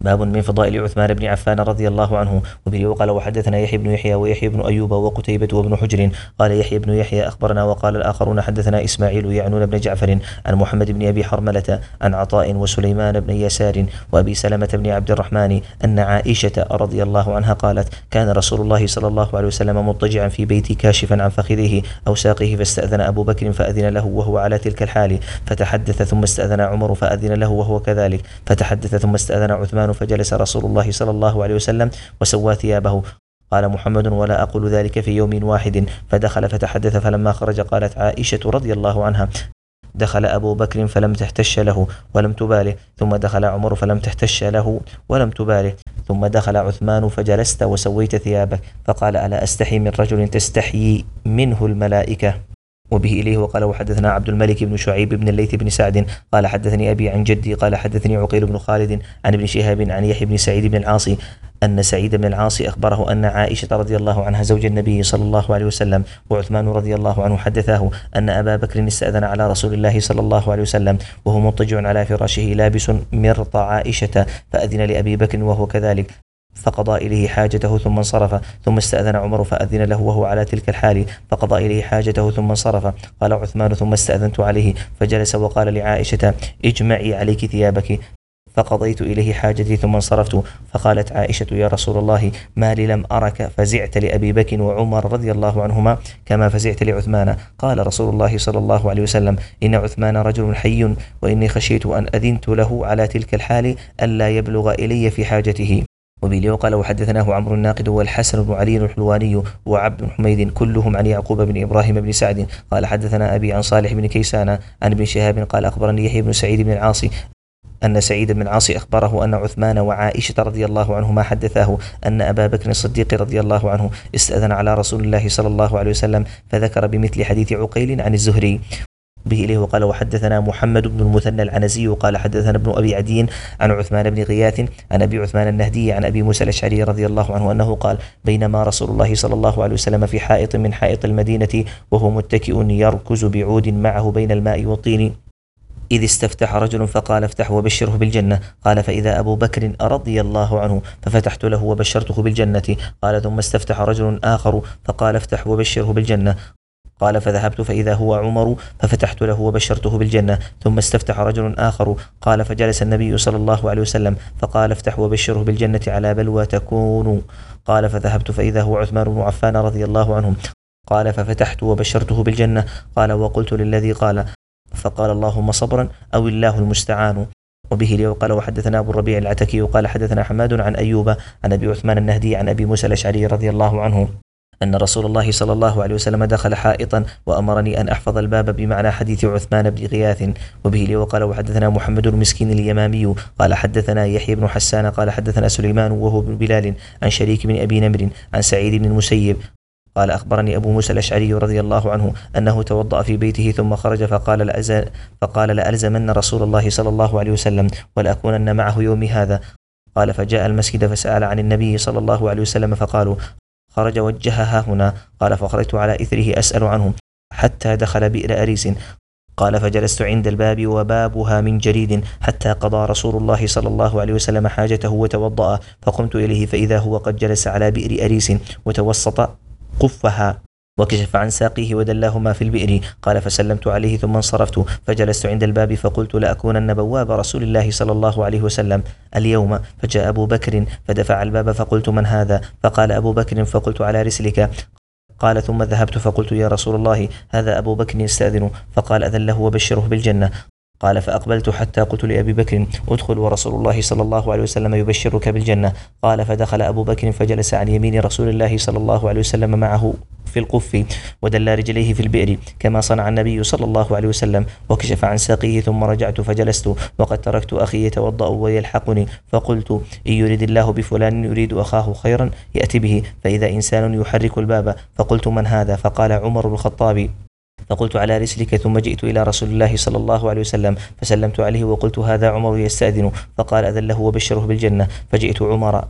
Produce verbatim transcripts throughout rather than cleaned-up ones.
باب من فضائل عثمان بن عفان رضي الله عنه. وبه قال وحدثنا يحيى بن يحيى ويحيى بن أيوب وقتيبة وابن حجر قال يحيى بن يحيى أخبرنا وقال الآخرون حدثنا إسماعيل يعنون بن جعفر عن محمد بن أبي حرملة عن عطاء وسليمان بن يسار وأبي سلمة بن عبد الرحمن أن عائشة رضي الله عنها قالت كان رسول الله صلى الله عليه وسلم مضطجعا في بيتي كاشفا عن فخذه أو ساقه فاستأذن أبو بكر فأذن له وهو على تلك الحال فتحدث ثم استأذن عمر فأذن له وهو كذلك فتحدث ثم استأذن عثمان فجلس رسول الله صلى الله عليه وسلم وسوى ثيابه. قال محمد ولا أقول ذلك في يوم واحد. فدخل فتحدث فلما خرج قالت عائشة رضي الله عنها دخل أبو بكر فلم تحتش له ولم تباله ثم دخل عمر فلم تحتش له ولم تباله ثم دخل عثمان فجلست وسويت ثيابك فقال ألا أستحي من رجل تستحيي منه الملائكة. وبه إليه وقال وحدثنا عبد الملك بن شعيب بن الليث بن سعد قال حدثني أبي عن جدي قال حدثني عقيل بن خالد عن ابن شهاب عن يحيى بن سعيد بن العاص أن سعيد بن العاص أخبره أن عائشة رضي الله عنها زوج النبي صلى الله عليه وسلم وعثمان رضي الله عنه حدثاه أن أبا بكر استأذن على رسول الله صلى الله عليه وسلم وهو مضطجع على فراشه لابس مرط عائشة فأذن لأبي بكر وهو كذلك فقضى إليه حاجته ثم انصرف ثم استأذن عمر فأذن له وهو على تلك الحال فقضى إليه حاجته ثم انصرف. قال عثمان ثم استأذنت عليه فجلس وقال لعائشة اجمعي عليك ثيابك فقضيت إليه حاجتي ثم انصرفت. فقالت عائشة يا رسول الله ما لي لم أرك فزعت لأبي بكر وعمر رضي الله عنهما كما فزعت لعثمان. قال رسول الله صلى الله عليه وسلم إن عثمان رجل حي وإني خشيت أن أذنت له على تلك الحال ألا يبلغ إلي في حاجته. وبه قال وحدثناه عمرو الناقد والحسن بن علي الحلواني وعبد بن حميد كلهم عن يعقوب بن إبراهيم بن سعد قال حدثنا أبي عن صالح بن كيسان عن ابن شهاب قال أخبرني يحيى بن سعيد بن العاص أن سعيد بن العاص أخبره أن عثمان وعائشة رضي الله عنهما حدثاه أن أبا بكر الصديق رضي الله عنه استأذن على رسول الله صلى الله عليه وسلم فذكر بمثل حديث عقيل عن الزهري. به إليه وقال وحدثنا محمد بن المثنى العنزي قال حدثنا ابن أبي عدي عن عثمان بن غياث عن أبي عثمان النهدي عن أبي موسى الأشعري رضي الله عنه أنه قال بينما رسول الله صلى الله عليه وسلم في حائط من حائط المدينة وهو متكئ يركز بعود معه بين الماء والطين إذ استفتح رجل فقال افتح وبشره بالجنة. قال فإذا أبو بكر رضي الله عنه ففتحت له وبشرته بالجنة. قال ثم استفتح رجل آخر فقال افتح وبشره بالجنة. قال فذهبت فإذا هو عمر ففتحت له وبشرته بالجنة. ثم استفتح رجل آخر قال فجلس النبي صلى الله عليه وسلم فقال افتح وبشره بالجنة على بلوى تكون. قال فذهبت فإذا هو عثمان بن عفان رضي الله عنه قال ففتحت وبشرته بالجنة. قال وقلت للذي قال فقال اللهم صبرا أو الله المستعان. وبه لي وقال وحدثنا أبو الربيع العتكي وقال حدثنا حماد عن أيوب عن أبي عثمان النهدي عن أبي موسى الأشعري رضي الله عنه أن رسول الله صلى الله عليه وسلم دخل حائطا وأمرني أن أحفظ الباب بمعنى حديث عثمان بن غياث. وبه لي وقال وحدثنا محمد المسكين اليمامي قال حدثنا يحيى بن حسان قال حدثنا سليمان وهو بن بلال عن شريك بن أبي نمر عن سعيد بن المسيب قال أخبرني أبو موسى الأشعري رضي الله عنه أنه توضأ في بيته ثم خرج فقال لأزل فقال لألزمن رسول الله صلى الله عليه وسلم ولأكونن معه يومي هذا. قال فجاء المسجد فسأل عن النبي صلى الله عليه وسلم فقالوا خرج وجهها هنا. قال فخرجت على إثره أسأل عنه حتى دخل بئر أريس. قال فجلست عند الباب وبابها من جريد حتى قضى رسول الله صلى الله عليه وسلم حاجته وتوضأ فقمت إليه فإذا هو قد جلس على بئر أريس وتوسط قفها وكشف عن ساقيه ودلاهما في البئر. قال فسلمت عليه ثم انصرفت فجلست عند الباب فقلت لأكونن بواب رسول الله صلى الله عليه وسلم اليوم. فجاء أبو بكر فدفع الباب فقلت من هذا؟ فقال أبو بكر فقلت على رسلك. قال ثم ذهبت فقلت يا رسول الله هذا أبو بكر يستأذن. فقال أذن له وبشره بالجنة. قال فأقبلت حتى قلت لأبي بكر ادخل ورسول الله صلى الله عليه وسلم يبشرك بالجنة. قال فدخل أبو بكر فجلس عن يمين رسول الله صلى الله عليه وسلم معه في القف ودل رجليه في البئر كما صنع النبي صلى الله عليه وسلم وكشف عن ساقيه ثم رجعت فجلست وقد تركت أخي يتوضأ ويلحقني فقلت إن يريد الله بفلان يريد أخاه خيرا يأتي به. فإذا إنسان يحرك الباب فقلت من هذا؟ فقال عمر بن الخطاب. فقلت على رسلك ثم جئت إلى رسول الله صلى الله عليه وسلم فسلمت عليه وقلت هذا عمر يستأذن. فقال أذن له وبشره بالجنة. فجئت عمر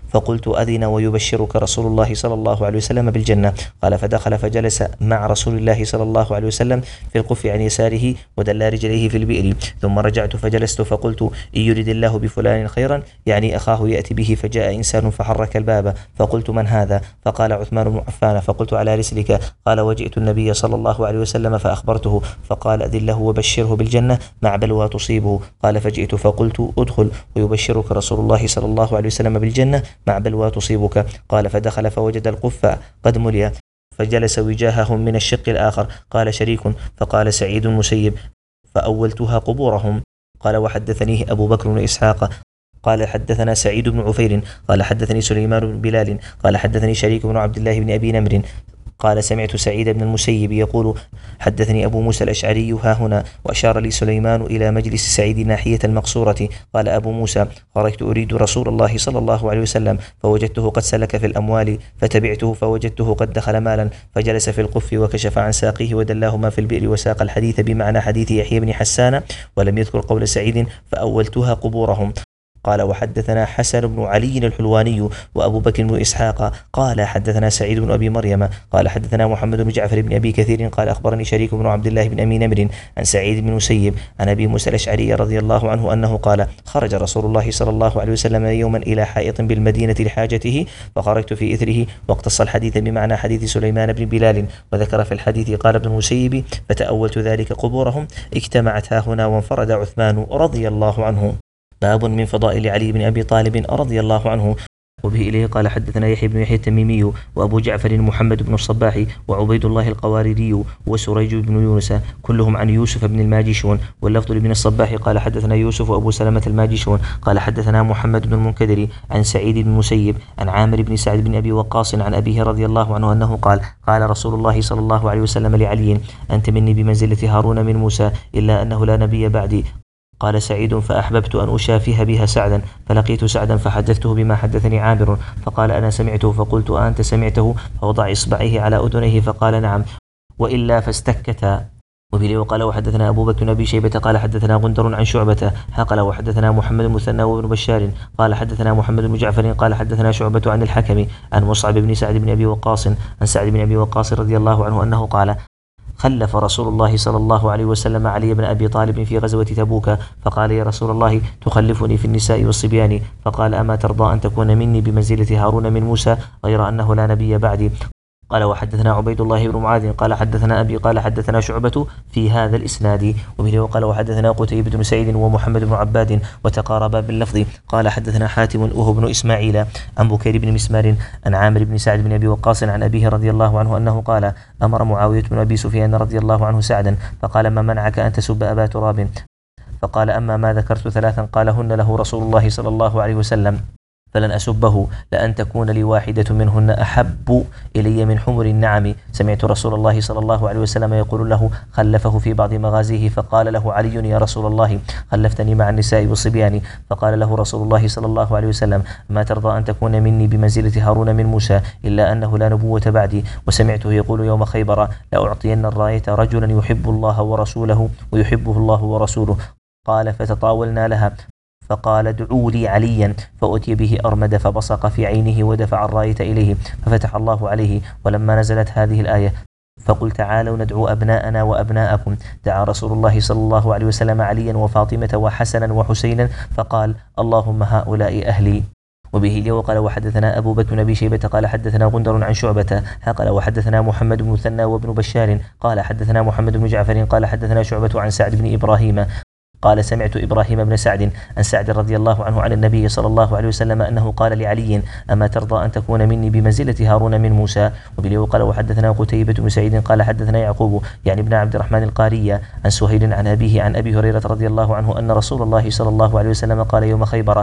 فقلت أذن ويبشرك رسول الله صلى الله عليه وسلم بالجنة. قال فدخل فجلس مع رسول الله صلى الله عليه وسلم في القف عن يساره ودل رجليه في البئر. ثم رجعت فجلست فقلت إن يرد الله بفلان خيرا يعني أخاه يأتي به. فجاء إنسان فحرك الباب فقلت من هذا؟ فقال عثمان بن عفان. فقلت على رسلك؟ قال وجئت النبي صلى الله عليه وسلم فأخبرته فقال أذن له وبشره بالجنة مع بلوى تصيبه. قال فجئت فقلت ادخل ويبشرك رسول الله صلى الله عليه وسلم بالجنة مع بلوى تصيبك. قال فدخل فوجد القف قد ملئ فجلس وجاههم من الشق الآخر. قال شريك فقال سعيد المسيب فأولتها قبورهم. قال وحدثنيه أبو بكر بن إسحاق قال حدثنا سعيد بن عفير قال حدثني سليمان بن بلال قال حدثني شريك بن عبد الله بن أبي نمر قال سمعت سعيد بن المسيب يقول حدثني أبو موسى الأشعري ها هنا. وأشار لي سليمان إلى مجلس سعيد ناحية المقصورة. قال أبو موسى خرجت أريد رسول الله صلى الله عليه وسلم فوجدته قد سلك في الأموال فتبعته فوجدته قد دخل مالا فجلس في القف وكشف عن ساقيه ودلاهما في البئر وساق الحديث بمعنى حديث يحيى بن حسان ولم يذكر قول سعيد فأولتها قبورهم. قال وحدثنا حسن بن علي الحلواني وأبو بكر بن إسحاق قال حدثنا سعيد بن أبي مريم قال حدثنا محمد بن جعفر بن أبي كثير قال أخبرني شريك بن عبد الله بن أبي نمر عن سعيد بن مسيب عن أبي موسى الأشعري رضي الله عنه أنه قال خرج رسول الله صلى الله عليه وسلم يوما إلى حائط بالمدينة لحاجته فخرجت في إثره. واقتص الحديث بمعنى حديث سليمان بن بلال. وذكر في الحديث قال ابن المسيب فتأولت ذلك قبورهم اجتمعت ها هنا وانفرد عثمان رضي الله عنه. باب من فضائل علي بن أبي طالب رضي الله عنه. وبه إليه قال حدثنا يحيى بن يحيى التميمي وأبو جعفر محمد بن الصباح وعبيد الله القواريري وسريج بن يونس كلهم عن يوسف بن الماجشون. واللفظ لابن الصباح قال حدثنا يوسف وأبو سلمة الماجشون قال حدثنا محمد بن المنكدر عن سعيد بن مسيب عن عامر بن سعد بن أبي وقاص عن أبيه رضي الله عنه أنه قال قال رسول الله صلى الله عليه وسلم لعلي أنت مني بمنزلة هارون من موسى إلا أنه لا نبي بعدي. قال سعيد فأحببت أن أشافه بها سعدا فلقيت سعدا فحدثته بما حدثني عامر فقال أنا سمعته فقلت أنت سمعته فوضع إصبعه على أذنيه فقال نعم وإلا فاستكتا. وبه وقال وحدثنا أبو بكر بن أبي شيبة قال حدثنا غندر عن شعبة قال وحدثنا محمد المثنى وابن بشار قال حدثنا محمد بن جعفر قال حدثنا شعبة عن الحكم عن مصعب بن سعد بن أبي وقاص عن سعد بن أبي وقاص رضي الله عنه أنه قال خلف رسول الله صلى الله عليه وسلم علي بن أبي طالب في غزوة تبوك فقال يا رسول الله تخلفني في النساء والصبيان فقال أما ترضى أن تكون مني بمنزلة هارون من موسى غير أنه لا نبي بعدي. قال وحدثنا عبيد الله بن معاذ قال حدثنا أبي قال حدثنا شعبة في هذا الإسناد. وبه وقال وحدثنا قتيبة بن سعيد ومحمد بن عباد وتقاربا باللفظ. قال حدثنا حاتم وهو بن إسماعيل عن بكير بن مسمار عن عامر بن سعد بن أبي وقاص عن أبيه رضي الله عنه أنه قال أمر معاوية بن أبي سفيان رضي الله عنه سعدا فقال ما منعك أن تسب أبا تراب؟ فقال أما ما ذكرت ثلاثا قالهن له رسول الله صلى الله عليه وسلم فلن أسبه لأن تكون لي واحدة منهن أحب إلي من حمر النعم. سمعت رسول الله صلى الله عليه وسلم يقول له خلفه في بعض مغازيه فقال له علي يا رسول الله خلفتني مع النساء والصبيان. فقال له رسول الله صلى الله عليه وسلم ما ترضى أن تكون مني بمنزلة هارون من موسى إلا أنه لا نبوة بعدي. وسمعته يقول يوم خيبر لأعطين الراية رجلا يحب الله ورسوله ويحبه الله ورسوله. قال فتطاولنا لها فقال ادعوا لي عليا فأتي به أرمد فبصق في عينه ودفع الراية إليه ففتح الله عليه. ولما نزلت هذه الآية فقل تعالوا ندعو أبناءنا وأبناءكم دعا رسول الله صلى الله عليه وسلم عليا وفاطمة وحسنا وحسينا فقال اللهم هؤلاء أهلي. وبه لي وقال وحدثنا أبو بكر بن أبي شيبة قال حدثنا غندر عن شعبة قال وحدثنا محمد بن مثنى وابن بشار قال حدثنا محمد بن جعفر قال حدثنا شعبة عن سعد بن إبراهيم قال سمعت إبراهيم بن سعد عن سعد رضي الله عنه عن النبي صلى الله عليه وسلم أنه قال لعلي أما ترضى أن تكون مني بمنزلة هارون من موسى. وبه قال وحدثنا قتيبة بن سعيد قال حدثنا يعقوب يعني ابن عبد الرحمن القارية عن سهيل عن أبيه عن أبي هريرة رضي الله عنه أن رسول الله صلى الله عليه وسلم قال يوم خيبر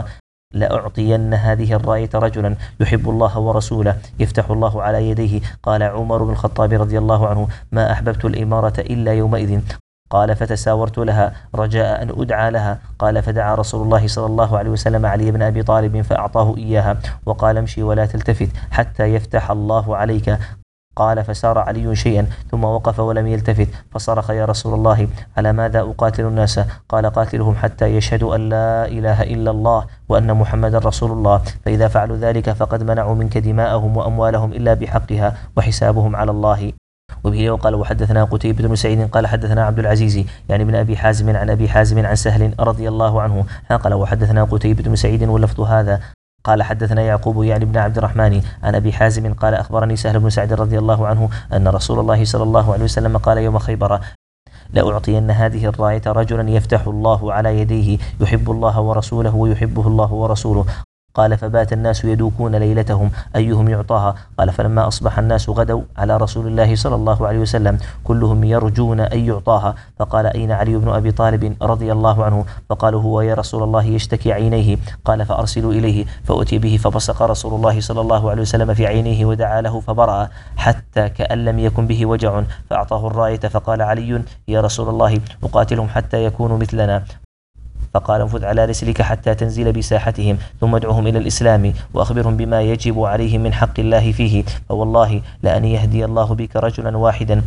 لأعطين هذه الراية رجلا يحب الله ورسوله يفتح الله على يديه. قال عمر بن الخطاب رضي الله عنه ما أحببت الإمارة إلا يومئذ. قال فتساورت لها رجاء أن أدعى لها. قال فدعا رسول الله صلى الله عليه وسلم علي بن أبي طالب فأعطاه إياها وقال امشي ولا تلتفت حتى يفتح الله عليك. قال فسار علي شيئا ثم وقف ولم يلتفت فصرخ يا رسول الله على ماذا أقاتل الناس؟ قال قاتلهم حتى يشهدوا أن لا إله إلا الله وأن محمدا رسول الله، فإذا فعلوا ذلك فقد منعوا منك دماءهم وأموالهم إلا بحقها وحسابهم على الله. وبه وقال وحدثنا قتيبة بن سعيد قال حدثنا عبد العزيز يعني بن أبي حازم عن أبي حازم عن سهل رضي الله عنه قال وحدثنا قتيبة بن سعيد واللفظ هذا قال حدثنا يعقوب يعني بن عبد الرحمن عن أبي حازم قال أخبرني سهل بن سعد رضي الله عنه أن رسول الله صلى الله عليه وسلم قال يوم خيبر لأعطين هذه الراية رجلا يفتح الله على يديه يحب الله ورسوله ويحبه الله ورسوله. قال فبات الناس يدوكون ليلتهم أيهم يعطاها. قال فلما أصبح الناس غدوا على رسول الله صلى الله عليه وسلم كلهم يرجون أن يعطاها، فقال أين علي بن أبي طالب رضي الله عنه؟ فقالوا هو يا رسول الله يشتكي عينيه. قال فأرسلوا إليه فأتي به فبصق رسول الله صلى الله عليه وسلم في عينيه ودعا له فبرأ حتى كأن لم يكن به وجع، فأعطاه الراية فقال علي يا رسول الله أقاتلهم حتى يكونوا مثلنا. فقال انفذ على رسلك حتى تنزل بساحتهم ثم ادعوهم إلى الإسلام وأخبرهم بما يجب عليهم من حق الله فيه، فوالله لأن يهدي الله بك رجلا واحدا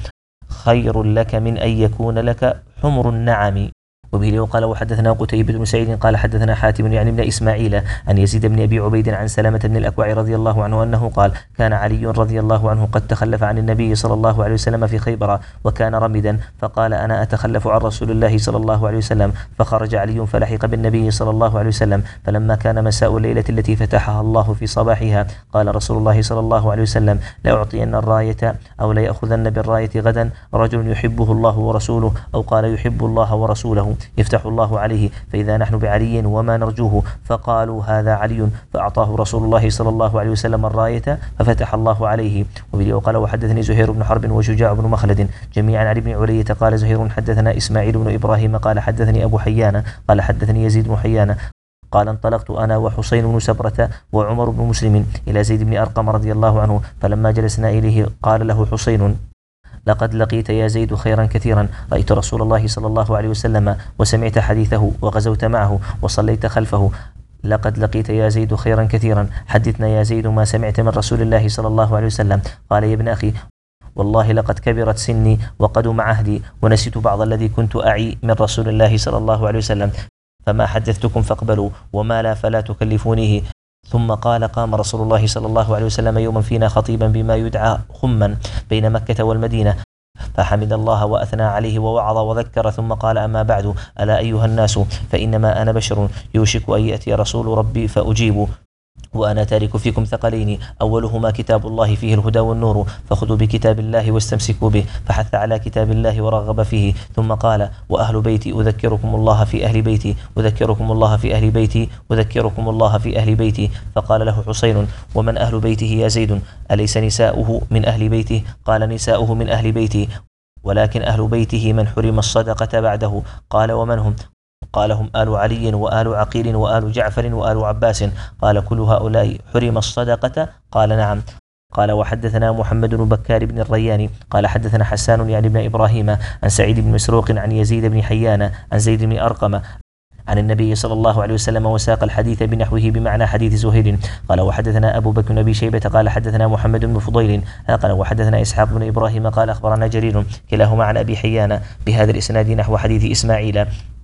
خير لك من أن يكون لك حمر النعم. وبه قال وحدثنا قتيبة بن سعيد قال حدثنا حاتم يعني بن إسماعيل عن يزيد بن أبي عبيد عن سلمة بن الأكوع رضي الله عنه أنه قال كان علي رضي الله عنه قد تخلف عن النبي صلى الله عليه وسلم في خيبر وكان رمدا، فقال أنا أتخلف عن رسول الله صلى الله عليه وسلم، فخرج علي فلحق بالنبي صلى الله عليه وسلم، فلما كان مساء الليلة التي فتحها الله في صباحها قال رسول الله صلى الله عليه وسلم لأعطين الراية أو ليأخذن بالراية غدا رجل يحبه الله ورسوله، أو قال يحب الله ورسوله يفتح الله عليه، فإذا نحن بعلي وما نرجوه. فقالوا هذا علي، فأعطاه رسول الله صلى الله عليه وسلم الراية ففتح الله عليه. وبه وقال وحدثني زهير بن حرب وشجاع بن مخلد جميعا عن ابن علية قال زهير حدثنا إسماعيل بن إبراهيم قال حدثني أبو حيان قال حدثني يزيد بن حيان قال انطلقت أنا وحسين بن سبرة وعمر بن مسلم إلى زيد بن أرقم رضي الله عنه، فلما جلسنا إليه قال له حسين لقد لقيت يا زيد خيرا كثيرا، رأيت رسول الله صلى الله عليه وسلم وسمعت حديثه وغزوت معه وصليت خلفه. لقد لقيت يا زيد خيرا كثيرا، حدثنا يا زيد ما سمعت من رسول الله صلى الله عليه وسلم. قال يا ابن أخي والله لقد كبرت سني وقدم عهدي ونسيت بعض الذي كنت أعي من رسول الله صلى الله عليه وسلم، فما حدثتكم فاقبلوا وما لا فلا تكلفونيه. ثم قال قام رسول الله صلى الله عليه وسلم يوما فينا خطيبا بما يدعى خما بين مكة والمدينة، فحمد الله وأثنى عليه ووعظ وذكر، ثم قال أما بعد ألا أيها الناس فإنما أنا بشر يوشك أن يأتي رسول ربي فأجيب، وأنا تارك فيكم ثقلين أولهما كتاب الله فيه الهدى والنور، فخذوا بكتاب الله واستمسكوا به، فحث على كتاب الله ورغب فيه. ثم قال وأهل بيتي أذكركم الله في أهل بيتي أذكركم الله في أهل بيتي أذكركم الله في أهل بيتي. فقال له حسين ومن أهل بيته يا زيد؟ أليس نساؤه من أهل بيته؟ قال نساؤه من أهل بيتي، ولكن أهل بيته من حرم الصدقة بعده. قال ومن هم؟ قال هم آل علي وآل عقيل وآل جعفر وآل عباس. قال كل هؤلاء حرم الصدقة؟ قال نعم. قال وحدثنا محمد بن بكار بن الرياني قال حدثنا حسان يعني بن إبراهيم عن سعيد بن مسروق عن يزيد بن حيان عن زيد بن أرقم عن النبي صلى الله عليه وسلم وساق الحديث بنحوه بمعنى حديث زهير. قال وحدثنا أبو بكر بن أبي شيبة قال حدثنا محمد بن فضيل قال وحدثنا إسحاق بن إبراهيم قال أخبرنا جرير كلاهما عن أبي حيان بهذا الإسناد نحو حديث إسماعيل.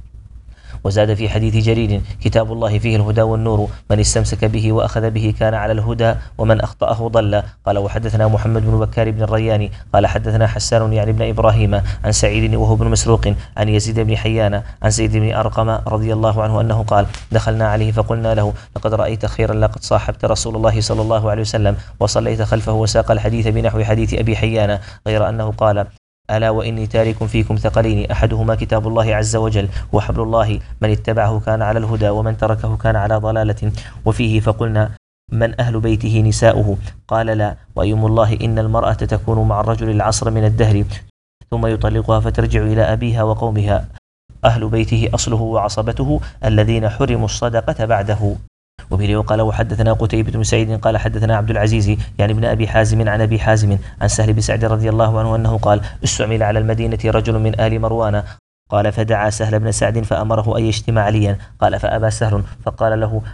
وزاد في حديث جرير كتاب الله فيه الهدى والنور، من استمسك به وأخذ به كان على الهدى ومن أخطأه ضل. قال وحدثنا محمد بن بكار بن الرياني قال حدثنا حسان يعني بن إبراهيم عن سعيد وهو بن مسروق عن يزيد بن حيان عن زيد بن أرقم رضي الله عنه أنه قال دخلنا عليه فقلنا له لقد رأيت خيرا لقد صاحبت رسول الله صلى الله عليه وسلم وصليت خلفه، وساق الحديث بنحو حديث أبي حيان غير أنه قال ألا وإني تارك فيكم ثقلين أحدهما كتاب الله عز وجل وحبل الله، من اتبعه كان على الهدى ومن تركه كان على ضلالة. وفيه فقلنا من أهل بيته نساؤه؟ قال لا، وأيم الله إن المرأة تكون مع الرجل العصر من الدهر ثم يطلقها فترجع إلى أبيها وقومها، أهل بيته أصله وعصبته الذين حرموا الصدقة بعده. وبه قال وحدثنا قتيبة بن سعيد قال حدثنا عبد العزيز يعني ابن أبي حازم عن أبي حازم عن سهل بن سعد رضي الله عنه أنه قال استعمل على المدينة رجل من آل مروان، قال فدعا سهل بن سعد فأمره أن يشتم عليا، قال فأبى سهل، فقال له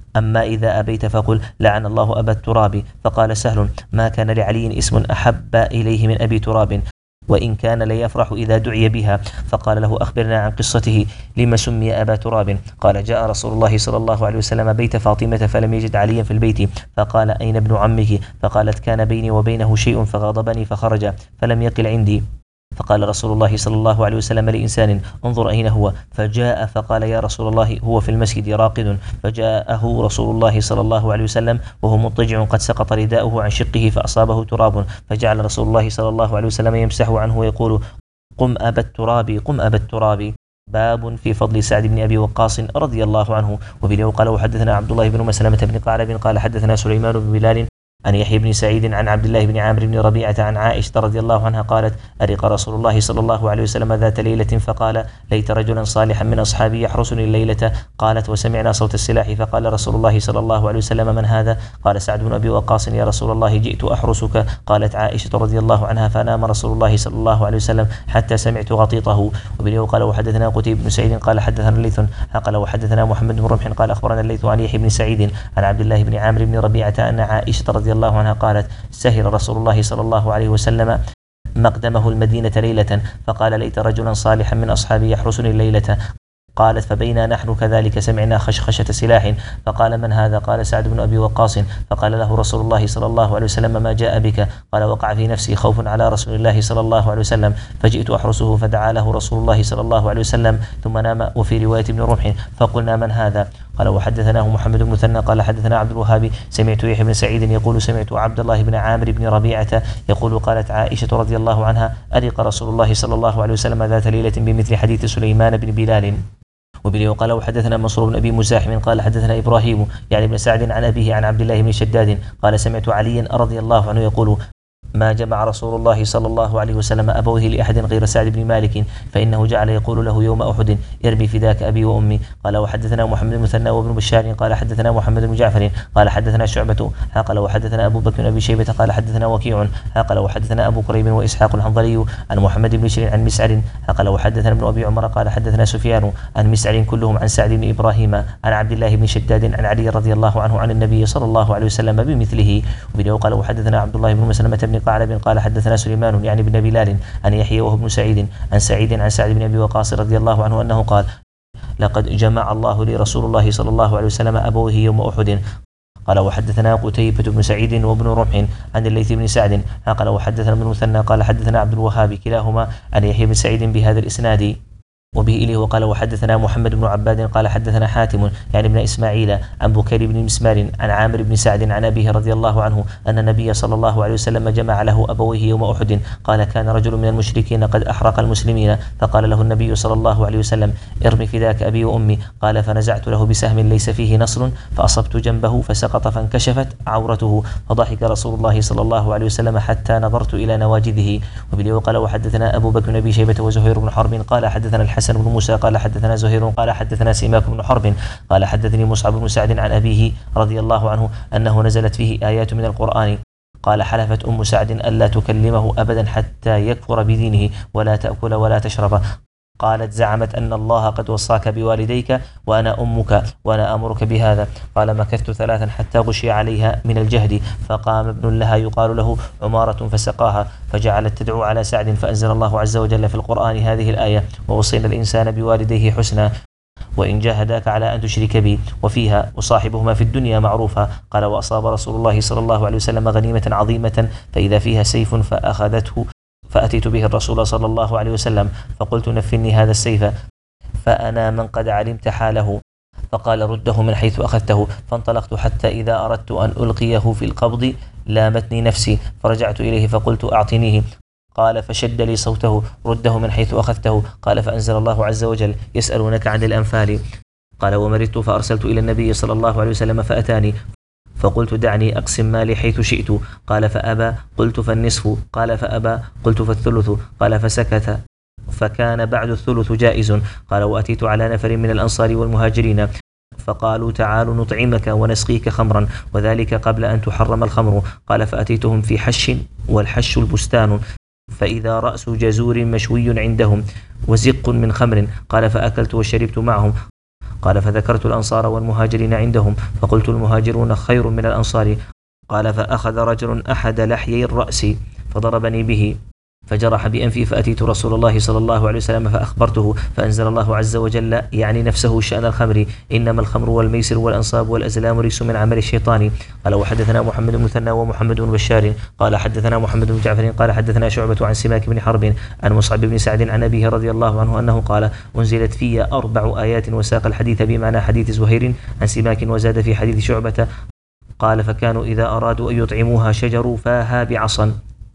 أما إذا أبيت فقل لعن الله أبا التراب. فقال سهل: ما كان لعلي اسم أحب إليه من أبي تراب، وإن كان ليفرح إذا دعي بها. فقال له: أخبرنا عن قصته، لما سمي أبا تراب؟ قال: جاء رسول الله صلى الله عليه وسلم بيت فاطمة فلم يجد عليا في البيت، فقال: أين ابن عمك؟ فقالت: كان بيني وبينه شيء فغضبني فخرج فلم يقل عندي. فقال رسول الله صلى الله عليه وسلم لإنسان: انظر أين هو؟ فجاء فقال: يا رسول الله هو في المسجد راقد. فجاءه رسول الله صلى الله عليه وسلم وهو مضطجع قد سقط رداؤه عن شقه فأصابه تراب، فجعل رسول الله صلى الله عليه وسلم يمسح عنه ويقول: قم أبا التراب، قم أبا التراب. باب في فضل سعد بن أبي وقاص رضي الله عنه. وبه قال: وحدثنا عبد الله بن مسلمة بن قعلب قال حدثنا سليمان بن بلال عن يحيى بن سعيد عن عبد الله بن عامر بن ربيعة عن عائشة رضي الله عنها قالت: أرق رسول الله صلى الله عليه وسلم ذات ليلة فقال: ليت رجلا صالحا من أصحابي يحرسني الليلة. قالت: وسمعنا صوت السلاح فقال رسول الله صلى الله عليه وسلم: من هذا؟ قال: سعد بن أبي وقاص يا رسول الله، جئت أحرسك. قالت عائشة رضي الله عنها: فنام رسول الله صلى الله عليه وسلم حتى سمعت غطيطه. وبه قال: وحدثنا قتيبة بن سعيد قال حدثنا الليث قال: وحدثنا محمد بن رمح قال أخبرنا الليث عن يحيى بن سعيد عن عبد الله بن عامر بن ربيعة أن عائشة رضي الله عنها قالت: سهر رسول الله صلى الله عليه وسلم مقدمه المدينة ليلة فقال: ليت رجلا صالحا من أصحابي يحرسني الليلة. قالت: فبينا نحن كذلك سمعنا خشخشة سلاح، فقال: من هذا؟ قال: سعد بن أبي وقاص. فقال له رسول الله صلى الله عليه وسلم: ما جاء بك؟ قال: وقع في نفسي خوف على رسول الله صلى الله عليه وسلم، فجئت أحرسه فدعا له رسول الله صلى الله عليه وسلم ثم نام. وفي رواية ابن رمح: فقلنا: من هذا؟ قال: وحدثناه محمد بن مثنى قال حدثنا عبد الوهاب سمعت يحيى بن سعيد يقول: سمعت عبد الله بن عامر بن ربيعة يقول: قالت عائشة رضي الله عنها: أرق رسول الله صلى الله عليه وسلم ذات ليلة بمثل حديث سليمان بن بلال. وبه قال: وحدثنا منصور بن أبي مزاحم قال حدثنا إبراهيم يعني بن سعد عن أبيه عن عبد الله بن شداد قال: سمعت عليا رضي الله عنه يقول: ما جمع رسول الله صلى الله عليه وسلم أبويه لأحد غير سعد بن مالك، فإنه جعل يقول له يوم أحد: ارمي فداك أبي وأمي. قال: وحدثنا محمد بن مثنى وابن بشار قال حدثنا محمد بن جعفر قال حدثنا شعبة قال: وحدثنا أبو بكر بن أبي شيبة قال حدثنا وكيع قال: وحدثنا أبو كريب وإسحاق الحنظلي عن محمد بن بشير عن مسعر قال: وحدثنا ابن أبي عمر قال حدثنا سفيان عن مسعر كلهم عن سعد بن إبراهيم عن عبد الله بن شداد عن علي رضي الله عنه عن النبي صلى الله عليه وسلم بمثله. وبه قال: وحدثنا عبد الله بن مسلمة بن قعلب قال حدثنا سليمان يعني بن بلال عن يحيى وهو ابن سعيد عن سعيد عن سعد بن أبي وقاص رضي الله عنه أنه قال: لقد جمع الله لي رسول الله صلى الله عليه وسلم أبويه يوم أحد. قال: وحدثنا قتيبة بن سعيد وابن رمح عن الليث بن سعد قال: وحدثنا ابن مثنى قال حدثنا عبد الوهاب كلاهما عن يحيى بن سعيد بهذا الإسناد. وبه إليه وقال: وحدثنا محمد بن عباد قال حدثنا حاتم يعني ابن إسماعيل عن بكير بن مسمار عن عامر بن سعد عن أبيه رضي الله عنه أن النبي صلى الله عليه وسلم جمع له أبويه يوم أحد. قال: كان رجل من المشركين قد أحرق المسلمين، فقال له النبي صلى الله عليه وسلم: ارمي فداك أبي وأمي. قال: فنزعت له بسهم ليس فيه نصر فأصبت جنبه فسقط فانكشفت عورته، فضحك رسول الله صلى الله عليه وسلم حتى نظرت إلى نواجذه. وبه وقال: وحدثنا أبو بكر بن أبي شيبة وزهير بن حرب قال حدثنا الحسن بن موسى قال حدثنا زهير قال حدثنا سماك بن حرب قال حدثني مصعب بن سعد عن أبيه رضي الله عنه أنه نزلت فيه آيات من القرآن. قال: حلفت أم سعد ألا تكلمه أبدا حتى يكفر بدينه ولا تأكل ولا تشرب. قالت: زعمت أن الله قد وصاك بوالديك وأنا أمك وأنا أمرك بهذا. قال: مكثت ثلاثا حتى غشي عليها من الجهد، فقام ابن لها يقال له عمارة فسقاها، فجعلت تدعو على سعد، فأنزل الله عز وجل في القرآن هذه الآية: ووصينا الإنسان بوالديه حسنا وإن جاهداك على أن تشرك بي، وفيها: وصاحبهما في الدنيا معروفا. قال: وأصاب رسول الله صلى الله عليه وسلم غنيمة عظيمة فإذا فيها سيف فأخذته، فأتيت به الرسول صلى الله عليه وسلم فقلت: نفني هذا السيف، فأنا من قد علمت حاله. فقال: رده من حيث أخذته. فانطلقت حتى إذا أردت أن ألقيه في القبض لامتني نفسي، فرجعت إليه فقلت: أعطنيه. قال: فشد لي صوته: رده من حيث أخذته. قال: فأنزل الله عز وجل: يسألونك عن الأنفال. قال: ومرضت فأرسلت إلى النبي صلى الله عليه وسلم فأتاني، فقلت: دعني أقسم مالي حيث شئت. قال: فأبى. قلت: فالنصف. قال: فأبى. قلت: فالثلث. قال: فسكت، فكان بعد الثلث جائز. قال: وأتيت على نفر من الأنصار والمهاجرين فقالوا: تعالوا نطعمك ونسقيك خمرا، وذلك قبل أن تحرم الخمر. قال: فأتيتهم في حش، والحش البستان، فإذا رأس جزور مشوي عندهم وزق من خمر. قال: فأكلت وشربت معهم. قال فذكرت الأنصار والمهاجرين عندهم فقلت المهاجرون خير من الأنصار. قال فأخذ رجل أحد لحيي الرأس فضربني به فجرح بأنفي فأتيت رسول الله صلى الله عليه وسلم فأخبرته فأنزل الله عز وجل يعني نفسه شأن الخمر إنما الخمر والميسر والأنصاب والأزلام رجس من عمل الشيطان. قال وحدثنا محمد بن مثنى ومحمد بن بشار قال حدثنا محمد بن جعفر قال حدثنا شعبة عن سماك بن حرب عن مصعب بن سعد عن أبيه رضي الله عنه أنه قال أنزلت في أربع آيات وساق الحديث بمعنى حديث زهير عن سماك وزاد في حديث شعبة قال فكانوا إذا أرادوا أن يطعموها شجروا فاها بعصا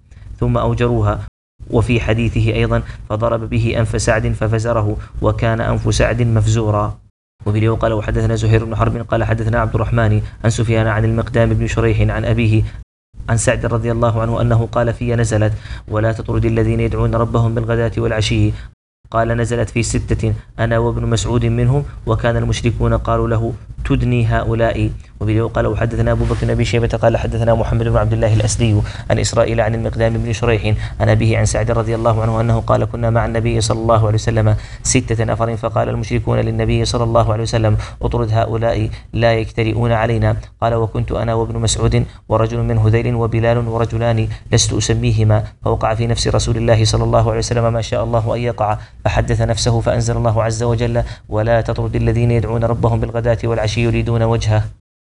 ثم أوجروها. وفي حديثه أيضا فضرب به أنف سعد ففزره وكان أنف سعد مفزورا. وفي قال وحدثنا زهير بن حرب قال حدثنا عبد الرحمن عن سفيان عن المقدام بن شريح عن أبيه عن سعد رضي الله عنه أنه قال في نزلت ولا تطرد الذين يدعون ربهم بالغداة والعشي. قال نزلت في ستة أنا وابن مسعود منهم وكان المشركون قالوا له تدني هؤلاء. وفي قال وحدثنا أبو بكر بن أبي شيبة قال حدثنا محمد بن عبد الله الأسدي عن إسرائيل عن المقدام بن شريح عن أبيه عن سعد رضي الله عنه أنه قال كنا مع النبي صلى الله عليه وسلم ستة نفر فقال المشركون للنبي صلى الله عليه وسلم اطرد هؤلاء لا يكترئون علينا. قال وكنت أنا وابن مسعود ورجل من هذيل وبلال ورجلان لست أسميهما فوقع في نفس رسول الله صلى الله عليه وسلم ما شاء الله أن يقع فحدث نفسه فأنزل الله عز وجل ولا تطرد الذين يدعون ربهم بالغداة والعشي يريدون وجهه.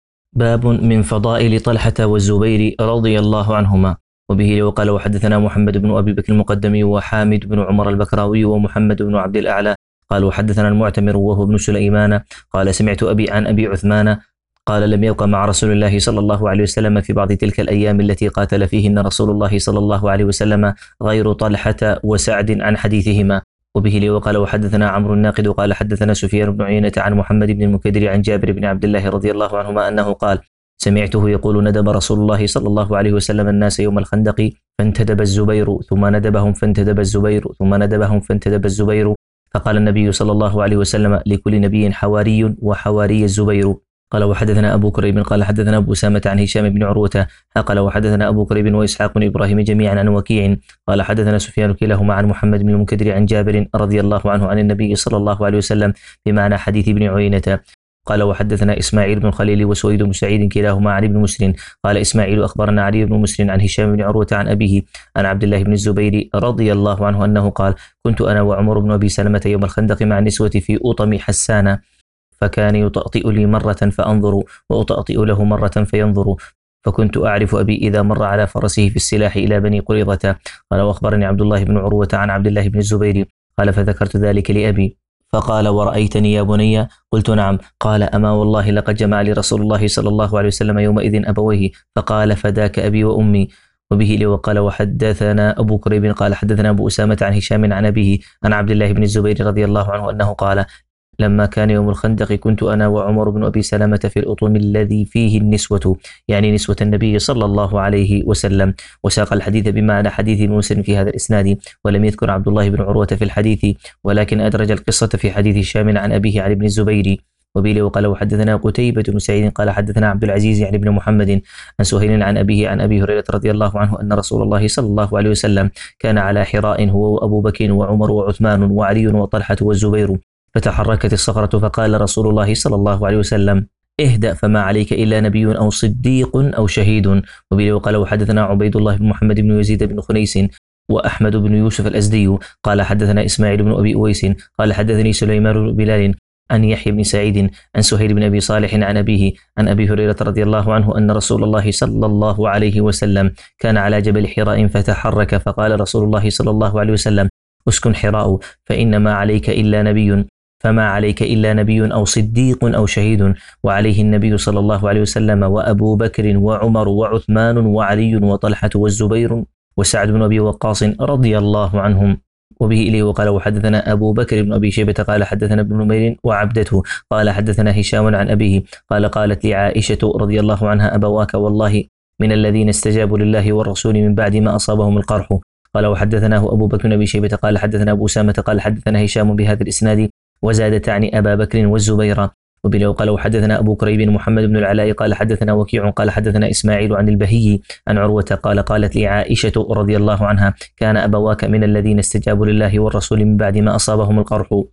باب من فضائل طلحة والزبير رضي الله عنهما. وبه وقال وحدثنا محمد بن أبي بكر المقدمي وحامد بن عمر البكراوي ومحمد بن عبد الأعلى قال وحدثنا المعتمر وهو ابن سليمان قال سمعت أبي عن أبي عثمان قال لم يبق مع رسول الله صلى الله عليه وسلم في بعض تلك الأيام التي قاتل فيهن رسول الله صلى الله عليه وسلم غير طلحة وسعد عن حديثهما. وبه وقال وحدثنا عمرو الناقد قال حدثنا سفيان بن عيينة عن محمد بن المكدر عن جابر بن عبد الله رضي الله عنهما أنه قال سمعته يقول ندب رسول الله صلى الله عليه وسلم الناس يوم الخندق فانتدب الزبير ثم ندبهم فانتدب الزبير ثم ندبهم فانتدب الزبير فقال النبي صلى الله عليه وسلم لكل نبي حواري وحواري الزبير. قال وحدثنا أبو كريب قال حدثنا أبو أسامة عن هشام بن عروة قال وحدثنا أبو كريب وإسحاق بن إبراهيم جميعا عن وكيع قال حدثنا سفيان كلاهما عن محمد بن المكدر عن جابر رضي الله عنه عن النبي صلى الله عليه وسلم بمعنى حديث ابن عيينة. قال وحدثنا إسماعيل بن خليل وسويد بن سعيد كلاهما عن ابن مسلم قال إسماعيل أخبرنا علي بن مسلم عن هشام بن عروة عن أبيه عن عبد الله بن الزبير رضي الله عنه أنه قال كنت أنا وعمر بن أبي سلمة يوم الخندق مع النسوة في أوطم حسان فكان يطأطئ لي مرة فأنظر وأطأطئ له مرة فينظر فكنت أعرف أبي إذا مر على فرسه في السلاح إلى بني قريظة. قال وأخبرني عبد الله بن عروة عن عبد الله بن الزبير قال فذكرت ذلك لأبي فقال ورأيتني يا بني؟ قلت نعم. قال أما والله لقد جمع لي رسول الله صلى الله عليه وسلم يومئذ أبويه فقال فداك أبي وأمي. وبه لي وقال وحدثنا أبو كريب قال حدثنا أبو أسامة عن هشام عن أبيه عن عبد الله بن الزبير رضي الله عنه أنه قال لما كان يوم الخندق كنت أنا وعمر بن أبي سلمة في الأطم الذي فيه النسوة يعني نسوة النبي صلى الله عليه وسلم. وساق الحديث بمعنى حديث ابن مسلم في هذا الإسناد ولم يذكر عبد الله بن عروة في الحديث ولكن أدرج القصة في حديث هشام عن أبيه عن ابن الزبير. وبيلي وقال وحدثنا قتيبة بن سعيد قال حدثنا عبد العزيز عن ابن محمد عن سهيل عن أبيه عن أبي هريرة رضي الله عنه أن رسول الله صلى الله عليه وسلم كان على حراء هو وأبو بكر وعمر وعثمان وعلي وطلحة والزبير فتحركت الصخرة فقال رسول الله صلى الله عليه وسلم اهدأ فما عليك إلا نبي أو صديق أو شهيد. وبه وقال وحدثنا عبيد الله بن محمد بن يزيد بن خنيس وأحمد بن يوسف الأزدي قال حدثنا إسماعيل بن أبي أويس قال حدثني سليمان بن بلال عن يحيى بن سعيد عن سهيل بن أبي صالح عن أبيه عن أبي هريرة رضي الله عنه أن رسول الله صلى الله عليه وسلم كان على جبل حراء فتحرك فقال رسول الله صلى الله عليه وسلم اسكن حراء فإنما عليك إلا نبي فما عليك إلا نبي أو صديق أو شهيد. وعليه النبي صلى الله عليه وسلم وأبو بكر وعمر وعثمان وعلي وطلحة والزبير وسعد بن أبي وقاص رضي الله عنهم. وبه إليه وقال وحدثنا أبو بكر بن أبي شيبة قال حدثنا ابن نمير وعبدته قال حدثنا هشام عن أبيه قال قالت لي عائشة رضي الله عنها أبواك والله من الذين استجابوا لله والرسول من بعد ما أصابهم القرح. قال وحدثناه أبو بكر بن أبي شيبة قال حدثنا أبو أسامة قال حدثنا هشام بهذا الإسناد وزاد تعني أبا بكر والزبير. وبه قال وحدثنا أبو كريب محمد بن العلاء قال حدثنا وكيع قال حدثنا إسماعيل عن البهي عن عروة قال قالت لي عائشة رضي الله عنها كان أبواك من الذين استجابوا لله والرسول من بعد ما أصابهم القرح.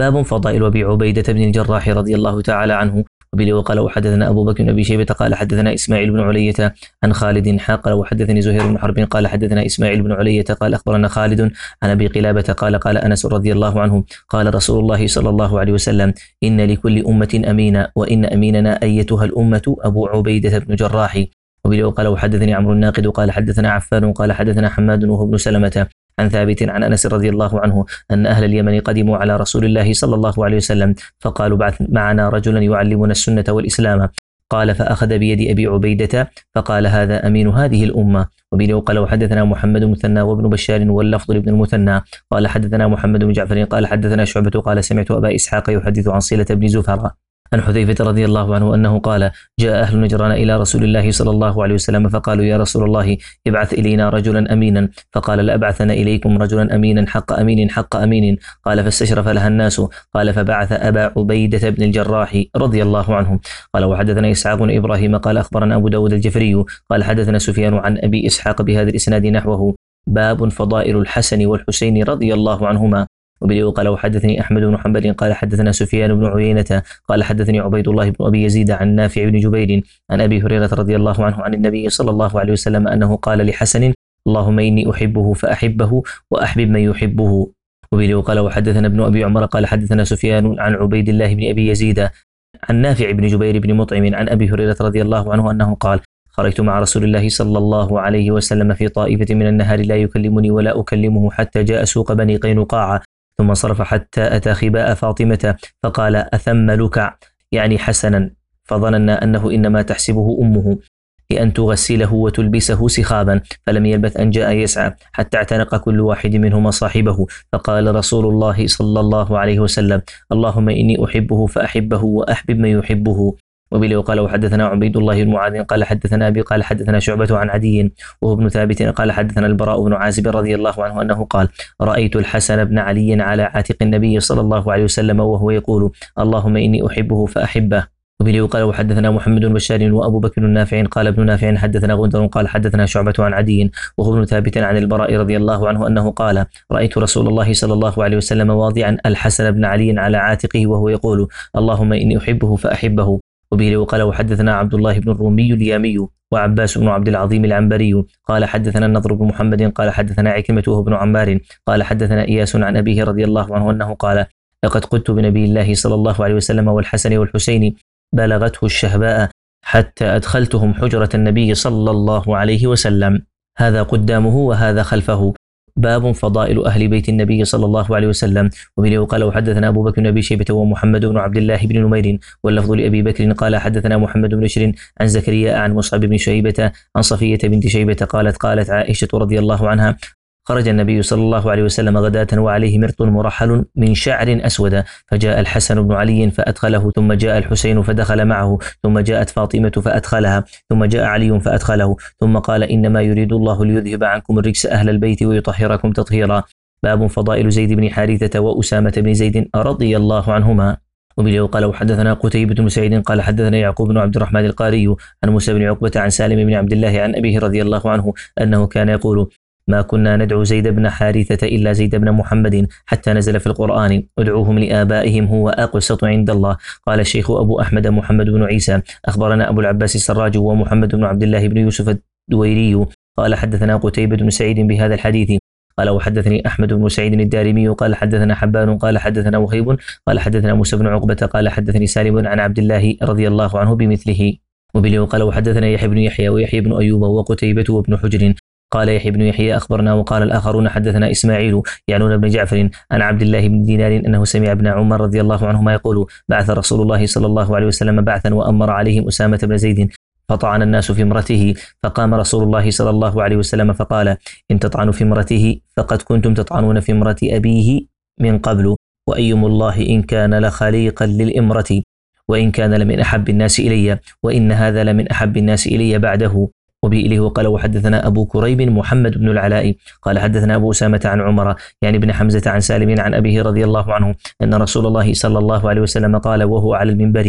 باب فضائل أبي عبيدة بن الجراح رضي الله تعالى عنه. وبه قال وحدثنا أبو بكر بن أبي شيبة قال حدثنا إسماعيل بن علية عن خالد حا قال وحدثني زهير بن حرب قال حدثنا إسماعيل بن علية قال أخبرنا خالد عن أبي قلابة قال قال أنس رضي الله عنه قال رسول الله صلى الله عليه وسلم إن لكل أمة أمينا وإن أميننا أيتها الأمة أبو عبيدة بن جراح. وبه قال وحدثني عمرو الناقد قال حدثنا عفان قال حدثنا حماد وهو ابن سلمة عن ثابت عن أنس رضي الله عنه أن أهل اليمن قدموا على رسول الله صلى الله عليه وسلم فقالوا بعث معنا رجلا يعلمنا السنة والإسلام قال فأخذ بيد أبي عبيدة فقال هذا أمين هذه الأمة. وبه قال وحدثنا محمد بن المثنى وابن بشار واللفظ لابن المثنى قال حدثنا محمد بن جعفر قال حدثنا شعبة قال سمعت أبا إسحاق يحدث عن صلة بن زفر عن حذيفة رضي الله عنه أنه قال جاء أهل نجران إلى رسول الله صلى الله عليه وسلم فقالوا يا رسول الله ابعث إلينا رجلا أمينا فقال لأبعثن إليكم رجلا أمينا حق أمين حق أمين قال فاستشرف لها الناس قال فبعث أبا عبيدة بن الجراح رضي الله عنه. قال وحدثنا إسحاق بن إبراهيم قال أخبرنا أبو داود الجفري قال حدثنا سفيان عن أبي إسحاق بهذا الإسناد نحوه باب فضائل الحسن والحسين رضي الله عنهما. وبه قال وحدثني أحمد بن حنبل قال حدثنا سفيان بن عيينة قال حدثني عبيد الله بن أبي يزيد عن نافع بن جبير عن أبي هريرة رضي الله عنه عن النبي صلى الله عليه وسلم أنه قال لحسن اللهم إني أحبه فأحبه وأحبب من يحبه. وبه قال وحدثنا ابن أبي عمر قال حدثنا سفيان عن عبيد الله بن أبي يزيد عن نافع بن جبير بن مطعم عن أبي هريرة رضي الله عنه أنه قال خرجت مع رسول الله صلى الله عليه وسلم في طائفة من النهار لا يكلمني ولا أكلمه حتى جاء سوق بني قينقاع ثم انصرف حتى أتى خباء فاطمة فقال أثم لك يعني حسنا فظننا أنه إنما تحسبه أمه لأن تغسله وتلبسه سخابا فلم يلبث أن جاء يسعى حتى اعتنق كل واحد منهما صاحبه فقال رسول الله صلى الله عليه وسلم اللهم إني أحبه فأحبه وأحبب من يحبه. وبه قال وحدثنا عبيد الله بن معاذ قال حدثنا أبي قال حدثنا شعبة عن عدي وهو ابن ثابت قال حدثنا البراء بن عازب رضي الله عنه أنه قال رأيت الحسن بن علي على عاتق النبي صلى الله عليه وسلم وهو يقول اللهم إني أحبه فأحبه. وبه قال وحدثنا محمد بن بشار وأبو بكر النافع قال ابن نافع حدثنا غندر قال حدثنا شعبة عن عدي وهو ابن ثابت عن البراء رضي الله عنه أنه قال رأيت رسول الله صلى الله عليه وسلم واضعا الحسن بن علي على عاتقه وهو يقول اللهم إني أحبه فأحبه. وبه قال وحدثنا عبد الله بن الرومي اليامي وعباس بن عبد العظيم العنبري قال حدثنا النضر بن محمد قال حدثنا عكرمة وهو بن عمار قال حدثنا إياس عن أبيه رضي الله عنه أنه قال لقد قلت بنبي الله صلى الله عليه وسلم والحسن والحسين بلغته الشهباء حتى أدخلتهم حجرة النبي صلى الله عليه وسلم هذا قدامه وهذا خلفه. باب فضائل أهل بيت النبي صلى الله عليه وسلم. وبه قال وحدثنا أبو بكر بن أبي شيبة ومحمد بن عبد الله بن نمير واللفظ لأبي بكر قال حدثنا محمد بن بشر عن زكريا عن مصعب بن شيبة عن صفية بنت شيبة قالت قالت عائشة رضي الله عنها خرج النبي صلى الله عليه وسلم غداة وعليه مرط مرحل من شعر أسود فجاء الحسن بن علي فأدخله ثم جاء الحسين فدخل معه ثم جاءت فاطمة فأدخلها ثم جاء علي فأدخله ثم قال إنما يريد الله ليذهب عنكم الرجس أهل البيت ويطهركم تطهيرا. باب فضائل زيد بن حارثة وأسامة بن زيد رضي الله عنهما. وبه قال وحدثنا قتيبة بن سعيد قال حدثنا يعقوب بن عبد الرحمن القاري عن موسى بن عقبة عن سالم بن عبد الله عن أبيه رضي الله عنه أنه كان يقول ما كنا ندعو زيد بن حارثة إلا زيد بن محمد حتى نزل في القرآن ادعوهم لآبائهم هو أقسط عند الله. قال الشيخ أبو أحمد محمد بن عيسى أخبرنا أبو العباس السراج ومحمد بن عبد الله بن يوسف الدويري قال حدثنا قتيبة بن سعيد بهذا الحديث قال وحدثني أحمد بن سعيد الدارمي قال حدثنا حبان قال حدثنا وهيب قال حدثنا موسى بن عقبة قال حدثني سالم عن عبد الله رضي الله عنه بمثله. وبه قال وحدثنا يحيى بن يحيى ويحيى بن أيوب وقتيبة وابن حجر قال يحيى بن يحيى أخبرنا وقال الآخرون حدثنا إسماعيل يعنون بن جعفر عن عبد الله بن دينار أنه سمع ابن عمر رضي الله عنهما يقول بعث رسول الله صلى الله عليه وسلم بعثا وأمر عليهم أسامة بن زيد فطعن الناس في امرته فقام رسول الله صلى الله عليه وسلم فقال إن تطعنوا في امرته فقد كنتم تطعنون في امرة أبيه من قبل وأيم الله إن كان لخليقا للإمرة وإن كان لمن أحب الناس إلي وإن هذا لمن أحب الناس إلي بعده. وبه وقال وحدثنا أبو كريب محمد بن العلاء قال حدثنا أبو أسامة عن عمر يعني بن حمزة عن سالم عن أبيه رضي الله عنه أن رسول الله صلى الله عليه وسلم قال وهو على المنبر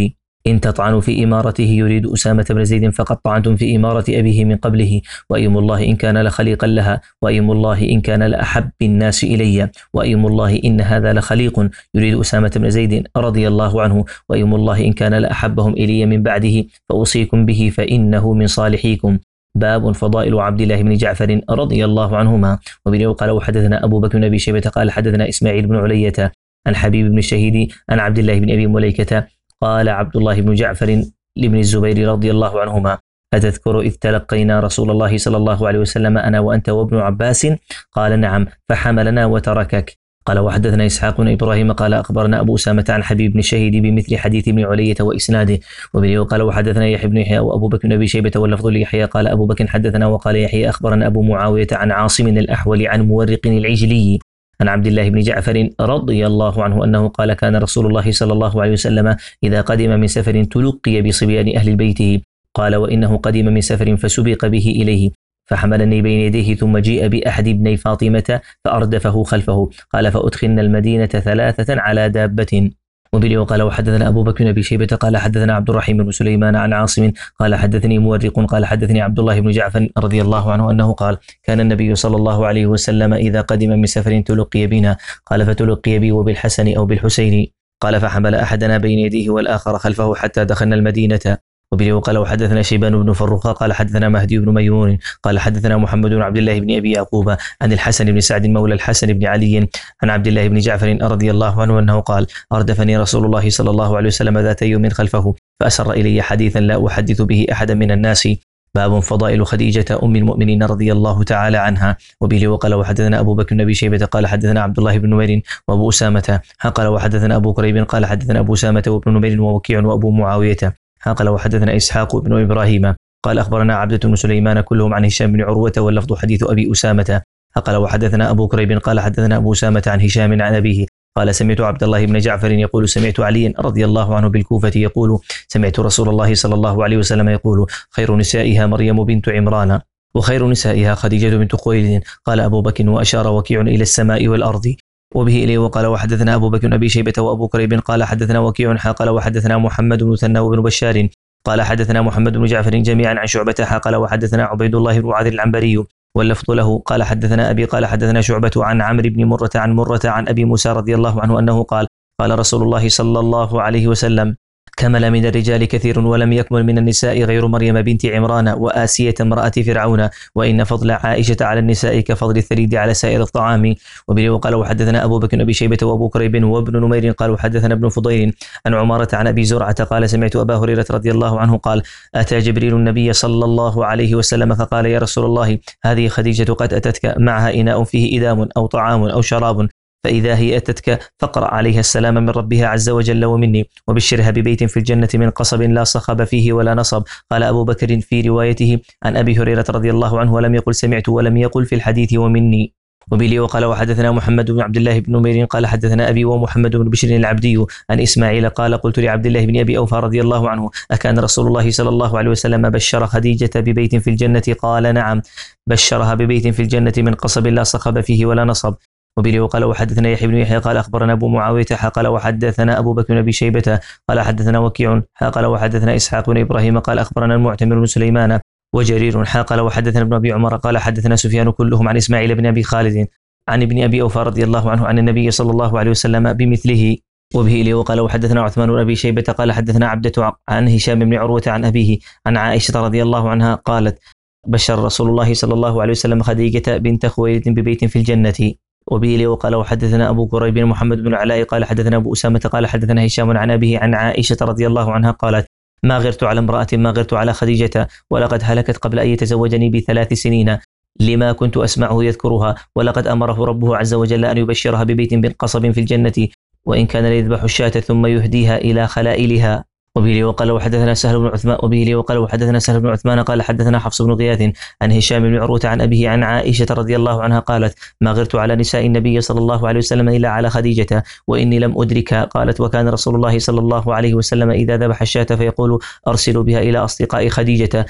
إن تطعنوا في إمارته يريد أسامة بن زيد فقد طعنتم في إمارة أبيه من قبله، وأيم الله إن كان لخليقا لها، وأيم الله إن كان لأحب الناس إلي، وأيم الله إن هذا لخليق يريد أسامة بن زيد رضي الله عنه، وأيم الله إن كان لأحبهم إلي من بعده، فأوصيكم به فإنه من صالحيكم. باب فضائل عبد الله بن جعفر رضي الله عنهما. وبه قال حدثنا أبو بكر بن أبي شيبة قال حدثنا إسماعيل بن علية عن حبيب بن الشهيد عن عبد الله بن أبي مليكة قال عبد الله بن جعفر لابن الزبير رضي الله عنهما: أتذكر إذ تلقينا رسول الله صلى الله عليه وسلم أنا وأنت وابن عباس؟ قال: نعم، فحملنا وتركك. قال وحدثنا إسحاق بن إبراهيم قال أخبرنا أبو أسامة عن حبيب بن الشهيد بمثل حديث ابن علية وإسناده. وبه قال وحدثنا يحيى بن يحيى وأبو بكر بن أبي شيبة واللفظ ليحيى قال أبو بكر حدثنا وقال يحيى أخبرنا أبو معاوية عن عاصم الأحول عن مورق العجلي عن عبد الله بن جعفر رضي الله عنه أنه قال: كان رسول الله صلى الله عليه وسلم إذا قدم من سفر تلقي بصبيان أهل بيته. قال: وإنه قدم من سفر فسبق به إليه فحملني بين يديه ثم جيء بأحد ابني فاطمة فأردفه خلفه. قال: فأدخلنا المدينة ثلاثة على دابة. وبه قال وحدثنا أبو بكر بن أبي شيبة قال حدثنا عبد الرحيم بن سليمان عن عاصم قال حدثني مورق قال حدثني عبد الله بن جعفر رضي الله عنه أنه قال: كان النبي صلى الله عليه وسلم إذا قدم من سفر تلقي بنا. قال: فتلقي بي وبالحسن أو بالحسين. قال: فحمل أحدنا بين يديه والآخر خلفه حتى دخلنا المدينة. وبه قال وحدثنا شيبان بن فروخ قال حدثنا مهدي بن ميمون قال حدثنا محمد بن عبد الله بن أبي يعقوب عن الحسن بن سعد مولى الحسن بن علي عن عبد الله بن جعفر رضي الله عنه أنه قال: أردفني رسول الله صلى الله عليه وسلم ذات يوم خلفه فأسر إلي حديثا لا أحدث به أحدا من الناس. باب فضائل خديجة أم المؤمنين رضي الله تعالى عنها. وبه وقال وحدثنا أبو بكر بن أبي شيبة قال حدثنا عبد الله بن نمير وأبو أسامة قال وحدثنا أبو كريب قال حدثنا أبو أسامة وابن نمير ووكيع وأبو معاوية قال وحدثنا إسحاق بن إبراهيم قال أخبرنا عبدة بن سليمان كلهم عن هشام بن عروة واللفظ حديث أبي أسامة قال وحدثنا أبو كريب قال حدثنا أبو أسامة عن هشام عن أبيه قال: سمعت عبد الله بن جعفر يقول: سمعت علي رضي الله عنه بالكوفة يقول: سمعت رسول الله صلى الله عليه وسلم يقول: خير نسائها مريم بنت عمران وخير نسائها خديجة بنت خويلد. قال أبو بكر وأشار وكيع إلى السماء والأرض. وبه إليه وقال وحدثنا أبو بكر بن أبي شيبة وأبو كريب قال حدثنا وكيع قال وحدثنا محمد بن ثنى وابن بشار قال حدثنا محمد بن جعفر جميعا عن شعبة قال وحدثنا عبيد الله بن معاذ العنبري واللفظ له قال حدثنا أبي قال حدثنا شعبة عن عمرو بن مرة عن مرة عن أبي موسى رضي الله عنه أنه قال: قال رسول الله صلى الله عليه وسلم: كمل من الرجال كثير ولم يكمل من النساء غير مريم بنت عمران وآسية امرأة فرعون، وإن فضل عائشة على النساء كفضل الثريد على سائر الطعام. وبه وقال وحدثنا أبو بكر بن أبي شيبة وأبو كريب وابن نمير قال وحدثنا ابن فضيل عن عمارة عن أبي زرعة قال: سمعت أبا هريرة رضي الله عنه قال: أتى جبريل النبي صلى الله عليه وسلم فقال: يا رسول الله، هذه خديجة قد أتتك معها إناء فيه إدام أو طعام أو شراب، فإذا هي أتتك فاقرأ عليها السلام من ربها عز وجل ومني، وبشرها ببيت في الجنة من قصب لا صخب فيه ولا نصب. قال أبو بكر في روايته عن أبي هريرة رضي الله عنه ولم يقل سمعت ولم يقل في الحديث ومني. وبه وقال وحدثنا محمد بن عبد الله بن نمير قال حدثنا أبي ومحمد بن بشر العبدي عن إسماعيل قال: قلت لعبد الله بن أبي أوفى رضي الله عنه: أكان رسول الله صلى الله عليه وسلم بشر خديجة ببيت في الجنة؟ قال: نعم، بشرها ببيت في الجنة من قصب لا صخب فيه ولا نصب. وبه وقال وحدثنا يحيى بن يحيى قال أخبرنا أبو معاوية قال وحدثنا أبو بكر بن أبي شيبة قال حدثنا وكيع قال وحدثنا إسحاق بن إبراهيم قال أخبرنا المعتمر بن سليمان وجرير قال وحدثنا ابن أبي عمر قال حدثنا سفيان كلهم عن إسماعيل بن أبي خالد عن ابن أبي أوفى رضي الله عنه عن النبي صلى الله عليه وسلم بمثله. وبه إليه وقال وحدثنا عثمان بن أبي شيبة قال حدثنا عبدة عن هشام بن عروة عن أبيه عن عائشة رضي الله عنها قالت: بشر رسول الله صلى الله عليه وسلم خديجة بنت خويلد ببيت في الجنة. وبه إليه وقال وحدثنا أبو كريب بن محمد بن العلاء قال حدثنا أبو أسامة قال حدثنا هشام عن أبيه عن عائشة رضي الله عنها قالت: ما غرت على امرأة ما غرت على خديجة، ولقد هلكت قبل أن يتزوجني بثلاث سنين لما كنت أسمعه يذكرها، ولقد أمره ربه عز وجل أن يبشرها ببيت بقصب في الجنة، وإن كان ليذبح الشاة ثم يهديها إلى خلائلها. وبه وقال وحدثنا سهل بن عثمان وبه وقال وحدثنا سهل بن عثمان قال حدثنا حفص بن غياث عن هشام بن عروة عن أبيه عن عائشة رضي الله عنها قالت: ما غرت على نساء النبي صلى الله عليه وسلم إلا على خديجة وإني لم أدركها. قالت: وكان رسول الله صلى الله عليه وسلم إذا ذبح الشاة فيقول: أرسلوا بها إلى أصدقاء خديجة.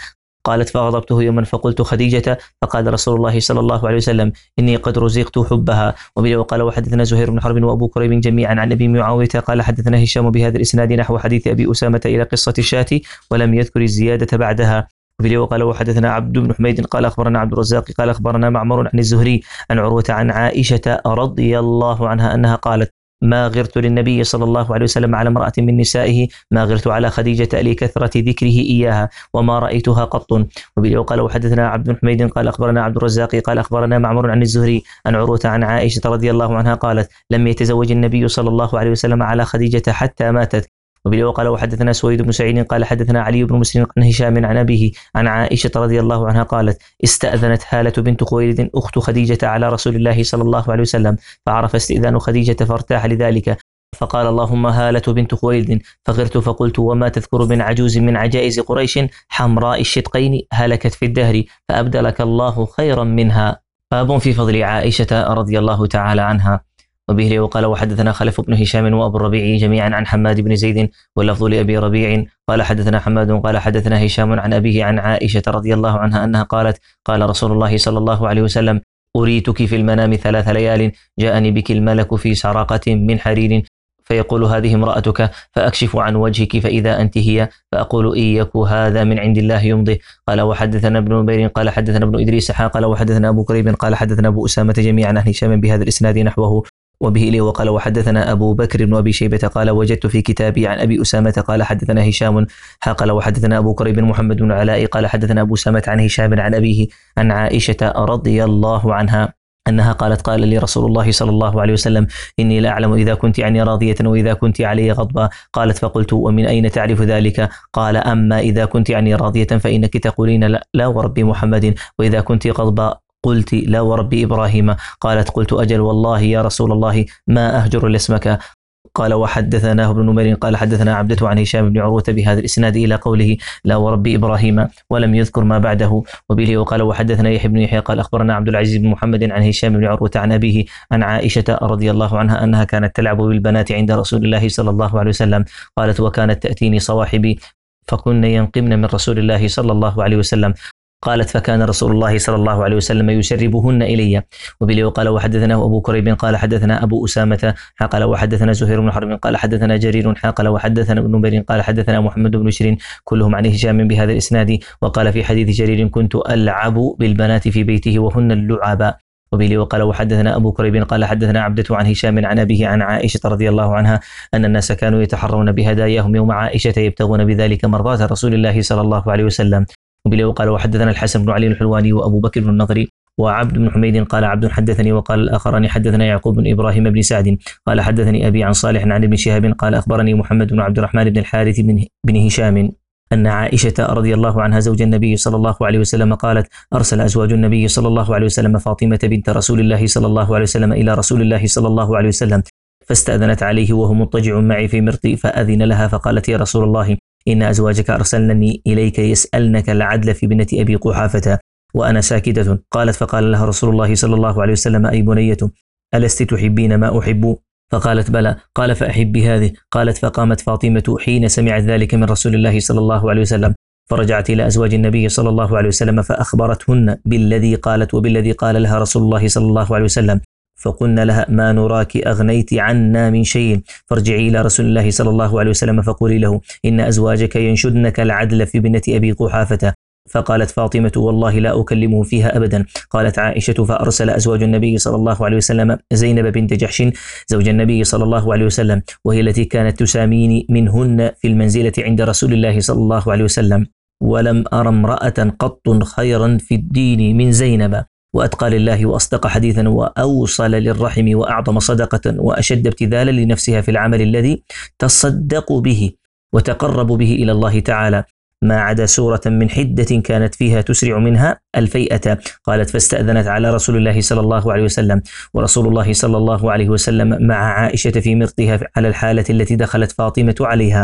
قالت فغضبته يوما فقلت خديجة، فقال رسول الله صلى الله عليه وسلم إني قد رزقت حبها. وبه وقال وحدثنا زهير بن حرب وأبو كريب جميعا عن أبي معاوية قال حدثنا هشام بهذا الإسناد نحو حديث أبي أسامة إلى قصة الشاة ولم يذكر الزيادة بعدها. وبه وقال وحدثنا عبد بن حميد قال أخبرنا عبد الرزاق قال أخبرنا معمر عن الزهري عن عروة عن عائشة رضي الله عنها أنها قالت ما غرت للنبي صلى الله عليه وسلم على امرأة من نسائه ما غرت على خديجة لكثرة ذكره إياها وما رأيتها قط. وبه وقال وحدثنا عبد بن حميد قال أخبرنا عبد الرزاق قال أخبرنا معمر عن الزهري عن عروة عن عائشة رضي الله عنها قالت لم يتزوج النبي صلى الله عليه وسلم على خديجة حتى ماتت. وبه وقال وحدثنا سويد بن سعيد قال حدثنا علي بن مسلم عن هشام عن أبيه عن عائشة رضي الله عنها قالت استأذنت هالة بنت خويلد أخت خديجة على رسول الله صلى الله عليه وسلم فعرف استئذان خديجة فارتاح لذلك فقال اللهم هالة بنت خويلد فغرت فقلت وما تذكر من عجوز من عجائز قريش حمراء الشدقين هلكت في الدهر فأبدلك الله خيرا منها. باب في فضل عائشة رضي الله تعالى عنها. وبه وقال وحدثنا خلف بن هشام وأبو الربيع جميعا عن حماد بن زيد واللفظ لأبي ربيع قال حدثنا حماد قال حدثنا هشام عن أبيه عن عائشة رضي الله عنها أنها قالت قال رسول الله صلى الله عليه وسلم أريتك في المنام ثلاث ليال جاءني بك الملك في سراقة من حرير فيقول هذه امرأتك فأكشف عن وجهك فإذا أنت هي فأقول إن يك هذا من عند الله يمضي. قال وحدثنا ابن نبير قال حدثنا ابن إدريس قال وحدثنا أبو كريب قال حدثنا أبو أسامة جميعا عن هشام بهذا الإسناد نحوه. وبه إليه وقال وحدثنا أبو بكر بن أبي شيبة قال وجدت في كتابي عن أبي أسامة قال حدثنا هشام قال وحدثنا أبو كريب محمد بن علاء قال حدثنا أبو أسامة عن هشام عن أبيه عن عائشة رضي الله عنها أنها قالت قال لي رسول الله صلى الله عليه وسلم إني لا أعلم إذا كنت عني راضية وإذا كنت علي غضبا. قالت فقلت ومن أين تعرف ذلك؟ قال أما إذا كنت عني راضية فإنك تقولين لا, لا ورب محمد وإذا كنت غضبا قلت لا ورب إبراهيم. قالت قلت أجل والله يا رسول الله ما أهجر لاسمك. قال وحدثناه ابن نمير قال حدثنا عبدة عن هشام بن عروة بهذا الإسناد إلى قوله لا ورب إبراهيم ولم يذكر ما بعده. وبه وقال وحدثنا يحيى بن يحيى قال أخبرنا عبد العزيز بن محمد عن هشام بن عروة عن أبيه عن عائشة رضي الله عنها أنها كانت تلعب بالبنات عند رسول الله صلى الله عليه وسلم. قالت وكانت تأتيني صواحبي فكن ينقمن من رسول الله صلى الله عليه وسلم. قالت فكان رسول الله صلى الله عليه وسلم يسربهن إلي. وبه وقال وحدثنا أبو كريب قال حدثنا أبو أسامة قال وحدثنا زهير بن حرب قال حدثنا جرير قال وحدثنا ابن نمير قال حدثنا محمد بن بشير كلهم عن هشام بهذا الإسناد. وقال في حديث جرير كنت ألعب بالبنات في بيته وهن اللعباء. وبه وقال وحدثنا أبو كريب قال حدثنا عبدة عن هشام عن أبيه عن عائشة رضي الله عنها أن الناس كانوا يتحرون بهداياهم يوم عائشة يبتغون بذلك مرضاة رسول الله صلى الله عليه وسلم. وبه وقال وحدثنا الحسن بن علي الحلواني وأبو بكر بن النضري وعبد بن حميد قال عبد حدثني وقال الآخران حدثنا يعقوب بن إبراهيم بن سعد قال حدثني أبي عن صالح عن ابن شهاب قال أخبرني محمد بن عبد الرحمن بن الحارث بن هشام أن عائشة رضي الله عنها زوج النبي صلى الله عليه وسلم قالت أرسل أزواج النبي صلى الله عليه وسلم فاطمة بنت رسول الله صلى الله عليه وسلم إلى رسول الله صلى الله عليه وسلم فاستأذنت عليه وهو مضطجع معي في مرطي فأذن لها فقالت يا رسول الله إن أزواجك أرسلنني إليك يسألنك العدل في بنة أبي قحافة وأنا ساكتة. قالت فقال لها رسول الله صلى الله عليه وسلم أي بنية ألست تحبين ما أحب؟ فقالت بلى. قال فأحب هذه. قالت فقامت فاطمة حين سمعت ذلك من رسول الله صلى الله عليه وسلم فرجعت إلى أزواج النبي صلى الله عليه وسلم فأخبرتهن بالذي قالت وبالذي قال لها رسول الله صلى الله عليه وسلم فقلنا لها ما نراك أغنيت عنا من شيء فارجعي إلى رسول الله صلى الله عليه وسلم فقولي له إن أزواجك ينشدنك العدل في بنة أبي قحافة. فقالت فاطمة والله لا أكلمه فيها أبدا. قالت عائشة فأرسل أزواج النبي صلى الله عليه وسلم زينب بنت جحش زوج النبي صلى الله عليه وسلم وهي التي كانت تساميني منهن في المنزلة عند رسول الله صلى الله عليه وسلم ولم أرى امرأة قط خيرا في الدين من زينب وأتقى لله وأصدق حديثا وأوصل للرحم وأعظم صدقة وأشد ابتذالا لنفسها في العمل الذي تصدق به وتقرب به إلى الله تعالى ما عدا سورة من حدة كانت فيها تسرع منها الفيئة. قالت فاستأذنت على رسول الله صلى الله عليه وسلم ورسول الله صلى الله عليه وسلم مع عائشة في مرطها على الحالة التي دخلت فاطمة عليها.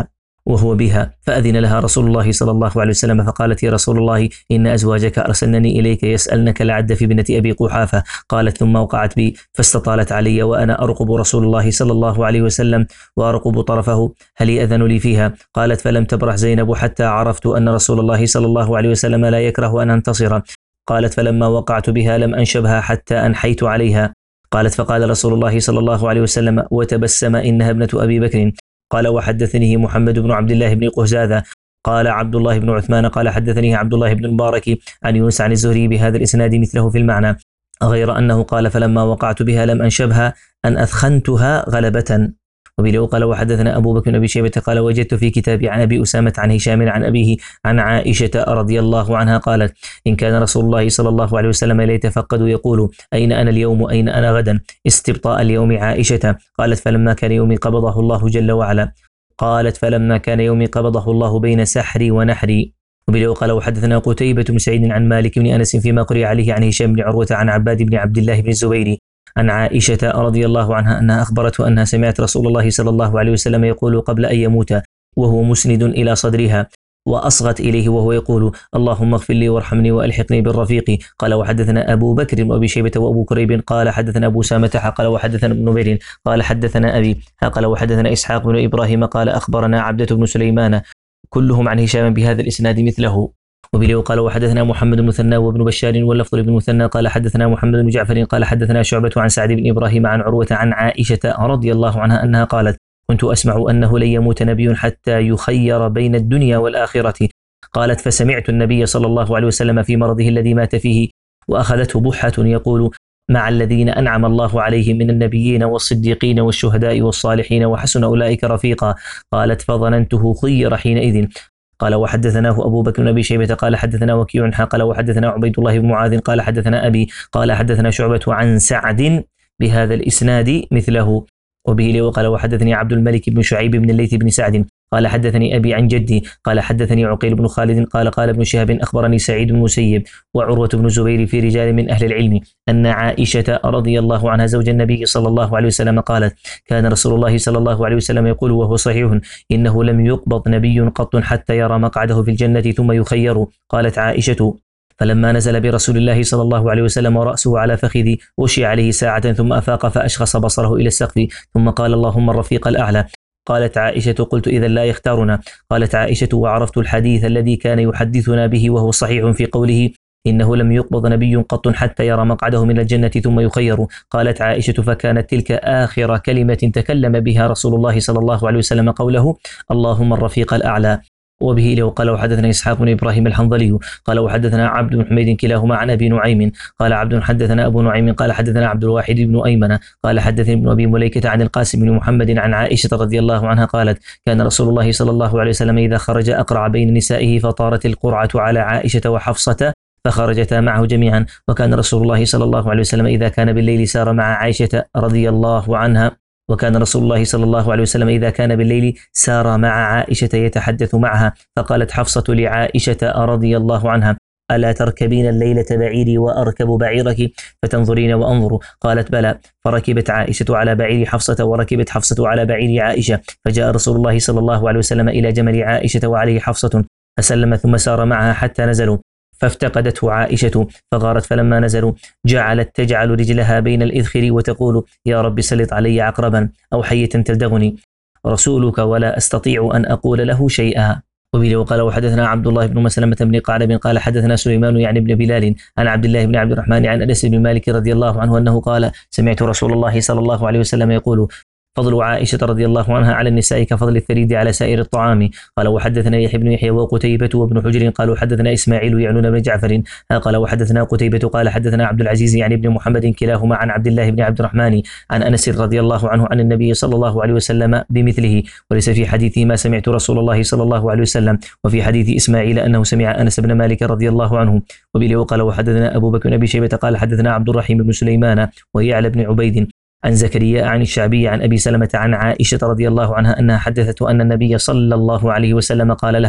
وهو بها، فأذن لها رسول الله صلى الله عليه وسلم فقالت: يا رسول الله إن أزواجك أرسلنني إليك يسألنك العد في ابنة أبي قحافة. قالت: ثم وقعت بي فاستطالت علي وأنا أرقب رسول الله صلى الله عليه وسلم وأرقب طرفه، هل يأذن لي فيها؟ قالت: فلم تبرح زينب حتى عرفت أن رسول الله صلى الله عليه وسلم لا يكره أن أنتصر. قالت: فلما وقعت بها لم أنشبها حتى أنحيت عليها. قالت: فقال رسول الله صلى الله عليه وسلم وتبسم: إنها ابنة أبي بكر. قال: وحدثني محمد بن عبد الله بن قهزاذة قال عبد الله بن عثمان قال حدثني عبد الله بن المبارك عن يونس عن الزهري بهذا الإسناد مثله في المعنى، غير أنه قال: فلما وقعت بها لم أنشبها أن أثخنتها غلبة. وبه قال: وحدثنا أبو بكر بن أبي شيبة قال: وجدت في كتابي عن أبي أسامة عن هشام عن أبيه عن عائشة رضي الله عنها قالت: إن كان رسول الله صلى الله عليه وسلم ليتفقد يقول: أين أنا اليوم أين أنا غدا، استبطاء اليوم عائشة. قالت: فلما كان يومي قبضه الله جل وعلا. قالت: فلما كان يومي قبضه الله بين سحري ونحري. وبه قال: وحدثنا قتيبة بن سعيد عن مالك بن أنس فيما قرئ عليه عن هشام بن عروة عن عباد بن عبد الله بن الزبير عن عائشة رضي الله عنها أنها أخبرته أنها سمعت رسول الله صلى الله عليه وسلم يقول قبل أن يموت وهو مسند إلى صدرها، وأصغت إليه وهو يقول: اللهم اغفر لي وارحمني وألحقني بالرفيق. قال: وحدثنا أبو بكر وأبي شيبة وأبو كريب قال حدثنا أبو سامة قال وحدثنا ابن نمير قال حدثنا أبي قال وحدثنا إسحاق بن إبراهيم قال أخبرنا عبدة بن سليمان كلهم عن هشام بهذا الإسناد مثله. وبه قال: وحدثنا محمد بن مثنى وابن بشار واللفظ بن مثنى قال حدثنا محمد بن جعفر قال حدثنا شعبة عن سعد بن إبراهيم عن عروة عن عائشة رضي الله عنها أنها قالت: كنت أسمع أنه لن يموت نبي حتى يخير بين الدنيا والآخرة. قالت: فسمعت النبي صلى الله عليه وسلم في مرضه الذي مات فيه وأخذته بحة يقول: مع الذين أنعم الله عليهم من النبيين والصديقين والشهداء والصالحين وحسن أولئك رفيقا. قالت: فظننته خير حينئذ. قال: وحدثناه أبو بكر بن أبي شيبة قال حدثنا وكيع قال وحدثنا عبيد الله بن معاذ قال حدثنا أبي قال حدثنا شعبة عن سعد بهذا الإسناد مثله. وبه وقال: وحدثني عبد الملك بن شعيب بن الليث بن سعد قال حدثني أبي عن جدي قال حدثني عقيل بن خالد قال قال ابن شهاب أخبرني سعيد بن المسيب وعروة بن الزبير في رجال من أهل العلم أن عائشة رضي الله عنها زوج النبي صلى الله عليه وسلم قالت: كان رسول الله صلى الله عليه وسلم يقول وهو صحيح: إنه لم يقبض نبي قط حتى يرى مقعده في الجنة ثم يخير. قالت عائشة: فلما نزل برسول الله صلى الله عليه وسلم ورأسه على فخذي غشي عليه ساعة ثم أفاق فأشخص بصره إلى السقف ثم قال: اللهم الرفيق الأعلى. قالت عائشة: قلت: إذا لا يختارنا. قالت عائشة: وعرفت الحديث الذي كان يحدثنا به وهو صحيح في قوله: إنه لم يقبض نبي قط حتى يرى مقعده من الجنة ثم يخير. قالت عائشة: فكانت تلك آخر كلمة تكلم بها رسول الله صلى الله عليه وسلم قوله: اللهم الرفيق الأعلى. وبه له قال: وحدثنا إسحاق بن إبراهيم الحنظلي قال وحدثنا عبد بن حميد كلاهما عن أبي نعيم قال عبد حدثنا أبو نعيم قال حدثنا عبد الواحد بن أيمن قال حدثني ابن أبي مليكة عن القاسم بن محمد عن عائشة رضي الله عنها قالت: كان رسول الله صلى الله عليه وسلم إذا خرج أقرع بين نسائه فطارت القرعة على عائشة وحفصة فخرجتا معه جميعا. وكان رسول الله صلى الله عليه وسلم إذا كان بالليل سار مع عائشة رضي الله عنها وكان رسول الله صلى الله عليه وسلم إذا كان بالليل سار مع عائشة يتحدث معها. فقالت حفصة لعائشة رضي الله عنها: ألا تركبين الليلة بعيري وأركب بعيرك فتنظرين وأنظر؟ قالت: بلى. فركبت عائشة على بعير حفصة وركبت حفصة على بعير عائشة، فجاء رسول الله صلى الله عليه وسلم إلى جمل عائشة وعليه حفصة فسلم ثم سار معها حتى نزلوا فافتقدته عائشة فغارت، فلما نزلوا جعلت تجعل رجلها بين الإذخر وتقول: يا رب سلط علي عقربا أو حية تلدغني رسولك ولا أستطيع أن أقول له شيئا. وبه قال: وحدثنا عبد الله بن مسلمة بن قعنب قال حدثنا سليمان يعني بن بلال عن عبد الله بن عبد الرحمن عن أنس بن مالك رضي الله عنه أنه قال: سمعت رسول الله صلى الله عليه وسلم يقول: فضل عائشة رضي الله عنها على النساء كفضل الثريد على سائر الطعام. قال: وحدثنا يحيى بن يحيى وقتيبة وابن حجر قالوا حدثنا إسماعيل يعنون بن جعفر قال: وحدثنا قتيبة قال حدثنا عبد العزيز يعني ابن محمد كلاهما عن عبد الله بن عبد الرحمن عن أنس رضي الله عنه عن النبي صلى الله عليه وسلم بمثله، وليس في حديثه ما سمعت رسول الله صلى الله عليه وسلم، وفي حديث إسماعيل أنه سمع أنس بن مالك رضي الله عنه. وبه قال: وحدثنا أبو بكر بن أبي شيبة قال حدثنا عبد الرحيم بن سليمان ويعلى بن عبيد عن زكريا عن الشعبي عن أبي سلمة عن عائشة رضي الله عنها أنها حدثته أن النبي صلى الله عليه وسلم قال لها: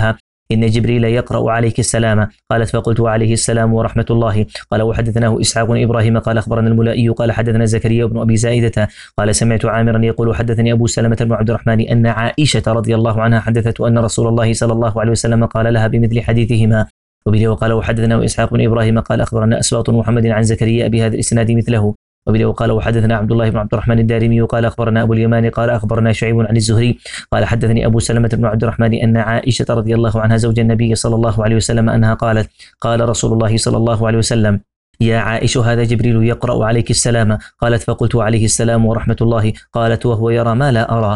إن جبريل يقرأ عليك السلام. قالت فقلت وعليه السلام ورحمة الله. قال وحدثناه إسحاق بن إبراهيم قال أخبرنا الملائي قال حدثنا زكريا بن أبي زائدة قال سمعت عامرا يقول حدثني أبو سلمة بن عبد الرحمن أن عائشة رضي الله عنها حدثت أن رسول الله صلى الله عليه وسلم قال لها بمثل حديثهما. وبه وقال وحدثناه إسحاق بن إبراهيم قال أخبرنا أسباط محمد عن زكريا بهذا الإسناد مثله. وبه وقال وحدثنا عبد الله بن عبد الرحمن الدارمي قال أخبرنا أبو اليمان قال أخبرنا شعيب عن الزهري قال حدثني أبو سلمة بن عبد الرحمن أن عائشة رضي الله عنها زوج النبي صلى الله عليه وسلم أنها قالت قال رسول الله صلى الله عليه وسلم يا عائشة هذا جبريل يقرأ عليك السلام. قالت فقلت عليه السلام ورحمة الله. قالت وهو يرى ما لا أرى.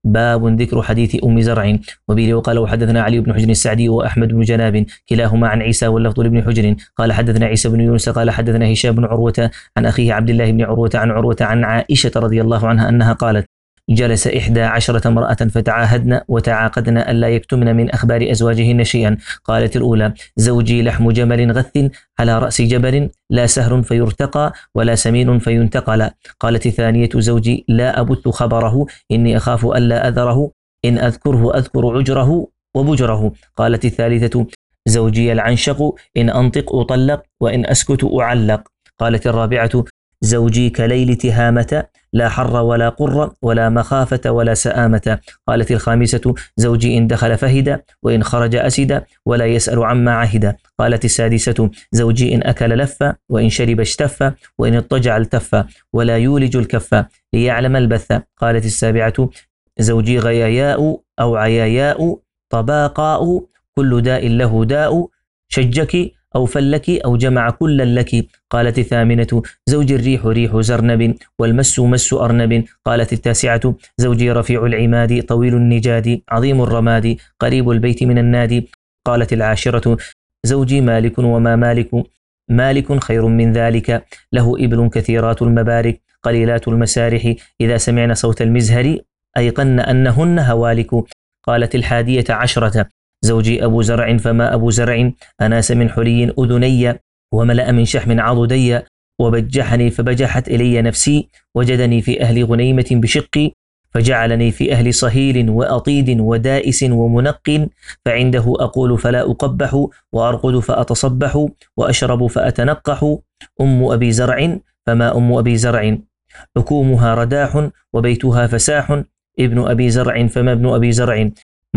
باب ذكر حديث أم زرع. وبه وقال وحدثنا علي بن حجر السعدي وأحمد بن جناب كلاهما عن عيسى واللفظ لابن حجر قال حدثنا عيسى بن يونس قال حدثنا هشام بن عروة عن أخيه عبد الله بن عروة عن عروة عن عائشة رضي الله عنها أنها قالت جلس إحدى عشرة امرأة فتعاهدن وتعاقدن ألا يكتمن من أخبار أزواجهن شيئا. قالت الأولى زوجي لحم جمل غث على رأس جبل لا سهر فيرتقى ولا سمين فينتقل. قالت الثانية زوجي لا أبث خبره إني أخاف ألا أذره إن أذكره أذكر عجره وبجره. قالت الثالثة زوجي العنشق إن أنطق أطلق وإن أسكت أعلق. قالت الرابعة زوجي كليل تهامة لا حر ولا قر ولا مخافة ولا سآمة. قالت الخامسة زوجي إن دخل فهد وإن خرج أسد ولا يسأل عما عهد. قالت السادسة زوجي إن أكل لف وإن شرب اشتف وإن اضطجع التف ولا يولج الكف ليعلم البث. قالت السابعة زوجي غياياء أو عياياء طباقاء كل داء له داء شجك أو فلك أو جمع كلا لك. قالت الثامنة زوجي الريح ريح زرنب والمس مس أرنب. قالت التاسعة زوجي رفيع العماد طويل النجاد عظيم الرماد قريب البيت من النادي. قالت العاشرة زوجي مالك وما مالك مالك خير من ذلك له إبل كثيرات المبارك قليلات المسارح إذا سمعن صوت المزهر أيقن أنهن هوالك. قالت الحادية عشرة زوجي أبو زرع فما أبو زرع أناس من حلي أذني وملأ من شحم عضدي وبجحني فبجحت إلي نفسي وجدني في أهل غنيمة بشقي فجعلني في أهل صهيل وأطيد ودائس ومنق فعنده أقول فلا أقبح وأرقد فأتصبح وأشرب فأتنقح. أم أبي زرع فما أم أبي زرع حكومها رداح وبيتها فساح ابن أبي زرع فما ابن أبي زرع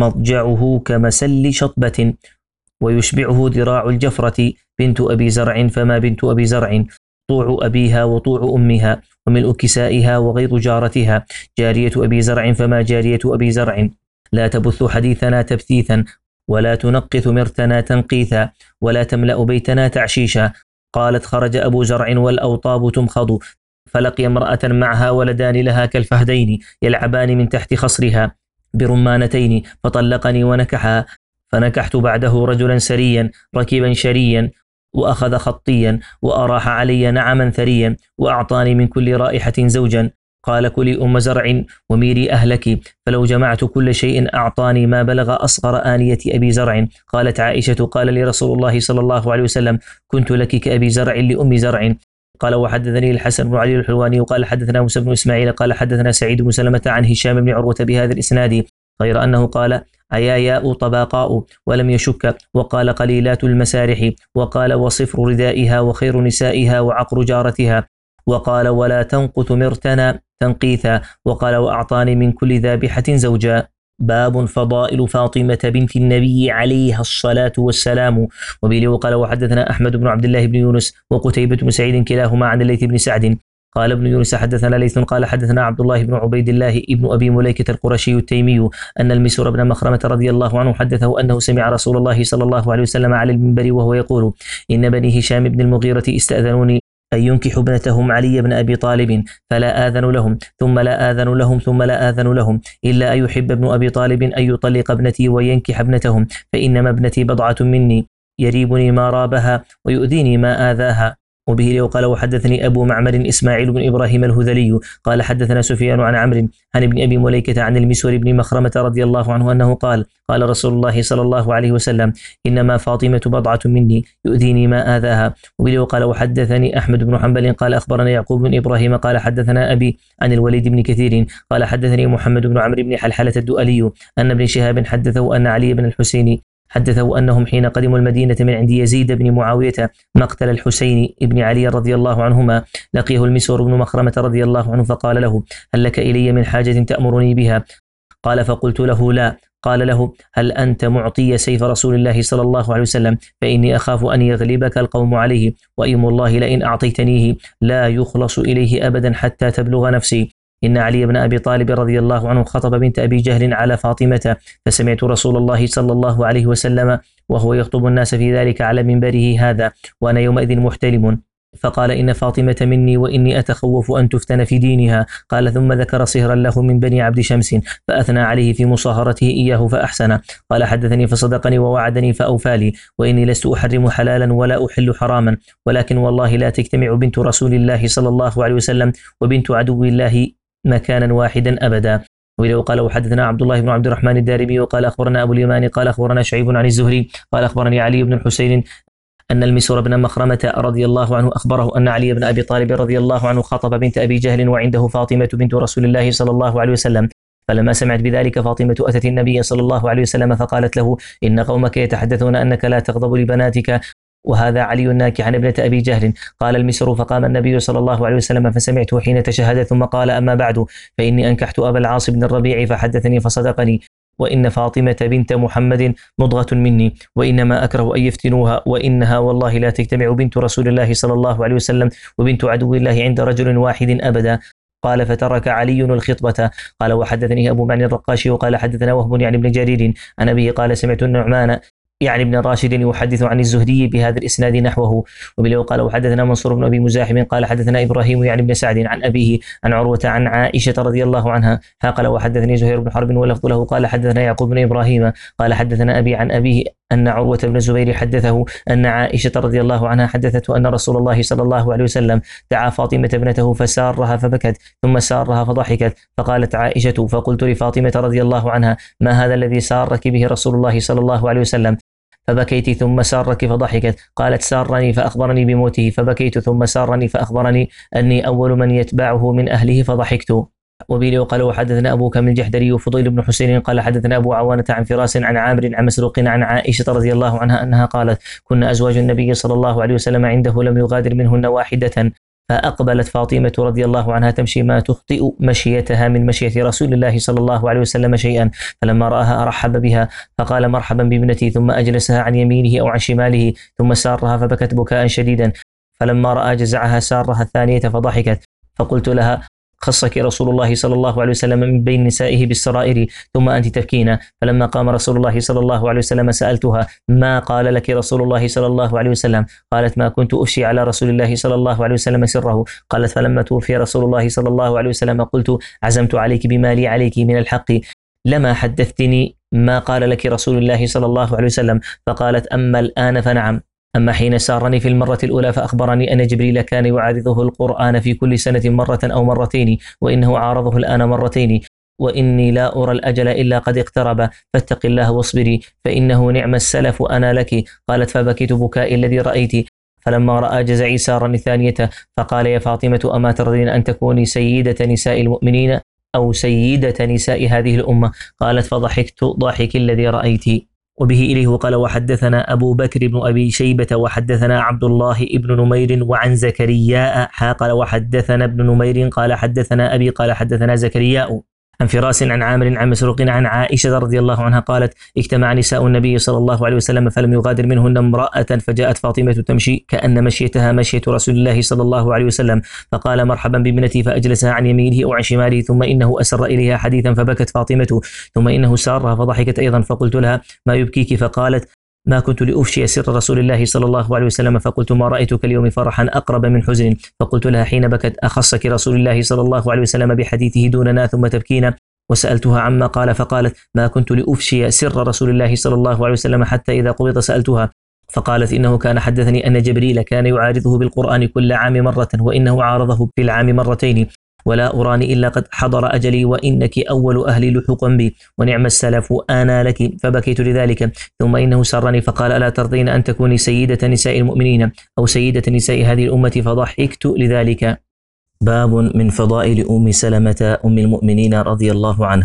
مضجعه كمسل شطبة ويشبعه ذراع الجفرة. بنت أبي زرع فما بنت أبي زرع طوع أبيها وطوع أمها وملء كسائها وغيظ جارتها. جارية أبي زرع فما جارية أبي زرع لا تبث حديثنا تبثيثا ولا تنقث مرتنا تنقيثا ولا تملأ بيتنا تعشيشا. قالت خرج أبو زرع والأوطاب تمخض فلقي امرأة معها ولدان لها كالفهدين يلعبان من تحت خصرها برمانتين فطلقني ونكحها فنكحت بعده رجلا سريا ركبا شريا وأخذ خطيا وأراح علي نعما ثريا وأعطاني من كل رائحة زوجا. قال كلي أم زرع وميري أهلك فلو جمعت كل شيء أعطاني ما بلغ أصغر آنية أبي زرع. قالت عائشة قال لي رسول الله صلى الله عليه وسلم كنت لك كأبي زرع لأم زرع. قال وحدثني الحسن بن علي الحلواني وقال حدثنا موسى بن إسماعيل قال حدثنا سعيد بن سلمة عن هشام بن عروة بهذا الإسناد غير أنه قال عياياء طباقاء ولم يشك وقال قليلات المسارح وقال وصفر ردائها وخير نسائها وعقر جارتها وقال ولا تنقث مرتنا تنقيثا وقال وأعطاني من كل ذابحة زوجا. باب فضائل فاطمة بنت النبي عليها الصلاة والسلام. وبه وقال وحدثنا أحمد بن عبد الله بن يونس وقتيبة بن سعيد كلاهما عن الليث بن سعد قال ابن يونس حدثنا ليث قال حدثنا عبد الله بن عبيد الله ابن أبي مليكة القرشي التيمي أن المسور بن مخرمة رضي الله عنه حدثه أنه سمع رسول الله صلى الله عليه وسلم على المنبر وهو يقول إن بني هشام بن المغيرة استأذنوني أن ينكحوا ابنتهم علي بن أبي طالب فلا آذن لهم ثم لا آذن لهم ثم لا آذن لهم إلا أن يحب ابن أبي طالب أن يطلق ابنتي وينكح ابنتهم فإنما ابنتي بضعة مني يريبني ما رابها ويؤذيني ما آذاها. وبه وقال وحدثني أبو معمر إسماعيل بن إبراهيم الهذلي قال حدثنا سفيان عن عمرو عن ابن أبي مليكة عن المسور بن مخرمة رضي الله عنه أنه قال قال رسول الله صلى الله عليه وسلم إنما فاطمة بضعة مني يؤذيني ما آذاها. وبه وقال وحدثني أحمد بن حنبل قال أخبرنا يعقوب بن إبراهيم قال حدثنا أبي عن الوليد بن كثير قال حدثني محمد بن عمرو بن حلحلة الدؤلي أن ابن شهاب حدثه أن علي بن الحسين حدثه أنهم حين قدموا المدينة من عند يزيد بن معاوية مقتل الحسين بن علي رضي الله عنهما لقيه المسور بن مخرمة رضي الله عنه فقال له: هل لك إلي من حاجة تأمرني بها؟ قال: فقلت له: لا. قال له: هل أنت معطي سيف رسول الله صلى الله عليه وسلم؟ فإني أخاف أن يغلبك القوم عليه، وإيم الله لئن أعطيتنيه لا يخلص إليه أبدا حتى تبلغ نفسي. إن علي بن أبي طالب رضي الله عنه خطب بنت أبي جهل على فاطمة، فسمعت رسول الله صلى الله عليه وسلم وهو يخطب الناس في ذلك على منبره هذا وأنا يومئذ محتلم، فقال: إن فاطمة مني وإني أتخوف أن تفتن في دينها. قال: ثم ذكر صهرا له من بني عبد شمس فأثنى عليه في مصاهرته إياه فأحسن. قال: حدثني فصدقني ووعدني فأوفالي، وإني لست أحرم حلالا ولا أحل حراما، ولكن والله لا تجتمع بنت رسول الله صلى الله عليه وسلم وبنت عدو الله مكانا واحدا أبدا. وإذا قال: وحدثنا عبد الله بن عبد الرحمن الدارمي وقال أخبرنا أبو اليمان قال أخبرنا شعيب عن الزهري قال أخبرني علي بن الحسين أن المسور بن مخرمة رضي الله عنه أخبره أن علي بن أبي طالب رضي الله عنه خطب بنت أبي جهل وعنده فاطمة بنت رسول الله صلى الله عليه وسلم. فلما سمعت بذلك فاطمة أتت النبي صلى الله عليه وسلم فقالت له: إن قومك يتحدثون أنك لا تغضب لبناتك، وهذا علي ناكح عن ابنة أبي جهل. قال المسر: فقام النبي صلى الله عليه وسلم فسمعته حين تشهد ثم قال: أما بعد، فإني أنكحت أبا العاص بن الربيع فحدثني فصدقني، وإن فاطمة بنت محمد مضغة مني، وإنما أكره أن يفتنوها، وإنها والله لا تجتمع بنت رسول الله صلى الله عليه وسلم وبنت عدو الله عند رجل واحد أبدا. قال: فترك علي الخطبة. قال: وحدثني أبو معن الرقاشي وقال حدثنا وهب يعني بن جرير عن أبيه قال: سمعت النعمان يعني ابن راشد يحدث عن الزهري بهذا الإسناد نحوه. وبله قال: وحدثنا منصور بن أبي مزاحم قال حدثنا إبراهيم يعني بن سعد عن أبيه عن عروة عن عائشة رضي الله عنها قال: وحدثني زهير بن حرب ولفظ له قال حدثنا يعقوب بن إبراهيم قال حدثنا أبي عن أبيه أن عروة بن الزبير حدثه أن عائشة رضي الله عنها حدثته أن رسول الله صلى الله عليه وسلم دعا فاطمة ابنته فسارها فبكت ثم سارها فضحكت. فقالت عائشة: فقلت لفاطمة رضي الله عنها: ما هذا الذي سارك به رسول الله صلى الله عليه وسلم؟ فبكيت ثم سارك فضحكت. قالت: سارني فأخبرني بموته، فبكيت ثم سارني فأخبرني أني أول من يتبعه من أهله فضحكت. وبه قال: وحدثنا أبو كامل الجحدري وفضيل بن حسين قال حدثنا أبو عوانة عن فراس عن عامر عن مسروق عن عائشة رضي الله عنها أنها قالت: كنا أزواج النبي صلى الله عليه وسلم عنده لم يغادر منهن واحدة. فأقبلت فاطمة رضي الله عنها تمشي ما تخطئ مشيتها من مشية رسول الله صلى الله عليه وسلم شيئا، فلما رآها أرحب بها فقال: مرحبا بابنتي، ثم أجلسها عن يمينه أو عن شماله ثم سارها فبكت بكاء شديدا، فلما رأى جزعها سارها الثانية فضحكت. فقلت لها: خصك رسول الله صلى الله عليه وسلم من بين نسائه بالسرائر ثم أنت تبكين. فلما قام رسول الله صلى الله عليه وسلم سألتها: ما قال لك رسول الله صلى الله عليه وسلم؟ قالت: ما كنت أفشي على رسول الله صلى الله عليه وسلم سره. قالت: فلما توفي رسول الله صلى الله عليه وسلم قلت: عزمت عليك بما لي عليك من الحق، لما حدثتني ما قال لك رسول الله صلى الله عليه وسلم. فقالت: أما الآن فنعم، أما حين سارني في المرة الأولى فأخبرني أن جبريل كان يعارضه القرآن في كل سنة مرة أو مرتين، وإنه عارضه الآن مرتين، وإني لا أرى الأجل إلا قد اقترب، فاتق الله واصبري فإنه نعم السلف أنا لك. قالت: فبكيت بكائي الذي رأيت. فلما رأى جزعي سارني ثانية فقال: يا فاطمة، أما ترضين أن تكوني سيدة نساء المؤمنين أو سيدة نساء هذه الأمة؟ قالت: فضحكت ضاحك الذي رأيت. وبه إليه قال: وحدثنا أبو بكر بن أبي شيبة وحدثنا عبد الله بن نمير وعن زكرياء قال: وحدثنا ابن نمير قال حدثنا أبي قال حدثنا زكرياء عن فراس عن عامر عن مسروق عن عائشة رضي الله عنها قالت: اجتمع نساء النبي صلى الله عليه وسلم فلم يغادر منهن امرأة، فجاءت فاطمة تمشي كأن مشيتها مشية رسول الله صلى الله عليه وسلم، فقال: مرحبا بابنتي، فأجلسها عن يمينه أو عن شماله، ثم إنه أسر إليها حديثا فبكت فاطمة، ثم إنه سارها فضحكت أيضا. فقلت لها: ما يبكيك؟ فقالت: ما كنت لأفشي سر رسول الله صلى الله عليه وسلم. فقلت: ما رأيتك اليوم فرحا أقرب من حزن. فقلت لها حين بكت: أخصك رسول الله صلى الله عليه وسلم بحديثه دوننا ثم تبكين؟ وسألتها عما قال فقالت: ما كنت لأفشي سر رسول الله صلى الله عليه وسلم حتى إذا قبض سألتها، فقالت: إنه كان حدثني أن جبريل كان يعارضه بالقرآن كل عام مرة، وإنه عارضه في العام مرتين، ولا أراني إلا قد حضر أجلي، وإنك أول أهلي لحقا بي، ونعم السلف آنا لك. فبكيت لذلك. ثم إنه سرني فقال: ألا ترضين أن تكوني سيدة نساء المؤمنين أو سيدة نساء هذه الأمة؟ فضحكت لذلك. باب من فضائل أم سلمة أم المؤمنين رضي الله عنها.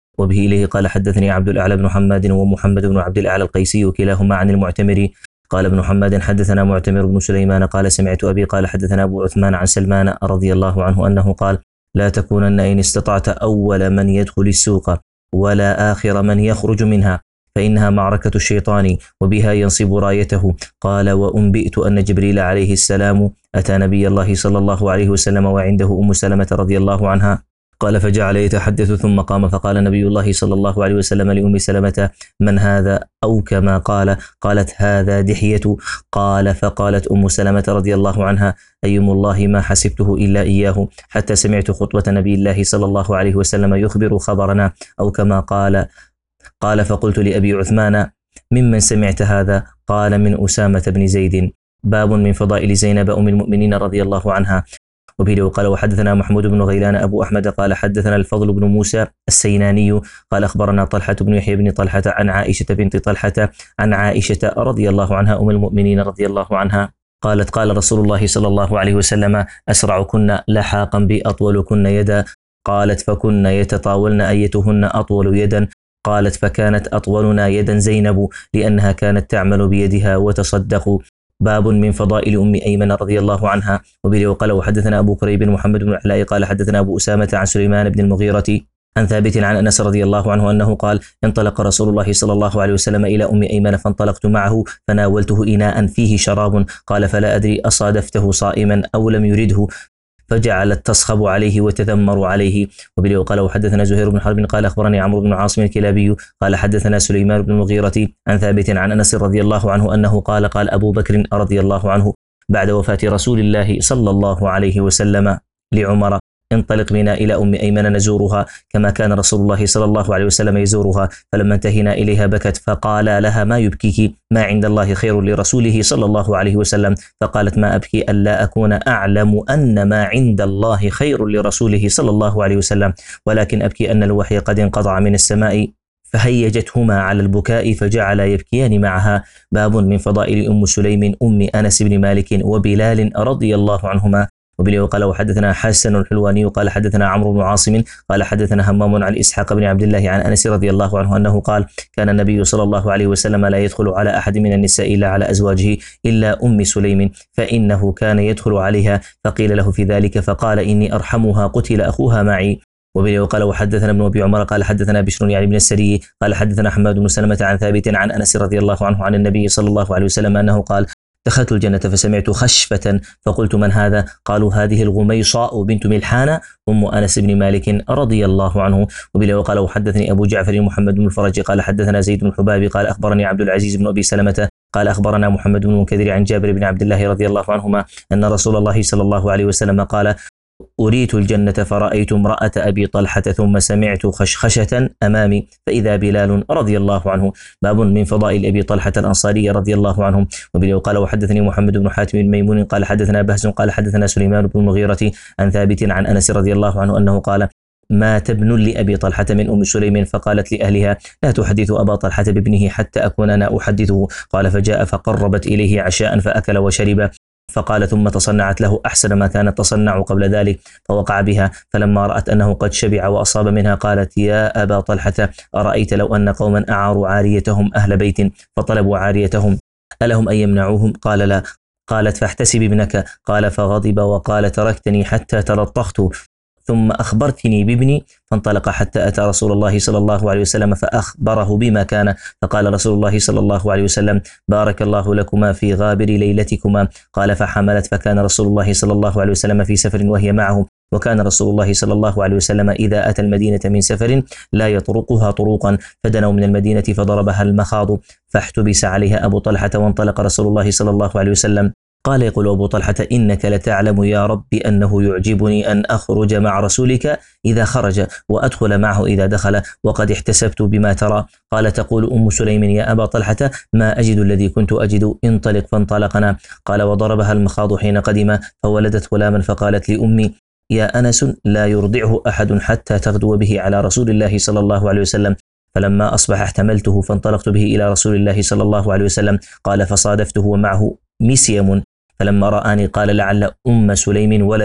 وبه إليه قال حدثني عبد الأعلى بن حماد ومحمد بن عبد الأعلى القيسي كلاهما عن المعتمر قال ابن حماد حدثنا معتمر بن سليمان قال سمعت أبي قال حدثنا أبو عثمان عن سلمان رضي الله عنه أنه قال لا تكونن إن استطعت أول من يدخل السوق ولا آخر من يخرج منها فإنها معركة الشيطان وبها ينصب رايته. قال وأنبئت أن جبريل عليه السلام أتى نبي الله صلى الله عليه وسلم وعنده أم سلمة رضي الله عنها قال فجعل يتحدث ثم قام فقال نبي الله صلى الله عليه وسلم لأم سلمة من هذا أو كما قال قالت هذا دحية. قال فقالت أم سلمة رضي الله عنها أيم الله ما حسبته إلا إياه حتى سمعت خطبة نبي الله صلى الله عليه وسلم يخبر خبرنا أو كما قال. قال فقلت لأبي عثمان ممن سمعت هذا؟ قال من أسامة بن زيد. باب من فضائل زينب أم المؤمنين رضي الله عنها. وبه قال وحدثنا محمود بن غيلان أبو أحمد قال حدثنا الفضل بن موسى السيناني قال أخبرنا طلحة بن يحيى بن طلحة عن عائشة بنت طلحة عن عائشة رضي الله عنها أم المؤمنين رضي الله عنها قالت قال رسول الله صلى الله عليه وسلم أسرعكن لحاقا بأطولكن يدا. قالت فكن يتطاولن أيتهن أطول يدا. قالت فكانت أطولنا يدا زينب لأنها كانت تعمل بيدها وتصدق. باب من فضائل أم أيمن رضي الله عنها. وبه قال وحدثنا أبو كريب محمد بن علاء قال حدثنا أبو أسامة عن سليمان بن المغيرة عن ثابت عن أنس رضي الله عنه أنه قال انطلق رسول الله صلى الله عليه وسلم إلى أم أيمن فانطلقت معه فناولته إناء فيه شراب قال فلا أدري أصادفته صائما أو لم يرده فجعلت تصخب عليه وتذمر عليه. وبه قال وحدثنا زهير بن حرب قال أخبرني عمرو بن عاصم الكلابي قال حدثنا سليمان بن المغيرة عن ثابت عن أنس رضي الله عنه أنه قال قال أبو بكر رضي الله عنه بعد وفاة رسول الله صلى الله عليه وسلم لعمر انطلق بنا إلى أم أيمن نزورها كما كان رسول الله صلى الله عليه وسلم يزورها. فلما انتهينا إليها بكت فقال لها ما يبكيك؟ ما عند الله خير لرسوله صلى الله عليه وسلم. فقالت ما أبكي ألا أكون أعلم أن ما عند الله خير لرسوله صلى الله عليه وسلم ولكن أبكي أن الوحي قد انقطع من السماء فهيجتهما على البكاء فجعلا يبكيان معها. باب من فضائل أم سليم أم أنس بن مالك وبلال رضي الله عنهما. وبه قال وحدثنا حسن الحلواني قال حدثنا عمرو بن عاصم قال حدثنا همام عن إسحاق بن عبد الله عن أنس رضي الله عنه أنه قال كان النبي صلى الله عليه وسلم لا يدخل على أحد من النساء إلا على أزواجه إلا أم سليم فإنه كان يدخل عليها فقيل له في ذلك فقال إني أرحمها قتل أخوها معي. وبه قال وحدثنا ابن أبي عمر قال حدثنا بشر يعني بن السري قال حدثنا حماد بن سلمة عن ثابت عن أنس رضي الله عنه عن النبي صلى الله عليه وسلم أنه قال دخلت الجنة فسمعت خشفة فقلت من هذا؟ قالوا هذه الغميصاء بنت ملحان أم أنس بن مالك رضي الله عنه. وبه قال وحدثني أبو جعفر محمد بن الفرج قال حدثنا زيد بن حباب قال أخبرني عبد العزيز بن أبي سلمة قال أخبرنا محمد بن المنكدر عن جابر بن عبد الله رضي الله عنهما أن رسول الله صلى الله عليه وسلم قال أريت الجنة فرأيت امرأة أبي طلحة ثم سمعت خشخشة أمامي فإذا بلال رضي الله عنه. باب من فضائل أبي طلحة الأنصاري رضي الله عنهم. وبه قال وحدثني محمد بن حاتم الميمون قال حدثنا بهز قال حدثنا سليمان بن المغيرة عن ثابت عن أنس رضي الله عنه أنه قال مات ابن لأبي طلحة من أم سليم فقالت لأهلها لا تحدث أبا طلحة بابنه حتى أكون أنا أحدثه. قال فجاء فقربت إليه عشاء فأكل وشرب فقال ثم تصنعت له أحسن ما كانت تصنع قبل ذلك فوقع بها فلما رأت أنه قد شبع وأصاب منها قالت يا أبا طلحة أرأيت لو أن قوما أعاروا عاريتهم أهل بيت فطلبوا عاريتهم ألهم أن يمنعوهم؟ قال لا. قالت فاحتسب ابنك. قال فغضب وقال تركتني حتى تلطخت ثم أخبرتني بابني فانطلق حتى أتى رسول الله صلى الله عليه وسلم فأخبره بما كان فقال رسول الله صلى الله عليه وسلم بارك الله لكما في غابر ليلتكما. قال فحملت فكان رسول الله صلى الله عليه وسلم في سفر وهي معه وكان رسول الله صلى الله عليه وسلم إذا أتى المدينة من سفر لا يطرقها طروقا فدنوا من المدينة فضربها المخاض فاحتبس عليها أبو طلحة وانطلق رسول الله صلى الله عليه وسلم. قال يقول أبو طلحة إنك لتعلم يا رب أنه يعجبني أن أخرج مع رسولك إذا خرج وأدخل معه إذا دخل وقد احتسبت بما ترى. قال تقول أم سليم يا أبا طلحة ما أجد الذي كنت أجد انطلق فانطلقنا. قال وضربها المخاض حين قدم فولدت غلاما فقالت لأمي يا أنس لا يرضعه أحد حتى تغدو به على رسول الله صلى الله عليه وسلم. فلما أصبح احتملته فانطلقت به إلى رسول الله صلى الله عليه وسلم. قال فصادفته ومعه مسيم فلما رآني قال لعل أم سليم ولدت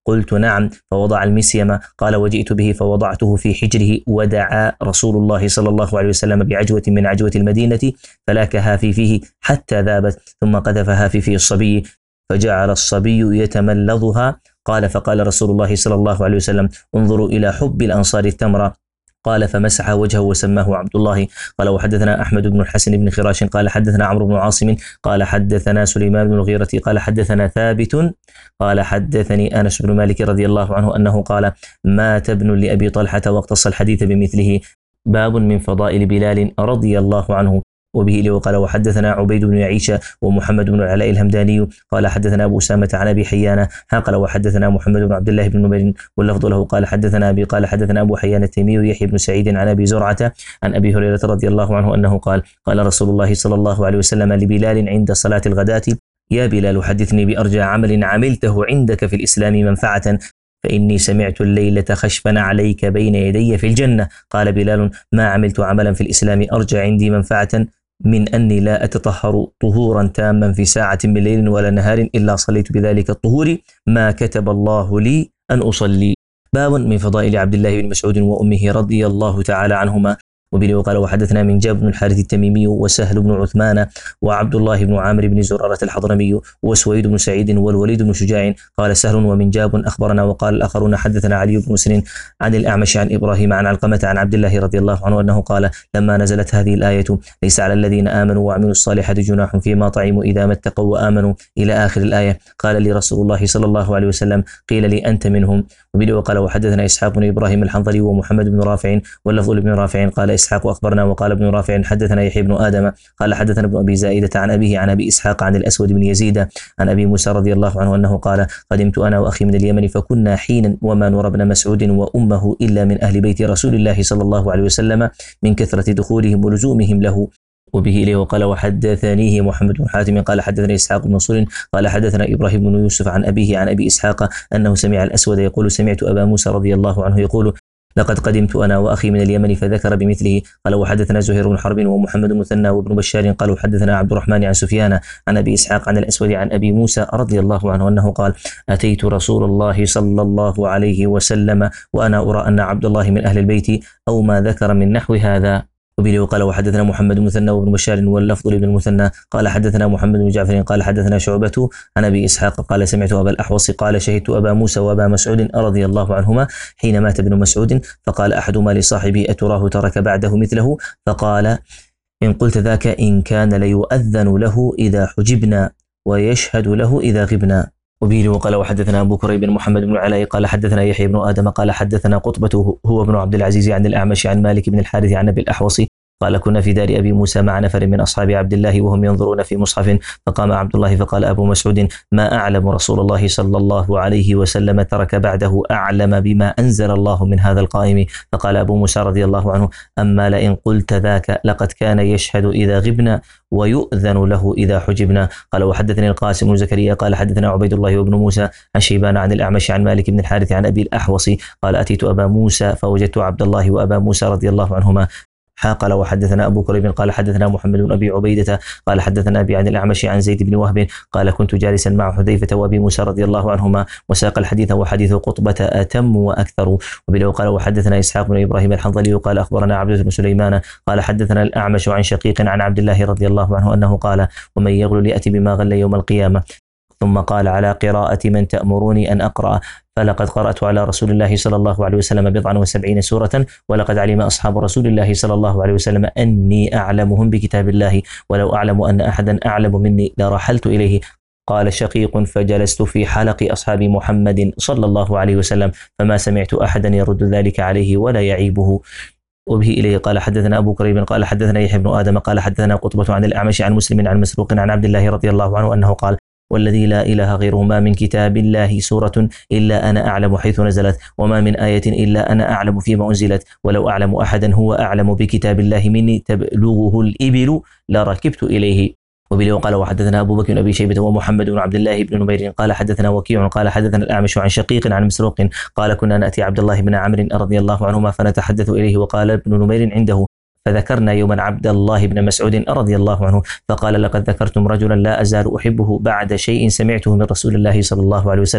قلت نعم، فوضع المسيم. قال وجئت به فوضعته في حجره، ودعا رسول الله صلى الله عليه وسلم بعجوة من عجوة المدينة فلاكها في فيه حتى ذابت، ثم قذفها في فيه الصبي فجعل الصبي يتملظها. قال فقال رسول الله صلى الله عليه وسلم انظروا إلى حب الأنصار التمر. قال فمسح وجهه وسماه عبد الله. قال وحدثنا أحمد بن الحسن بن خراش قال حدثنا عمرو بن عاصم قال حدثنا سليمان بن الغيرة قال حدثنا ثابت قال حدثني أنس بن مالك رضي الله عنه أنه قال مات ابن لأبي طلحة واقتص الحديث بمثله. باب من فضائل بلال رضي الله عنه. وبه إليه قال وحدثنا عبيد بن يعيش ومحمد بن العلاء الهمداني قال حدثنا أبو أسامة عن أبي حيان قال وحدثنا محمد بن عبد الله بن نمير واللفظ له قال حدثنا أبي قال حدثنا أبو حيان التيمي يحيى بن سعيد عن أبي زرعة عن أبي هريرة رضي الله عنه أنه قال قال رسول الله صلى الله عليه وسلم لبلال عند صلاة الغداة يا بلال حدثني بأرجى عمل عملته عندك في الإسلام منفعة، فإني سمعت الليلة خشفا عليك بين يدي في الجنة. قال بلال ما عملت عملا في الإسلام أرجى عندي منفعة من أني لا أتطهر طهورا تاما في ساعة من ليل ولا نهار إلا صليت بذلك الطهور ما كتب الله لي أن أصلي. باب من فضائل عبد الله بن مسعود وأمه رضي الله تعالى عنهما. وبه قال وحدثنا من جاب بن الحارث التميمي وسهل بن عثمان وعبد الله بن عامر بن زرارة الحضرمي وسويد بن سعيد والوليد بن شجاع. قال سهل ومن جاب أخبرنا. وقال الآخرون حدثنا علي بن مسلم عن الأعمش عن إبراهيم عن علقمة عن عبد الله رضي الله عنه أنه قال لما نزلت هذه الآية ليس على الذين آمنوا وعملوا الصالحات جناح فيما طعموا إذا ما اتقوا وآمنوا إلى آخر الآية. قال لي رسول الله صلى الله عليه وسلم قيل لي أنت منهم. وبه قال وحدثنا إسحاق بن إبراهيم الحنظلي ومحمد بن رافع واللفظ لابن رافع قال إسحاق أخبرنا. وقال ابن رافع حدثنا يحيى بن آدم قال حدثنا ابن أبي زائدة عن أبيه عن أبي إسحاق عن الأسود بن يزيد عن أبي موسى رضي الله عنه أنه قال قدمت أنا وأخي من اليمن فكنا حينا وما نرى ابن مسعود وأمه إلا من أهل بيت رسول الله صلى الله عليه وسلم من كثرة دخولهم ولزومهم له. وبه إليه قال وحدثنيه محمد بن حاتم قال حدثنا إسحاق بن منصور قال حدثنا إبراهيم بن يوسف عن أبيه عن أبي إسحاق أنه سمع الأسود يقول سمعت أبا موسى رضي الله عنه يقول لقد قدمت أنا وأخي من اليمن فذكر بمثله. قال وحدثنا زهير بن حرب ومحمد بن مثنى وابن بشار قالوا حدثنا عبد الرحمن عن سفيان عن أبي إسحاق عن الأسود عن أبي موسى رضي الله عنه أنه قال أتيت رسول الله صلى الله عليه وسلم وأنا أرى أن عبد الله من أهل البيت أو ما ذكر من نحو هذا. وبه قال وحدثنا محمد بن مثنى وابن بشار واللفظ لابن المثنى قال حدثنا محمد بن جعفر قال حدثنا شعبة عن أبي إسحاق قال سمعت أبا الأحوص قال شهدت أبا موسى وأبا مسعود رضي الله عنهما حين مات ابن مسعود فقال أحدهما لصاحبه أتراه ترك بعده مثله؟ فقال إن قلت ذاك إن كان ليؤذن له إذا حجبنا ويشهد له إذا غبنا. وبه قال وحدثنا أبو كريب بن محمد بن العلاء قال حدثنا يحيى بن آدم قال حدثنا قطبة هو ابن عبد العزيز عن الأعمش عن مالك بن الحارث عن أبي الأحوص قال كنا في دار أبي موسى مع نفر من أصحاب عبد الله وهم ينظرون في مصحف فقام عبد الله فقال أبو مسعود ما أعلم رسول الله صلى الله عليه وسلم ترك بعده أعلم بما أنزل الله من هذا القائم. فقال أبو موسى رضي الله عنه أما لئن قلت ذاك لقد كان يشهد إذا غبنا ويؤذن له إذا حجبنا. قال وحدثني القاسم بن زكريا قال حدثنا عبيد الله وابن موسى عن شيبان عن الأعمش عن مالك بن الحارث عن أبي الأحوص قال أتيت أبا موسى فوجدت عبد الله وأبا موسى رضي الله عنهما. قال وحدثنا أبو كريب قال حدثنا محمد بن أبي عبيدة قال حدثنا أبي عن الأعمش عن زيد بن وهب قال كنت جالسا مع حذيفة وأبي موسى رضي الله عنهما وساق الحديث وحديث قطبة أتم وأكثر. وبه قال وحدثنا إسحاق بن إبراهيم الحنظلي قال أخبرنا عبد بن سليمان قال حدثنا الأعمش عن شقيق عن عبد الله رضي الله عنه أنه قال ومن يغل يأتي بما غل يوم القيامة. ثم قال على قراءة من تأمروني أن أقرأ فلقد قرأت على رسول الله صلى الله عليه وسلم بضعا وسبعين سورة ولقد علم أصحاب رسول الله صلى الله عليه وسلم أني أعلمهم بكتاب الله ولو أعلم أن أحدا أعلم مني لرحلت إليه. قال شقيق فجلست في حلق أصحاب محمد صلى الله عليه وسلم فما سمعت أحدا يرد ذلك عليه ولا يعيبه. وبه إليه قال حدثنا أبو كريب قال حدثنا يحيى بن آدم قال حدثنا قطبة عن الأعمش عن مسلم عن مسروق عن عبد الله رضي الله عنه أنه قال والذي لا إله غيره ما من كتاب الله سورة إلا أنا أعلم حيث نزلت وما من آية إلا أنا أعلم فيما أنزلت ولو أعلم أحدا هو أعلم بكتاب الله مني تبلغه الإبل لركبت إليه. وبه قال وحدثنا أبو بكر بن أبي شيبة ومحمد بن عبد الله بن نمير قال حدثنا وكيع قال حدثنا الأعمش عن شقيق عن مسروق قال كنا نأتي عبد الله بن عمرو رضي الله عنهما فنتحدث إليه وقال ابن نمير عنده فذكرنا يوما عبد الله بن مسعود رضي الله عنه فقال لقد ذكرتم رجلا لا أزال أحبه بعد شيء سمعته من رسول الله صلى الله عليه وسلم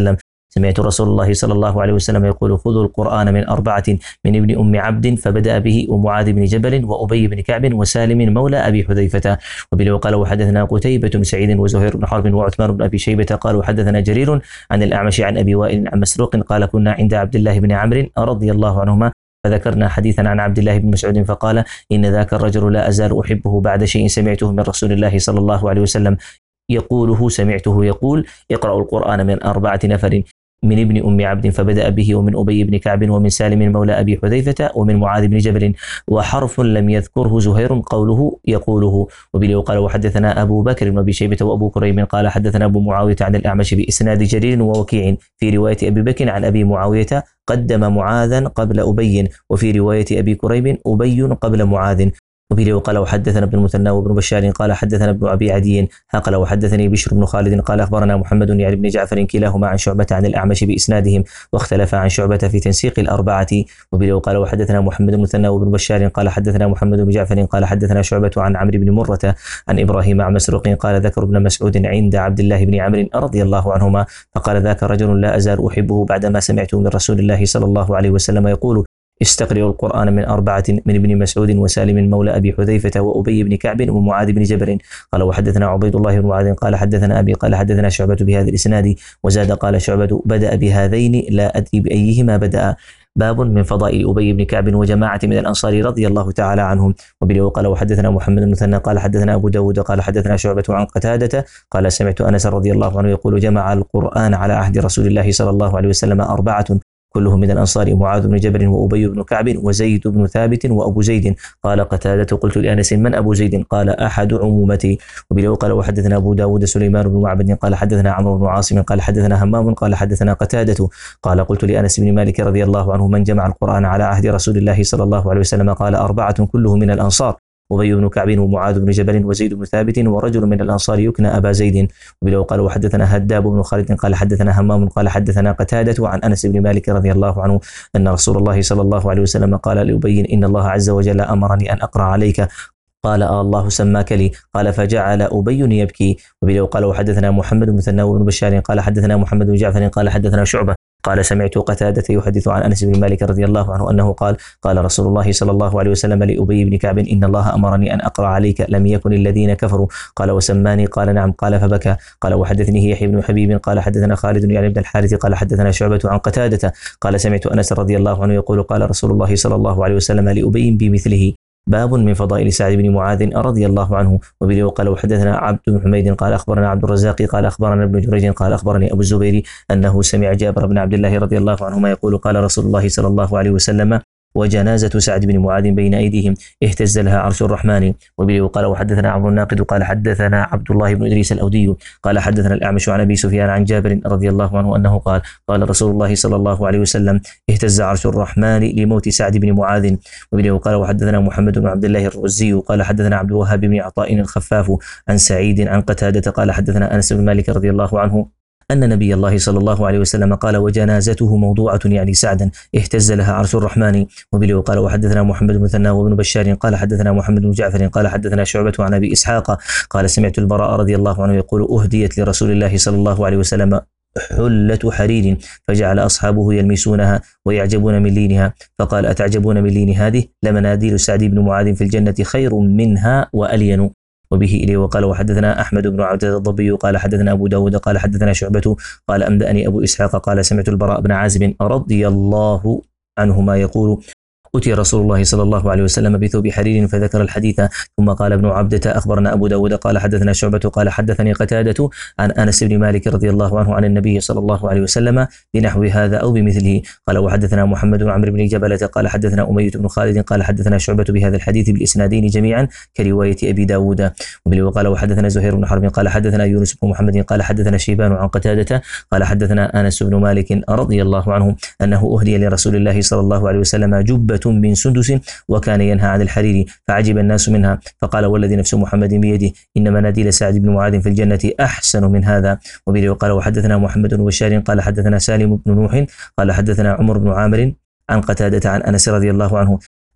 سمعت رسول الله صلى الله عليه وسلم يقول خذوا القرآن من أربعة من ابن أم عبد فبدأ به ومعاذ بن جبل وأبي بن كعب وسالم مولى أبي حذيفة. وبه قال وحدثنا قتيبة بن سعيد وزهير بن حرب وعثمان بن أبي شيبة قال وحدثنا جرير عن الأعمش عن أبي وائل عن مسروق قال كنا عند عبد الله بن عمرو رضي الله عنهما فذكرنا حديثا عن عبد الله بن مسعود فقال إن ذاك الرجل لا أزال أحبه بعد شيء سمعته من رسول الله صلى الله عليه وسلم يقوله سمعته يقول اقرأوا القرآن من أربعة نفر من ابن أم عبد فبدأ به ومن أبي بن كعب ومن سالم مولى أبي حذيفة ومن معاذ بن جبل وحرف لم يذكره زهير قوله يقوله. وبه قال وحدثنا أبو بكر بن أبي شيبة وأبو كريم قال حدثنا أبو معاوية عن الأعمش بإسناد جرير ووكيع في رواية أبي بكر عن أبي معاوية قدم معاذا قبل أبي وفي رواية أبي كريم أبي قبل معاذ. وبه قال وحدثنا ابن المثنى وابن بشار قال حدثنا ابن أبي عدي قال وحدثني بشر بن خالد قال أخبرنا محمد يعني بن جعفر كلاهما عن شعبة عن الأعمش بإسنادهم واختلف عن شعبة في تنسيق الأربعة. وبه قال وحدثنا محمد بن المثنى وابن بشار قال حدثنا محمد بن جعفر قال حدثنا شعبة عن عمرو بن مرة عن إبراهيم عن مسروق قال ذكر ابن مسعود عند عبد الله بن عمرو رضي الله عنهما فقال ذاك رجل لا أزال أحبه بعدما سمعته من رسول الله صلى الله عليه وسلم يقول استقرئوا القرآن من أربعة من ابن مسعود وسالم مولى أبي حذيفة وأبي بن كعب ومعاذ بن جبل قال وحدثنا عبيد الله بن معاذ قال حدثنا أبي قال حدثنا شعبة بهذا الإسناد وزاد قال شعبة بدأ بهذين لا أدري بأيهما بدأ. باب من فضائل أبي بن كعب وجماعة من الأنصار رضي الله تعالى عنهم. وبه قال وحدثنا محمد بن المثنى قال حدثنا أبو داود قال حدثنا شعبة عن قتادة قال سمعت أنس رضي الله عنه يقول جمع القرآن على عهد رسول الله صلى الله عليه وسلم أربعة كلهم من الأنصار معاذ بن جبل وأبي بن كعب وزيد بن ثابت وأبو زيد. قال قتادة قلت لأنس من أبو زيد قال أحد عمومتي. وبه قال وحدثنا أبو داود سليمان بن معبد قال حدثنا عمرو بن عاصم قال حدثنا همام قال حدثنا قتادة قال قلت لأنس بن مالك رضي الله عنه من جمع القرآن على عهد رسول الله صلى الله عليه وسلم قال أربعة كلهم من الأنصار أبي بن كعب ومعاذ بن جبل وزيد بن ثابت ورجل من الأنصار يكنى أبا زيد. وبه قال وحدثنا هداب بن خالد قال حدثنا همام قال حدثنا قتادة عن أنس بن مالك رضي الله عنه أن رسول الله صلى الله عليه وسلم قال لأبي إن الله عز وجل أمرني أن أقرأ عليك قال آه الله سماك لي قال فجعل أبي يبكي. وبه قال وحدثنا محمد بن مثنى وابن بشار قال حدثنا محمد بن جعفر قال حدثنا شعبة قال سمعت قتادة يحدث عن أنس بن مالك رضي الله عنه أنه قال قال رسول الله صلى الله عليه وسلم لأبي بن كعب إن الله أمرني أن أقرأ عليك لم يكن الذين كفروا قال وسماني قال نعم قال فبكى. قال وحدثني يحيى بن حبيب قال حدثنا خالد يعني بن الحارث قال حدثنا شعبة عن قتادة قال سمعت أنس رضي الله عنه يقول قال رسول الله صلى الله عليه وسلم لأبي بمثله. باب من فضائل سعد بن معاذ رضي الله عنه. وبه قال وحدثنا عبد بن حميد قال أخبرنا عبد الرزاق قال أخبرنا ابن جريج قال أخبرني أبو الزبير أنه سمع جابر بن عبد الله رضي الله عنهما يقول قال رسول الله صلى الله عليه وسلم وجنازة سعد بن معاذ بين أيديهم اهتز لها عرش الرحمن. وبه قال وحدثنا عمرو الناقد قال حدثنا عبد الله بن إدريس الأودي قال حدثنا الأعمش عن أبي سفيان عن جابر رضي الله عنه أنه قال قال رسول الله صلى الله عليه وسلم اهتز عرش الرحمن لموت سعد بن معاذ. وبه قال وحدثنا محمد بن عبد الله الرزي قال حدثنا عبد الوهاب بن عطاء الخفاف عن سعيد عن قتادة قال حدثنا أنس بن مالك رضي الله عنه أن نبي الله صلى الله عليه وسلم قال وجنازته موضوعة يعني سعدا اهتز لها عرش الرحمن. وبه قال وحدثنا محمد بن مثنى وابن بشار قال حدثنا محمد بن جعفر قال حدثنا شعبة عن أبي إسحاق قال سمعت البراء رضي الله عنه يقول أهديت لرسول الله صلى الله عليه وسلم حلة حرير فجعل أصحابه يلمسونها ويعجبون من لينها فقال أتعجبون من لين هذه لمناديل سعد بن معاذ في الجنة خير منها وألين. وبه إليه وقال وحدثنا أحمد بن عبد الضبي قال حدثنا أبو داود قال حدثنا شعبة قال أنبأني أبو إسحاق قال سمعت البراء بن عازب رضي الله عنهما يقول أتي رسول الله صلى الله عليه وسلم بثوب حرير فذكر الحديث ثم قال ابن عبدة أخبرنا أبو داود قال حدثنا شعبة قال حدثني قتادة عن أنس بن مالك رضي الله عنه عن النبي صلى الله عليه وسلم بنحو هذا أو بمثله. قال وحدثنا محمد بن عمرو بن جبلة قال حدثنا أمية بن خالد قال حدثنا شعبة بهذا الحديث بالإسنادين جميعا كرواية أبي داود. وقال وحدثنا زهير بن حرب قال حدثنا يونس بن محمد قال حدثنا شيبان عن قتادة قال حدثنا أنس بن مالك رضي الله عنه أنه أهدي لرسول الله صلى الله عليه وسلم جبة من سندس وكان ينهى عن الحرير فعجب الناس منها فقال والذي نفس محمد بيده إن مناديل سعد بن معاذ في الجنة أحسن من هذا. وبه قال وحدثنا محمد بن بشار قال حدثنا سالم بن نوح قال حدثنا عمر بن عامر عن قتادة عن أنس رضي الله عنه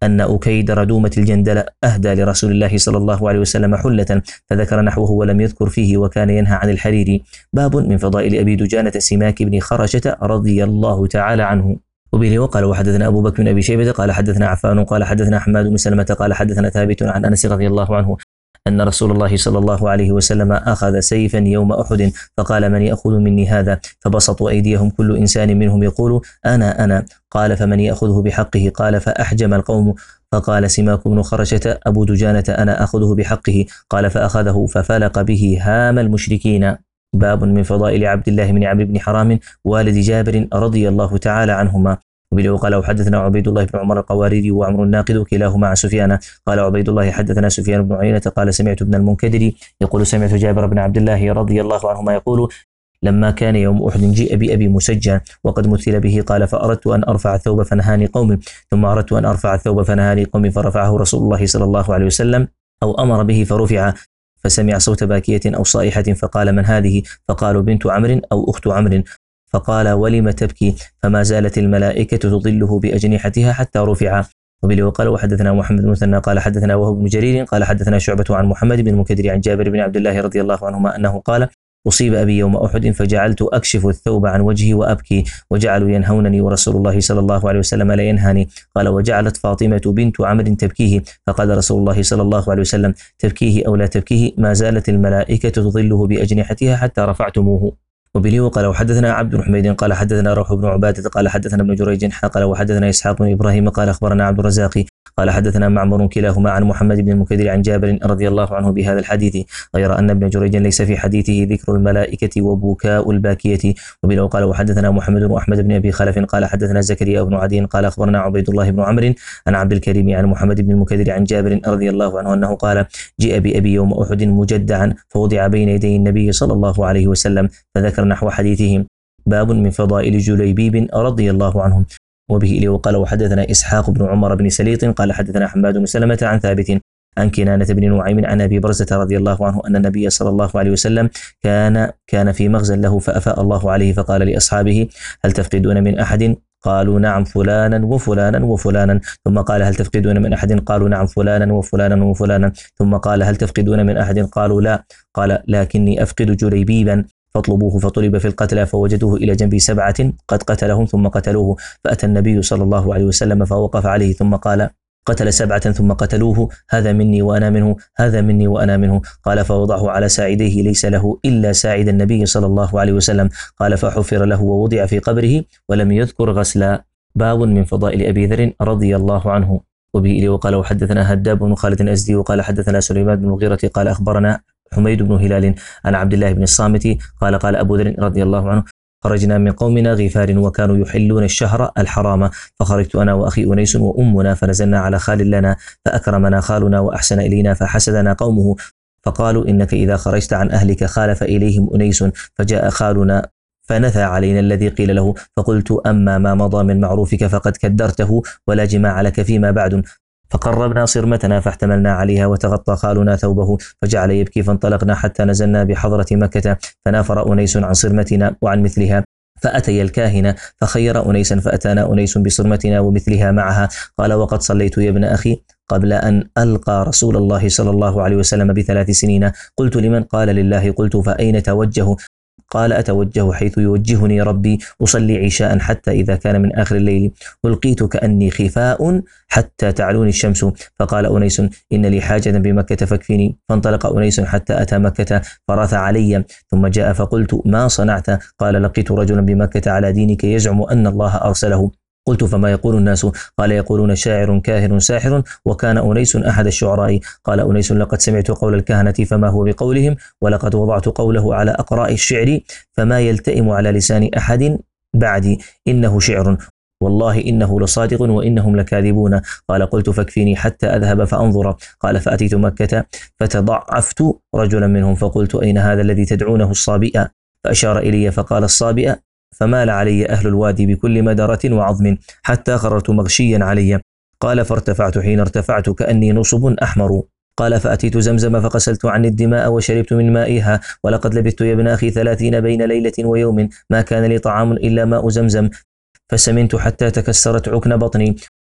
أن أكيد ردومة الجندل أهدى لرسول الله صلى الله عليه وسلم حلة، فذكر نحوه ولم يذكر فيه وكان ينهى عن الحرير. باب من فضائل أبي دجانة سماك بن خرشة رضي الله تعالى عنه. وبه وقال وحدثنا أبو بكر بن أبي شيبة قال حدثنا عفان قال حدثنا حماد بن سلمة قال حدثنا ثابت عن أنس رضي الله عنه أن رسول الله صلى الله عليه وسلم أخذ سيفا يوم أحد فقال من يأخذ مني هذا؟ فبسطوا أيديهم كل إنسان منهم يقول أنا أنا. قال فمن يأخذه بحقه؟ قال فأحجم القوم، فقال سماك بن خرشة أبو دجانة أنا أخذه بحقه. قال فأخذه ففلق به هام المشركين. باب من فضائل عبد الله بن عمرو بن حرام والد جابر رضي الله تعالى عنهما. وبه قال وحدثنا عبيد الله بن عمر القواريري وعمر الناقد كلاهما عن سفيان قال عبيد الله حدثنا سفيان بن عيينة قال سمعت ابن المنكدر يقول سمعت جابر بن عبد الله رضي الله عنهما يقول لما كان يوم أحد جيء بأبي مسجى وقد مثل به قال فأردت أن أرفع الثوب فنهاني قوم، ثم أردت أن أرفع الثوب فنهاني قوم، فرفعه رسول الله صلى الله عليه وسلم أو أمر به فرفع، فسمع صوت باكية أو صائحة فقال من هذه؟ فقالوا بنت عمرو أو أخت عمرو، فقال ولم تبكي؟ فما زالت الملائكة تظله بأجنحتها حتى رفع. وبه وقال وحدثنا محمد بن مثنى قال حدثنا وهو بن جرير قال حدثنا شعبة عن محمد بن المنكدر عن جابر بن عبد الله رضي الله عنهما أنه قال أصيب أبي يوم أحد فجعلت أكشف الثوب عن وجهي وأبكي وجعلوا ينهونني ورسول الله صلى الله عليه وسلم لا ينهاني. قال وجعلت فاطمة بنت عمرو تبكيه، فقال رسول الله صلى الله عليه وسلم تبكيه أو لا تبكيه ما زالت الملائكة تظله بأجنحتها حتى رفعتموه. وبه وقال وحدثنا عبد الحميد قال حدثنا روح بن عبادة قال حدثنا ابن جريج قال وحدثنا إسحاق بن إبراهيم قال أخبرنا عبد الرزاق قال حدثنا معمر كلاهما عن محمد بن المنكدر عن جابر رضي الله عنه بهذا الحديث، غير أن ابن جريج ليس في حديثه ذكر الملائكة وبكاء الباكية. وبه وقال وحدثنا محمد بن أحمد بن أبي خلف قال حدثنا زكريا بن عدي قال أخبرنا عبيد الله بن عمرو عن عبد الكريم عن محمد بن المنكدر عن جابر رضي الله عنه أنه قال جيء بأبي يوم أحد مجدعا فوضع بين يدي النبي صلى الله عليه وسلم، فذكر نحو حديثهم. باب من فضائل جليبيب رضي الله عنهم. وبه إليه وقال وحدثنا إسحاق بن عمر بن سليط قال حدثنا حماد بن سلمة عن ثابت عن كنانة بن نعيم عن أبي برزة رضي الله عنه أن النبي صلى الله عليه وسلم كان كان في مغزى له فأفاء الله عليه فقال لأصحابه هل تفقدون من أحد؟ قالوا نعم فلانا وفلانا وفلانا، ثم قال هل تفقدون من أحد؟ قالوا نعم فلانا وفلانا وفلانا، ثم قال هل تفقدون من أحد؟ قالوا لا، قال لكني أفقد جليبيبا، فاطلبوه. فطلب في القتلى فوجدوه إلى جنب سبعة قد قتلهم ثم قتلوه، فأتى النبي صلى الله عليه وسلم فوقف عليه ثم قال قتل سبعة ثم قتلوه، هذا مني وأنا منه، هذا مني وأنا منه. قال فوضعه على ساعديه ليس له إلا ساعد النبي صلى الله عليه وسلم. قال فحفر له ووضع في قبره ولم يذكر غسلا. باب من فضائل أبي ذر رضي الله عنه. وبه وقال وحدثنا هداب بن خالد الأزدي وقال حدثنا سليمان بن المغيرة قال أخبرنا حميد بن هلال عن عبد الله بن الصامت قال قال أبو ذر رضي الله عنه خرجنا من قومنا غفار وكانوا يحلون الشهر الحرام، فخرجت أنا وأخي أنيس وأمنا فنزلنا على خال لنا فأكرمنا خالنا وأحسن إلينا فحسدنا قومه، فقالوا إنك إذا خرجت عن أهلك خالف إليهم أنيس، فجاء خالنا فنثى علينا الذي قيل له، فقلت أما ما مضى من معروفك فقد كدرته ولا جماع لك فيما بعد، فقربنا صرمتنا فاحتملنا عليها وتغطى خالنا ثوبه فجعل يبكي، فانطلقنا حتى نزلنا بحضرة مكة فنافر أنيس عن صرمتنا وعن مثلها، فأتي الكاهن فخير أنيسا فأتانا أنيس بصرمتنا ومثلها معها. قال وقد صليت يا ابن أخي قبل أن ألقى رسول الله صلى الله عليه وسلم بثلاث سنين. قلت لمن؟ قال لله. قلت فأين توجه؟ قال أتوجه حيث يوجهني ربي، أصلي عشاء حتى إذا كان من آخر الليل ألقيت كأني خفاء حتى تعلوني الشمس، فقال أنيس إن لي حاجة بمكة فاكفيني، فانطلق أنيس حتى أتى مكة فرث علي، ثم جاء فقلت ما صنعت؟ قال لقيت رجلا بمكة على دينك يزعم أن الله أرسله. قلت فما يقول الناس؟ قال يقولون شاعر كاهن ساحر، وكان أنيس أحد الشعراء. قال أنيس لقد سمعت قول الكهنة فما هو بقولهم، ولقد وضعت قوله على أقراء الشعر فما يلتئم على لسان أحد بعدي، إنه شعر والله إنه لصادق وإنهم لكاذبون. قال قلت فاكفيني حتى أذهب فأنظر. قال فأتيت مكة فتضعفت رجلا منهم فقلت أين هذا الذي تدعونه الصابئة؟ فأشار إلي فقال الصابئة، فمال علي أهل الوادي بكل مدرة وعظم حتى خررت مغشيا علي. قال فارتفعت، حين ارتفعت كأني نصب أحمر. قال فأتيت زمزم فغسلت عني الدماء وشربت من مائها، ولقد لبثت يا ابن أخي ثلاثين بين ليلة ويوم ما كان لي طعام إلا ماء زمزم، فسمنت حتى تكسرت عكن بطني،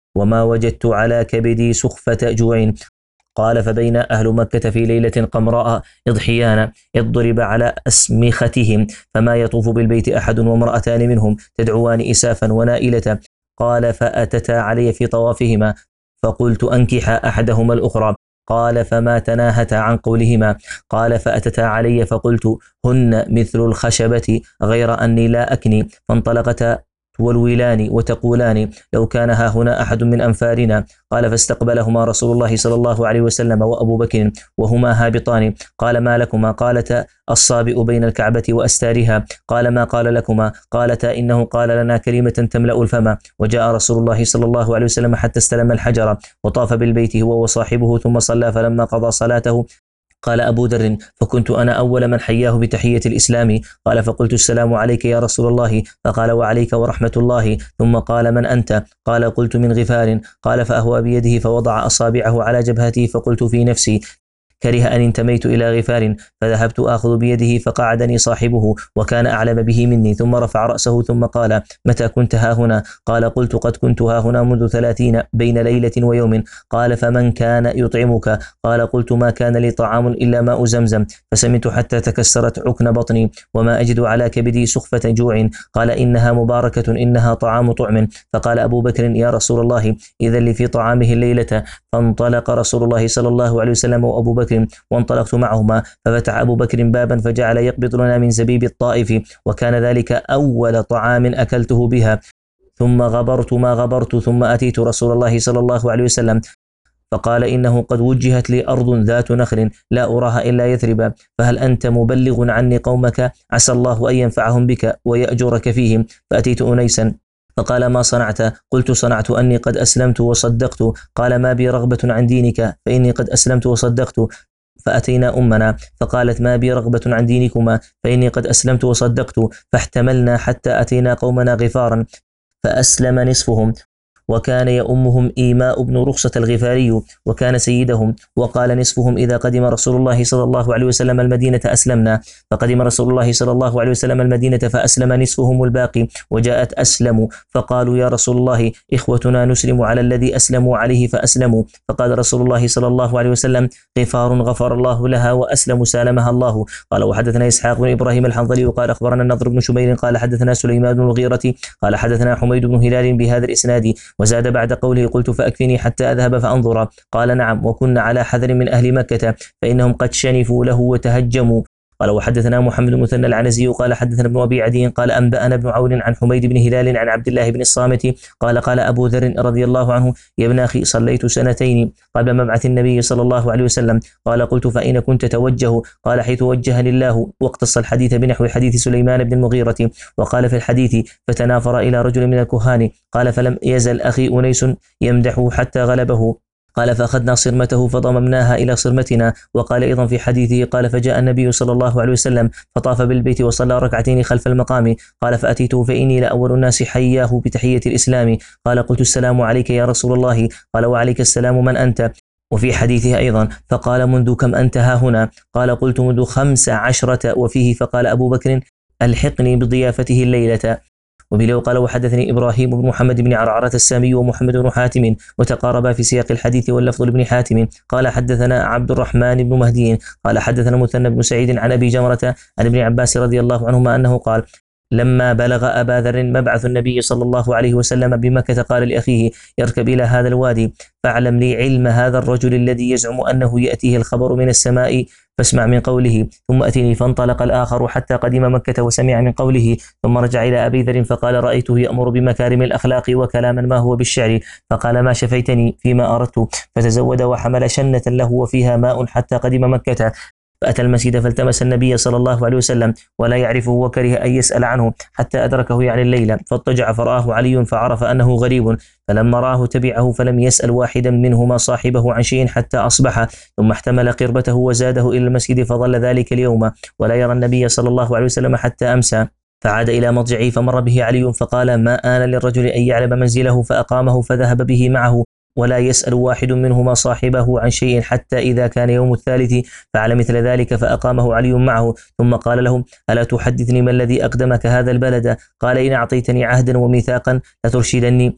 وما وجدت على كبدي سخفة جوع. قال فبين أهل مكة في ليلة قمراء إضحيان إذ ضرب على أسمختهم فما يطوف بالبيت أحد وامرأتان منهم تدعوان إسافا ونائلة. قال فأتتا علي في طوافهما فقلت أنكح أحدهما الأخرى. قال فما تناهتا عن قولهما. قال فأتتا علي فقلت هن مثل الخشبة غير أني لا أكني. فانطلقتا والولان وتقولان لو كان ها هنا أحد من أنفارنا. قال فاستقبلهما رسول الله صلى الله عليه وسلم وأبو بكر وهما هابطان. قال ما لكما؟ قالتا الصابئ بين الكعبة وأستارها. قال ما قال لكما؟ قالتا إنه قال لنا كلمة تملأ الفم. وجاء رسول الله صلى الله عليه وسلم حتى استلم الحجر وطاف بالبيت هو وصاحبه ثم صلى فلما قضى صلاته قال أبو ذر فكنت أنا أول من حياه بتحية الإسلام. قال فقلت السلام عليك يا رسول الله. فقال وعليك ورحمة الله. ثم قال من أنت؟ قال قلت من غفار. قال فأهوى بيده فوضع أصابعه على جبهته فقلت في نفسي كره أن انتميت إلى غفار فذهبت آخذ بيده فقعدني صاحبه وكان أعلم به مني ثم رفع رأسه ثم قال متى كنت ها هنا؟ قال قلت قد كنت ها هنا منذ ثلاثين بين ليلة ويوم. قال فمن كان يطعمك؟ قال قلت ما كان لي طعام إلا ماء زمزم فسمت حتى تكسرت عكن بطني وما أجد على كبدي سخفة جوع. قال إنها مباركة إنها طعام طعم. فقال أبو بكر يا رسول الله إذا لي في طعامه الليلة. فانطلق رسول الله صلى الله عليه وسلم وأبو بكر وانطلقت معهما ففتح أبو بكر بابا فجعل يقبض لنا من زبيب الطائف وكان ذلك أول طعام أكلته بها. ثم غبرت ما غبرت ثم أتيت رسول الله صلى الله عليه وسلم فقال إنه قد وجهت لي أرض ذات نخل لا أراها إلا يثرب فهل أنت مبلغ عني قومك عسى الله أن ينفعهم بك ويأجرك فيهم. فأتيت أنيسا فقال ما صنعت؟ قلت صنعت أني قد أسلمت وصدقت. قال ما بي رغبة عن دينك فإني قد أسلمت وصدقت. فأتينا أمنا فقالت ما بي رغبة عن دينكما فإني قد أسلمت وصدقت. فاحتملنا حتى أتينا قومنا غفارا فأسلم نصفهم وكان يؤمهم إيماء بن رخصة الغفاري وكان سيدهم. وقال نصفهم إذا قدم رسول الله صلى الله عليه وسلم المدينة أسلمنا. فقدم رسول الله صلى الله عليه وسلم المدينة فأسلم نصفهم الباقي. وجاءت أسلموا فقالوا يا رسول الله إخوتنا نسلم على الذي أسلموا عليه فأسلموا. فقال رسول الله صلى الله عليه وسلم غفار غفر الله لها وأسلم سالمها الله. قال وحدثنا إسحاق بن إبراهيم الحنظلي وقال أخبرنا النضر بن شمير قال حدثنا سليمان بن الغيرة قال حدثنا حميد بن هلال بهذا الإسناد وزاد بعد قوله قلت فأكفني حتى أذهب فأنظر. قال نعم وكنا على حذر من أهل مكة فإنهم قد شنفوا له وتهجموا. قال وحدثنا محمد بن مثنى العنزي قال حدثنا ابن أبي عدي قال أنبأنا ابن عون عن حميد بن هلال عن عبد الله بن الصامت قال قال أبو ذر رضي الله عنه يا ابن أخي صليت سنتين قبل مبعث النبي صلى الله عليه وسلم. قال قلت فأين كنت توجه؟ قال حيث وجهني الله. واقتص الحديث بنحو حديث سليمان بن المغيرة. وقال في الحديث فتنافر إلى رجل من الكهان. قال فلم يزل أخي أنيس يمدحه حتى غلبه. قال فأخذنا صرمته فضممناها إلى صرمتنا. وقال أيضا في حديثه قال فجاء النبي صلى الله عليه وسلم فطاف بالبيت وصلى ركعتين خلف المقام. قال فأتيته فإني لأول الناس حياه بتحية الإسلام. قال قلت السلام عليك يا رسول الله. قال وعليك السلام من أنت؟ وفي حديثه أيضا فقال منذ كم أنت ها هنا؟ قال قلت منذ خمس عشرة. وفيه فقال أبو بكر ألحقني بضيافته الليلة. وبلو قال وحدثني إبراهيم بن محمد بن عرعرة السامي ومحمد بن حاتم وتقاربا في سياق الحديث واللفظ لابن حاتم. قال حدثنا عبد الرحمن بن مهدي قال حدثنا مثنى بن سعيد عن أبي جمرة عن ابن عباس رضي الله عنهما أنه قال لما بلغ أبا ذر مبعث النبي صلى الله عليه وسلم بمكة قال لأخيه يركب إلى هذا الوادي فاعلم لي علم هذا الرجل الذي يزعم أنه يأتيه الخبر من السماء فاسمع من قوله ثم أتني. فانطلق الآخر حتى قدم مكة وسمع من قوله ثم رجع إلى أبي ذر فقال رأيته يأمر بمكارم الأخلاق وكلاما ما هو بالشعر. فقال ما شفيتني فيما أردت. فتزود وحمل شنة له وفيها ماء حتى قدم مكة فأتى المسجد فالتمس النبي صلى الله عليه وسلم ولا يعرفه وكره أن يسأل عنه حتى أدركه يعني الليلة. فاضطجع فرآه علي فعرف أنه غريب فلما رآه تبعه فلم يسأل واحدا منهما صاحبه عن شيء حتى أصبح. ثم احتمل قربته وزاده إلى المسجد فظل ذلك اليوم ولا يرى النبي صلى الله عليه وسلم حتى أمسى. فعاد إلى مضجعه فمر به علي فقال ما آن للرجل أن يعلم منزله فأقامه فذهب به معه ولا يسأل واحد منهما صاحبه عن شيء حتى إذا كان يوم الثالث فعل مثل ذلك فأقامه علي معه. ثم قال له ألا تحدثني ما الذي أقدمك هذا البلد؟ قال إن أعطيتني عهدا وميثاقا لترشدني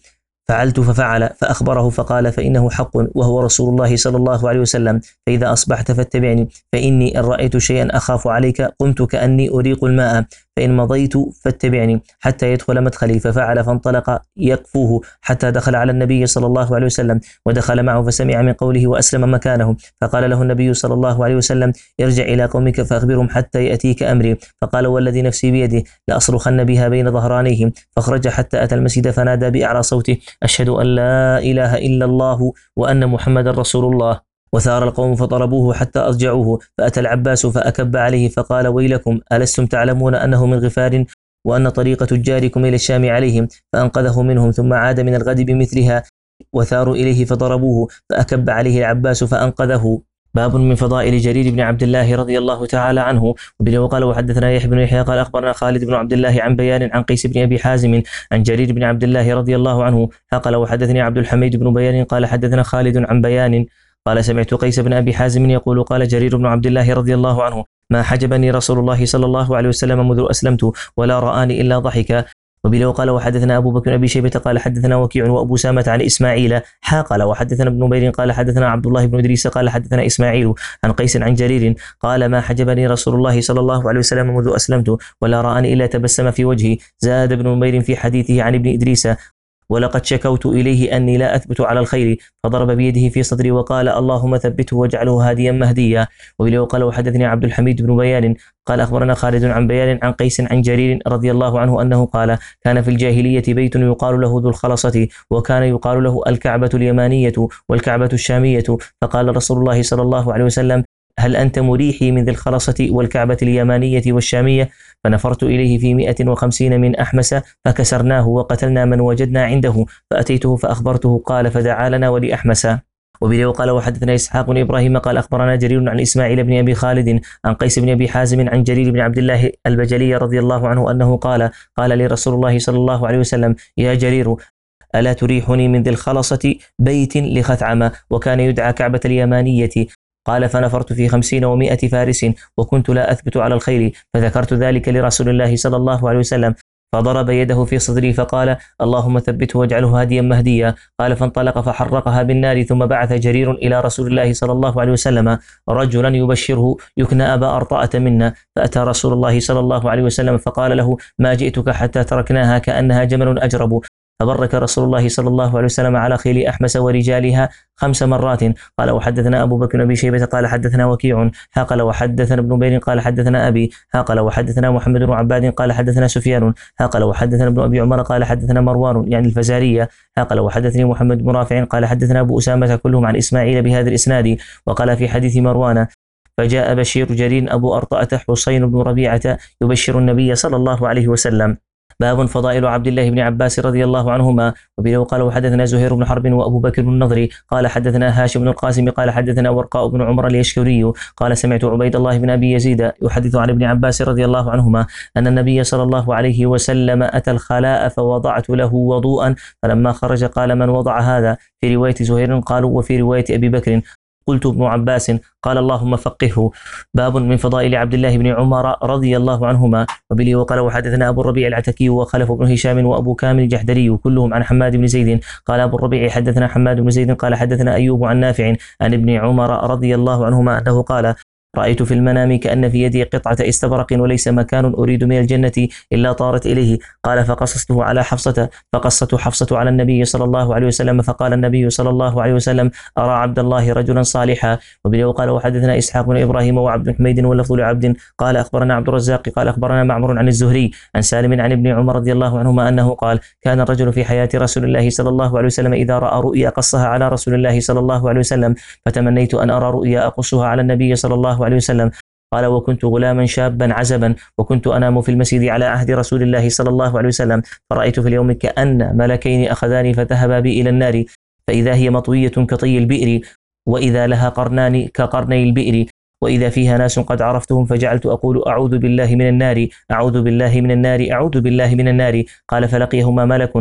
فعلت ففعل فأخبره فقال فإنه حق وهو رسول الله صلى الله عليه وسلم، فإذا أصبحت فاتبعني، فإني إن رأيت شيئا أخاف عليك قمت كأني أريق الماء، فإن مضيت فاتبعني حتى يدخل مدخلي. ففعل فانطلق يكفوه حتى دخل على النبي صلى الله عليه وسلم، ودخل معه فسمع من قوله وأسلم مكانه. فقال له النبي صلى الله عليه وسلم ارجع إلى قومك فأخبرهم حتى يأتيك أمري. فقال والذي نفسي بيده لأصرخن بها بين ظهرانيهم. فخرج حتى أتى المسجد فنادى بأعلى صوته أشهد أن لا إله إلا الله وأن محمد رسول الله. وثار القوم فطلبوه حتى أضجعوه، فأتى العباس فأكب عليه فقال ويلكم ألستم تعلمون أنه من غفار وأن طريق تجاركم إلى الشام عليهم؟ فأنقذه منهم ثم عاد من الغد بمثلها، وثاروا إليه فضربوه فأكب عليه العباس فأنقذه. باب من فضائل جرير بن عبد الله رضي الله تعالى عنه. وبه قال وحدثنا يحيى بن يحيى قال أخبرنا خالد بن عبد الله عن بيان عن قيس بن أبي حازم عن جرير بن عبد الله رضي الله عنه قال وحدثني عبد الحميد بن بيان قال حدثنا خالد عن بيان قال سمعت قيس بن أبي حازم يقول قال جرير بن عبد الله رضي الله عنه ما حجبني رسول الله صلى الله عليه وسلم منذ أسلمت ولا رآني إلا ضحك. وبه قال وحدثنا أبو بكر أبي شيبة قال حدثنا وكيع وأبو سامة عن إسماعيل حا قال وحدثنا ابن نمير قال حدثنا عبد الله بن إدريس قال حدثنا إسماعيل عن قيس عن جرير قال ما حجبني رسول الله صلى الله عليه وسلم منذ أسلمت ولا رآني إلا تبسم في وجهي. زاد ابن نمير في حديثه عن ابن إدريس ولقد شكوت إليه أني لا أثبت على الخير فضرب بيده في صدري وقال اللهم ثبته واجعله هاديا مهديا. وبه قال وحدثني عبد الحميد بن بيان قال أخبرنا خالد عن بيان عن قيس عن جرير رضي الله عنه أنه قال كان في الجاهلية بيت يقال له ذو الخلصة وكان يقال له الكعبة اليمانية والكعبة الشامية. فقال رسول الله صلى الله عليه وسلم هل أنت مريحي من ذي الخلصة والكعبة اليمانية والشامية؟ فنفرت إليه في مئة وخمسين من أحمس فكسرناه وقتلنا من وجدنا عنده، فأتيته فأخبرته قال فدعا لنا ولأحمس. وبه قال وحدثنا إسحاق بن إبراهيم قال أخبرنا جرير عن إسماعيل بن أبي خالد عن قيس بن أبي حازم عن جرير بن عبد الله البجلي رضي الله عنه أنه قال قال لي رسول الله صلى الله عليه وسلم يا جرير ألا تريحني من ذي الخلصة بيت لخثعم وكان يدعى كعبة اليمانية؟ قال فنفرت في خمسين ومائة فارس وكنت لا أثبت على الخير، فذكرت ذلك لرسول الله صلى الله عليه وسلم فضرب يده في صدري فقال اللهم ثبته واجعله هاديا مهديا. قال فانطلق فحرقها بالنار. ثم بعث جرير إلى رسول الله صلى الله عليه وسلم رجلا يبشره يكنى أبا أرطاءة منا، فأتى رسول الله صلى الله عليه وسلم فقال له ما جئتك حتى تركناها كأنها جمل أجرب. فبرك رسول الله صلى الله عليه وسلم على خيل أحمس ورجالها خمس مرات. قال وحدثنا أبو بكر بن شيبة قال حدثنا وكيع قال وحدثنا ابن بير قال حدثنا أبي قال وحدثنا محمد بن عباد قال حدثنا سفيان قال وحدثنا ابن أبي عمر قال حدثنا مروان يعني الفزارية قال وحدثني محمد بن رافع قال حدثنا أبو أسامة كلهم عن إسماعيل بهذا الإسناد. وقال في حديث مروان فجاء بشير جرير أبو أرطاءة حسين بن ربيعة يبشر النبي صلى الله عليه وسلم. باب فضائل عبد الله بن عباس رضي الله عنهما. وبه قال وحدثنا زهير بن حرب وأبو بكر بن النضر قال حدثنا هاشم بن القاسم قال حدثنا ورقاء بن عمر اليشكري قال سمعت عبيد الله بن أبي يزيد يحدث عن ابن عباس رضي الله عنهما أن النبي صلى الله عليه وسلم أتى الخلاء فوضعت له وضوءا فلما خرج قال من وضع هذا؟ في رواية زهير قالوا وفي رواية أبي بكر قلت ابن عباس قال اللهم فقهه. باب من فضائل عبد الله بن عمر رضي الله عنهما. وبه وقال وحدثنا أبو الربيع العتكي وخلف بن هشام وأبو كامل الجحدري كلهم عن حماد بن زيد قال أبو الربيع حدثنا حماد بن زيد قال حدثنا أيوب عن نافع عن ابن عمر رضي الله عنهما أنه قال رأيت في المنام كأن في يدي قطعة استبرق وليس مكان أريد من الجنة إلا طارت إليه. قال فقصصته على حفصة فقصته حفصة على النبي صلى الله عليه وسلم فقال النبي صلى الله عليه وسلم أرى عبد الله رجلا صالحا. وبه وقال وحدثنا إسحاق بن إبراهيم وعبد حميد واللفظ لعبد قال أخبرنا عبد الرزاق قال أخبرنا معمر عن الزهري عن سالم عن ابن عمر رضي الله عنهما أنه قال كان الرجل في حياة رسول الله صلى الله عليه وسلم إذا رأى رؤيا قصها على رسول الله صلى الله عليه وسلم فتمنيت أن أرى رؤيا أقصها على النبي صلى الله عليه وسلم. قال وكنت غلاما شابا عزبا وكنت أنام في المسجد على عهد رسول الله صلى الله عليه وسلم فرأيت في اليوم كأن ملكين أخذاني فذهبا بي إلى النار فإذا هي مطوية كطي البئر وإذا لها قرنان كقرني البئر وإذا فيها ناس قد عرفتهم فجعلت أقول أعوذ بالله من النار أعوذ بالله من النار أعوذ بالله من النار. قال فلقيهما ملك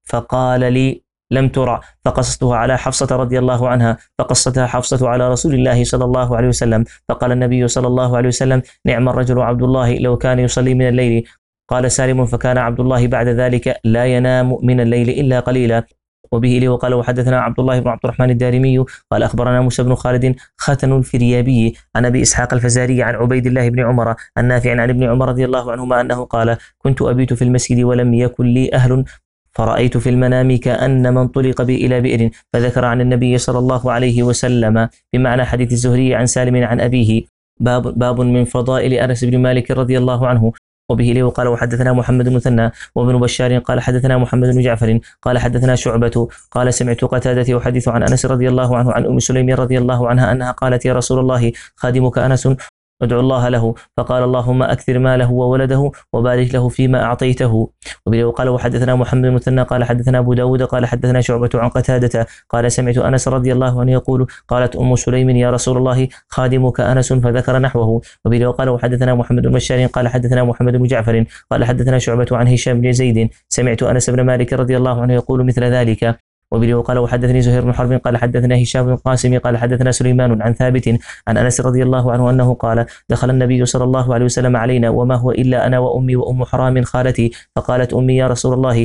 فقال لي لم ترى فقصتها على حفصة رضي الله عنها فقصتها حفصة على رسول الله صلى الله عليه وسلم فقال النبي صلى الله عليه وسلم نعم الرجل عبد الله لو كان يصلي من الليل. قال سالم فكان عبد الله بعد ذلك لا ينام من الليل إلا قليلا. وبه إليه وقال وحدثنا عبد الله بن عبد الرحمن الدارمي قال أخبرنا موسى بن خالد ختن الفريابي عن أبي إسحاق الفزاري عن عبيد الله بن عمر النافع عن ابن عمر رضي الله عنهما أنه قال كنت أبيت في المسجد ولم يكن لي أهل فرأيت في المنام كأن من طلق بي إلى بئر فذكر عن النبي صلى الله عليه وسلم بمعنى حديث الزهري عن سالم عن أبيه. باب, باب من فضائل أنس بن مالك رضي الله عنه. وبه إليه وقال وحدثنا محمد بن مثنى وابن بشار قال حدثنا محمد بن جعفر قال حدثنا شعبة قال سمعت قتادة يحدث عن أنس رضي الله عنه عن أم سليم رضي الله عنها أنها قالت يا رسول الله خادمك أنس ادعو الله له، فقال اللهم أكثر ماله وولده وبارك له فيما أعطيته. وبه وقال وحدثنا محمد بن مثنى قال حدثنا أبو داود قال حدثنا شعبة عن قتادة قال سمعت أنس رضي الله عنه يقول قالت أم سليم يا رسول الله خادمك أنس، فذكر نحوه. وبه وقال وحدثنا محمد بن بشار قال حدثنا محمد بن جعفر قال حدثنا شعبة عن هشام بن زيد سمعت أنس بن مالك رضي الله عنه يقول مثل ذلك. وبه وقال وحدثني زهير بن حرب قال حدثنا هشام بن قاسم قال حدثنا سليمان عن ثابت عن أنس رضي الله عنه أنه قال دخل النبي صلى الله عليه وسلم علينا وما هو إلا أنا وأمي وأم حرام خالتي، فقالت أمي يا رسول الله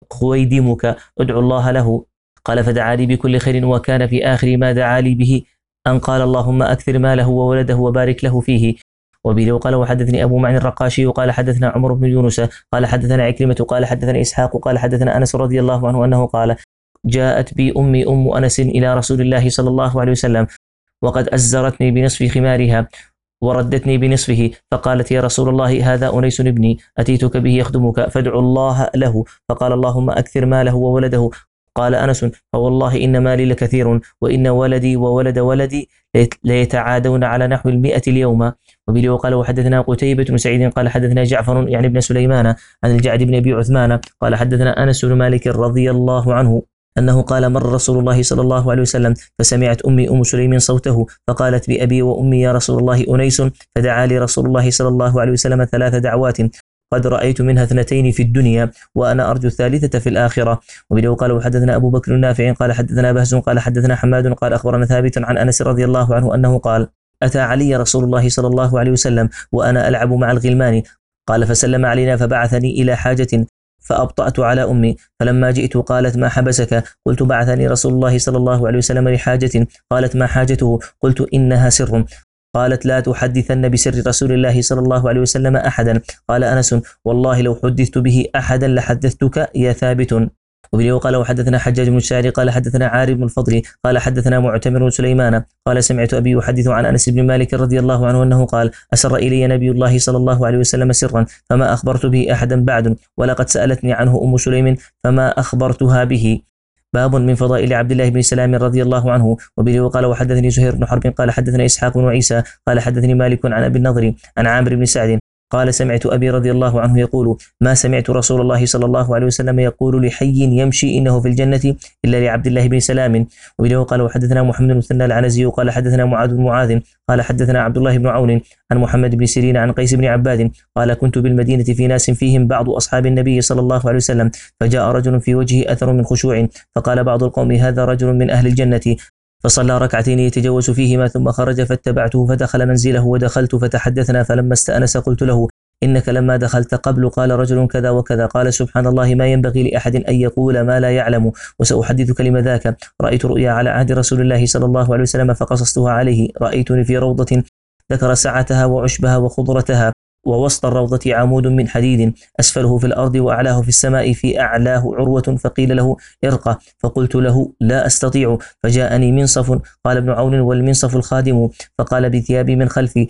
خويدمك ادعو الله له، قال فدعا لي بكل خير، وكان في آخر ما دعا لي به أن قال اللهم أكثر ماله وولده وبارك له فيه. وبه وقال وحدثني أبو معن الرقاشي قال حدثنا عمر بن يونس قال حدثنا عكرمة قال حدثنا إسحاق قال حدثنا أنس رضي الله عنه أنه قال جاءت بي أمي أم أنس إلى رسول الله صلى الله عليه وسلم وقد أزرتني بنصف خمارها وردتني بنصفه، فقالت يا رسول الله هذا أنيس ابني أتيتك به يخدمك فادعو الله له، فقال اللهم أكثر ماله وولده. قال أنس فوالله إن مالي لكثير وإن ولدي وولد ولدي ليتعادون على نحو المئة اليوم. وبه وقال وحدثنا قتيبة بن سعيد قال حدثنا جعفر يعني ابن سليمان عن الجعد بن أبي عثمان قال حدثنا أنس بن مالك رضي الله عنه أنه قال مر رسول الله صلى الله عليه وسلم فسمعت أمي أم سليم صوته فقالت بأبي وأمي يا رسول الله أنيس، فدعا لي رسول الله صلى الله عليه وسلم ثلاث دعوات قد رأيت منها اثنتين في الدنيا وأنا أرجو الثالثة في الآخرة. وبه قال وحدثنا أبو بكر النافع قال حدثنا بهز قال حدثنا حماد قال أخبرنا ثابت عن أنس رضي الله عنه أنه قال أتى علي رسول الله صلى الله عليه وسلم وأنا ألعب مع الغلمان، قال فسلم علينا فبعثني إلى حاجة فأبطأت على أمي، فلما جئت قالت ما حبسك؟ قلت بعثني رسول الله صلى الله عليه وسلم لحاجة، قالت ما حاجته؟ قلت إنها سر، قالت لا تحدثن بسر رسول الله صلى الله عليه وسلم أحدا. قال أنس والله لو حدثت به أحدا لحدثتك يا ثابت. وبه قال وحدثنا حجاج بن الشاعري قال حدثنا عارف بن الفضل قال حدثنا معتمر بن سليمان قال سمعت أبي يحدث عن أنس بن مالك رضي الله عنه أنه قال أسر إلي نبي الله صلى الله عليه وسلم سرا فما أخبرت به أحدا بعد، ولقد سألتني عنه أم سليم فما أخبرتها به. باب من فضائل عبد الله بن سلام رضي الله عنه. وبه قال وحدثني زهير بن حرب قال حدثنا إسحاق بن عيسى قال حدثني مالك عن أبي النضر عن عامر بن سعد قال سمعت أبي رضي الله عنه يقول ما سمعت رسول الله صلى الله عليه وسلم يقول لحي يمشي إنه في الجنة إلا لعبد الله بن سلام. وبه قال وحدثنا محمد بن مثنى العنزي قال حدثنا معاذ بن معاذ قال حدثنا عبد الله بن عون عن محمد بن سيرين عن قيس بن عباد قال كنت بالمدينة في ناس فيهم بعض أصحاب النبي صلى الله عليه وسلم، فجاء رجل في وجهه أثر من خشوع، فقال بعض القوم هذا رجل من أهل الجنة، فصلى ركعتين يتجوز فيهما ثم خرج فاتبعته فدخل منزله ودخلت فتحدثنا، فلما استأنس قلت له إنك لما دخلت قبل قال رجل كذا وكذا، قال سبحان الله ما ينبغي لأحد أن يقول ما لا يعلم، وسأحدثك لما ذاك. رأيت رؤيا على عهد رسول الله صلى الله عليه وسلم فقصصتها عليه، رأيتني في روضة ذكر سعتها وعشبها وخضرتها، ووسط الروضة عمود من حديد أسفله في الأرض وأعلاه في السماء، في أعلاه عروة، فقيل له ارقى، فقلت له لا أستطيع، فجاءني منصف، قال ابن عون والمنصف الخادم، فقال بثيابي من خلفي،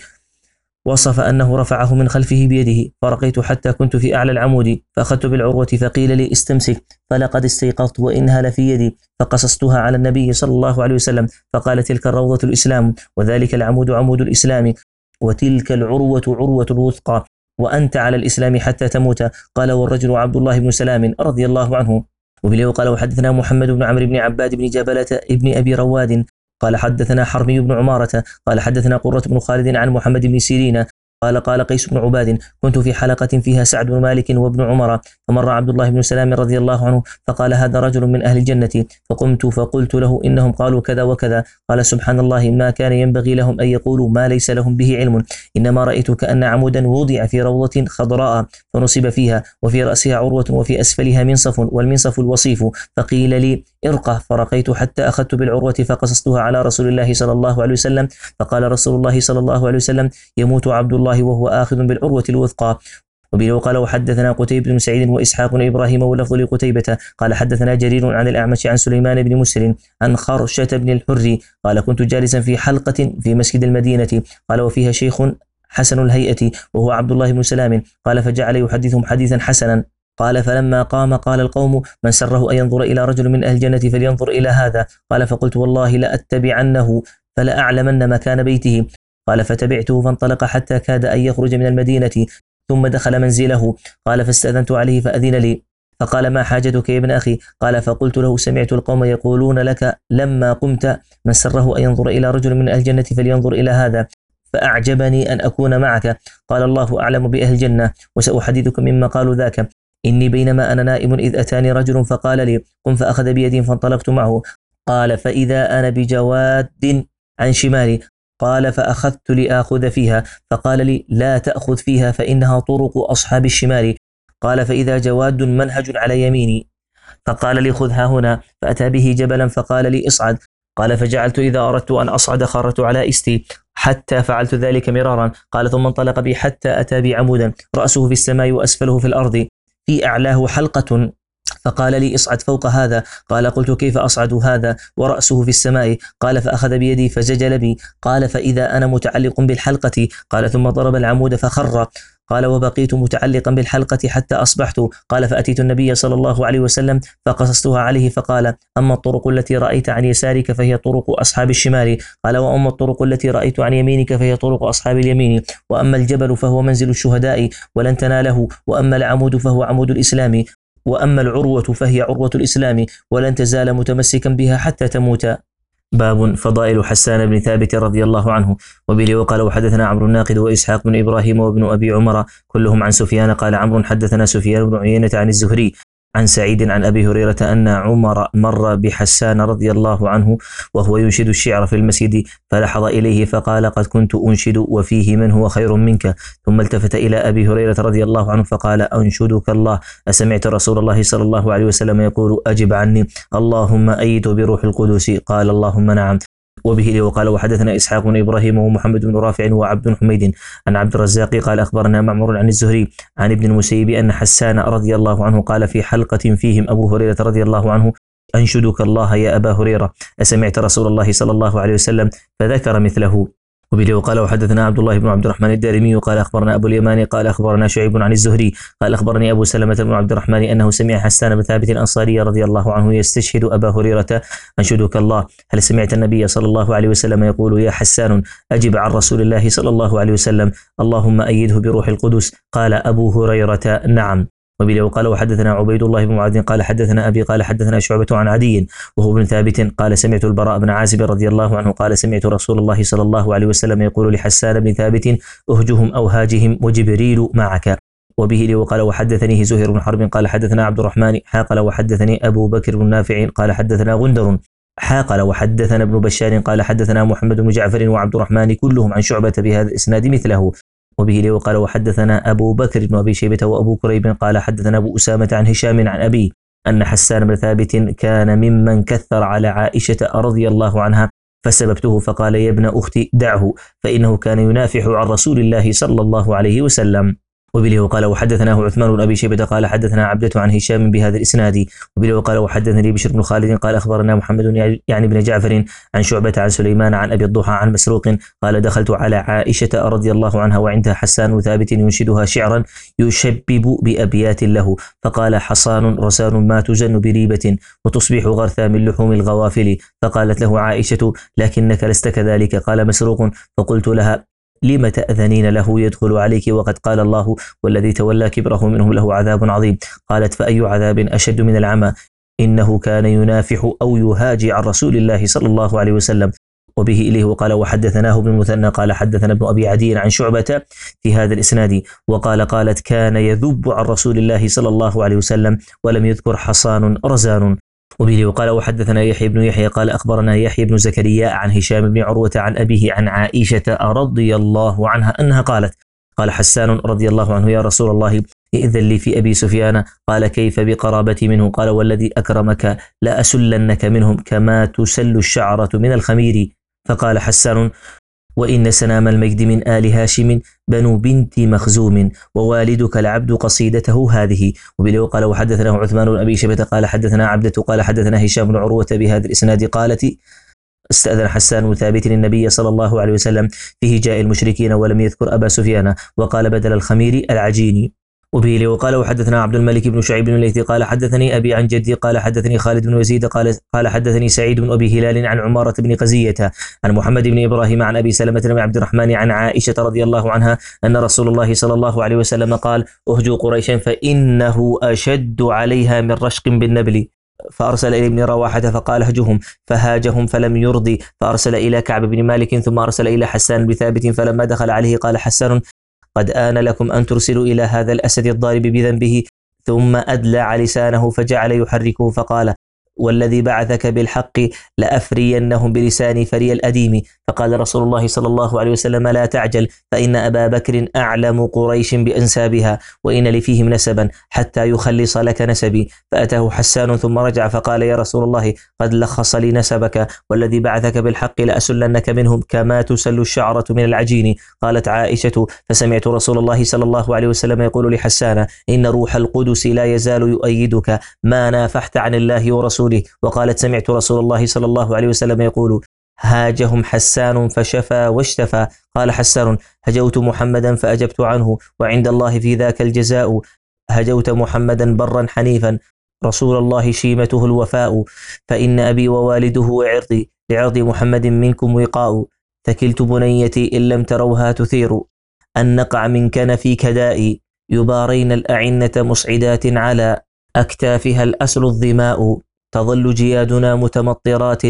وصف أنه رفعه من خلفه بيده، فرقيت حتى كنت في أعلى العمود، فأخذت بالعروة فقيل لي استمسك، فلقد استيقظت وإنها لفي يدي، فقصصتها على النبي صلى الله عليه وسلم، فقال تلك الروضة الإسلام، وذلك العمود عمود الإسلام، وتلك العروة عروة الوثقى، وأنت على الإسلام حتى تموت. قال والرجل عبد الله بن سلام رضي الله عنه. وبه قال وحدثنا محمد بن عمرو بن عباد بن جبلة ابن أبي رواد قال حدثنا حرمي بن عمارة قال حدثنا قرة بن خالد عن محمد بن سيرين قال قال قيس بن عباد: كنت في حلقة فيها سعد بن مالك وابن عمر، فمر عبد الله بن سلام رضي الله عنه فقال: هذا رجل من أهل الجنة. فقمت فقلت له: إنهم قالوا كذا وكذا. قال: سبحان الله، ما كان ينبغي لهم أن يقولوا ما ليس لهم به علم، إنما رأيت كأن عمودا وضع في روضة خضراء فنصب فيها، وفي رأسها عروة، وفي أسفلها منصف، والمنصف الوصيف. فقيل لي: ارقه. فرقيت حتى أخذت بالعروة فقصصتها على رسول الله صلى الله عليه وسلم، فقال رسول الله صلى الله عليه وسلم: يموت عبد الله وهو آخذ بالعروة الوثقى. وبه قال: وحدثنا قتيبة بن سعيد وإسحاق بن إبراهيم واللفظ لقتيبة قال: حدثنا جرير عن الأعمش عن سليمان بن مسلم عن خرشة بن الحر قال: كنت جالسا في حلقة في مسجد المدينة، قال: وفيها شيخ حسن الهيئة وهو عبد الله بن سلام، قال: فجعل يحدثهم حديثا حسنا. قال: فلما قام قال القوم: من سره أن ينظر إلى رجل من أهل الجنة فلينظر إلى هذا. قال: فقلت: والله لأتبعنه فلأعلمن مكان بيته. قال: فتبعته فانطلق حتى كاد أن يخرج من المدينة، ثم دخل منزله. قال: فاستأذنت عليه فأذن لي، فقال: ما حاجتك يا ابن أخي؟ قال: فقلت له: سمعت القوم يقولون لك لما قمت: من سره أن ينظر إلى رجل من أهل الجنة فلينظر إلى هذا، فأعجبني أن أكون معك. قال: الله أعلم بأهل الجنة، وسأحدثك مما قالوا ذاك. إني بينما أنا نائم إذ أتاني رجل فقال لي: قم، فأخذ بيدي فانطلقت معه. قال: فإذا أنا بجواد عن شمالي. قال: فأخذت لآخذ فيها، فقال لي: لا تأخذ فيها فإنها طرق أصحاب الشمال. قال: فإذا جواد منهج على يميني. فقال لي: خذها هنا. فأتى به جبلا فقال لي: اصعد. قال: فجعلت إذا أردت أن أصعد خرجت على إستي، حتى فعلت ذلك مرارا. قال: ثم انطلق بي حتى أتى بي عمودا رأسه في السماء وأسفله في الأرض، في أعلاه حلقة، فقال لي: اصعد فوق هذا. قال: قلت: كيف أصعد هذا ورأسه في السماء؟ قال: فأخذ بيدي فزجل بي. قال: فإذا أنا متعلق بالحلقة. قال: ثم ضرب العمود فخر. قال: وبقيت متعلقا بالحلقة حتى أصبحت. قال: فأتيت النبي صلى الله عليه وسلم فقصصتها عليه، فقال: أما الطرق التي رأيت عن يسارك فهي طرق أصحاب الشمال. قال: وأما الطرق التي رأيت عن يمينك فهي طرق أصحاب اليمين. وأما الجبل فهو منزل الشهداء ولن تناله، وأما العمود فهو عمود الإسلام، وأما العروة فهي عروة الإسلام، ولن تزال متمسكا بها حتى تموت. باب فضائل حسان بن ثابت رضي الله عنه. وبه وقال: وحدثنا عمرو الناقد وإسحاق بن إبراهيم وابن أبي عمر كلهم عن سفيان قال عمرو: حدثنا سفيان بن عيينة عن الزهري عن سعيد عن أبي هريرة أن عمر مر بحسان رضي الله عنه وهو ينشد الشعر في المسجد، فلحظ إليه فقال: قد كنت أنشد وفيه من هو خير منك. ثم التفت إلى أبي هريرة رضي الله عنه فقال: أنشدك الله، أسمعت رسول الله صلى الله عليه وسلم يقول: أجب عني، اللهم أيد بروح القدس. قال: اللهم نعم. وبه وقال: وحدثنا إسحاق بن إبراهيم ومحمد بن رافع وعبد حميد عن عبد الرزاق قال: أخبرنا معمر عن الزهري عن ابن المسيب أن حسان رضي الله عنه قال في حلقة فيهم أبو هريرة رضي الله عنه: أنشدك الله يا أبا هريرة، أسمعت رسول الله صلى الله عليه وسلم؟ فذكر مثله. وبه وقال: وحدثنا عبد الله بن عبد الرحمن الدارمي قال: أخبرنا أبو اليمان قال: أخبرنا شعيب عن الزهري قال: أخبرني أبو سلمة بن عبد الرحمن أنه سمع حسان بن ثابت الأنصاري رضي الله عنه يستشهد أبا هريرة: أنشدك الله، هل سمعت النبي صلى الله عليه وسلم يقول: يا حسان أجب عن رسول الله صلى الله عليه وسلم، اللهم أيده بروح القدس؟ قال أبو هريرة: نعم. وبه وقال: وحدثنا عبيد الله بن معاذ قال: حدثنا أبي قال: حدثنا شعبة عن عدي وهو بن ثابت قال: سمعت البراء بن عازب رضي الله عنه قال: سمعت رسول الله صلى الله عليه وسلم يقول لحسان بن ثابت: أهجهم أو هاجهم وجبريل معك. وبه وقال: وحدثنيه زهير بن حرب قال: حدثنا عبد الرحمن قال: وحدثني أبو بكر بن نافع قال: حدثنا غندر قال: وحدثنا ابن بشار قال: حدثنا محمد بن جعفر وعبد الرحمن كلهم عن شعبة بهذا الإسناد مثله. وبه وقال: وحدثنا أبو بكر بن أبي شيبة وأبو كريب قال: حدثنا أبو أسامة عن هشام عن أبي أن حسان بن ثابت كان ممن كثر على عائشة رضي الله عنها، فسببته فقال: يا ابن أختي دعه، فإنه كان ينافح عن رسول الله صلى الله عليه وسلم. وبه وقال: وحدثناه عثمان بن أبي شيبة قال: حدثنا عبدة عن هشام بهذا الإسناد. وبه وقال: وحدثني بشر بن خالد قال: أخبرنا محمد يعني بن جعفر عن شعبة عن سليمان عن أبي الضحى عن مسروق قال: دخلت على عائشة رضي الله عنها وعندها حسان ثابت ينشدها شعرا يشبب بأبيات له، فقال: حصان رسان ما تزن بريبة وتصبح غرثا من لحوم الغوافل. فقالت له عائشة: لكنك لست كذلك. قال مسروق: فقلت لها: لم تأذنين له يدخل عليك وقد قال الله: والذي تولى كبره منهم له عذاب عظيم. قالت: فأي عذاب أشد من العمى؟ إنه كان ينافح أو يهاجي عن رسول الله صلى الله عليه وسلم. وبه إليه وقال وحدثناه ابن المثنى قال حدثنا ابن أبي عدي عن شعبة في هذا الإسناد وقال قالت كان يذب عن رسول الله صلى الله عليه وسلم ولم يذكر حصان رزان. وبه وقال وحدثنا يحيى بن يحيى قال أخبرنا يحيى بن زكريا عن هشام بن عروة عن أبيه عن عائشة رضي الله عنها أنها قالت قال حسان رضي الله عنه يا رسول الله إذن لي في أبي سفيان قال كيف بقرابتي منه قال والذي أكرمك لأسلنك منهم كما تسل الشعرة من الخمير. فقال حسان وإن سنام المجد من آل هاشم بنو بنت مخزوم ووالدك العبد قصيدته هذه. وبه قال وحدثنا عثمان بن أبي شيبة قال حدثنا عبدة قال حدثنا هشام بن عروة بهذا الإسناد قالت استأذن حسان بن ثابت النبي صلى الله عليه وسلم في هجاء المشركين ولم يذكر أبا سفيان وقال بدل الخمير العجين. وبه وقال وحدثنا عبد الملك بن شعيب بن الليثي قال حدثني أبي عن جدي قال حدثني خالد بن يزيد قال قال حدثني سعيد بن أبي هلال عن عمارة بن قزية عن محمد بن إبراهيم عن أبي سلمة بن عبد الرحمن عن عائشة رضي الله عنها أن رسول الله صلى الله عليه وسلم قال اهجوا قريشا فإنه أشد عليها من رشق بالنبل فأرسل إلى ابن رواحة فقال هجهم فهاجهم فلم يرضي فأرسل إلى كعب بن مالك ثم أرسل إلى حسان بن ثابت فلما دخل عليه قال حسان قد آن لكم أن ترسلوا إلى هذا الأسد الضارب بذنبه ثم أدلع لسانه فجعل يحركه فقال والذي بعثك بالحق لأفرينهم بلساني فري الأديم. فقال رسول الله صلى الله عليه وسلم لا تعجل فإن أبا بكر أعلم قريش بأنسابها وإن لي فيهم نسبا حتى يخلص لك نسبي. فأتاه حسان ثم رجع فقال يا رسول الله قد لخص لي نسبك والذي بعثك بالحق لأسلنك منهم كما تسل الشعرة من العجين. قالت عائشة فسمعت رسول الله صلى الله عليه وسلم يقول لحسان إن روح القدس لا يزال يؤيدك ما نافحت عن الله ورسوله. وقالت سمعت رسول الله صلى الله عليه وسلم يقول هاجهم حسان فشفى واشتفى. قال حسان هجوت محمدا فأجبت عنه وعند الله في ذاك الجزاء هجوت محمدا برا حنيفا رسول الله شيمته الوفاء فإن أبي ووالده وعرضي لعرض محمد منكم وقاء ثكلت بنيتي إن لم تروها تثير أن نقع من كنفي كدائي يبارين الأعنة مصعدات على أكتافها الأسل الظماء تظل جيادنا متمطرات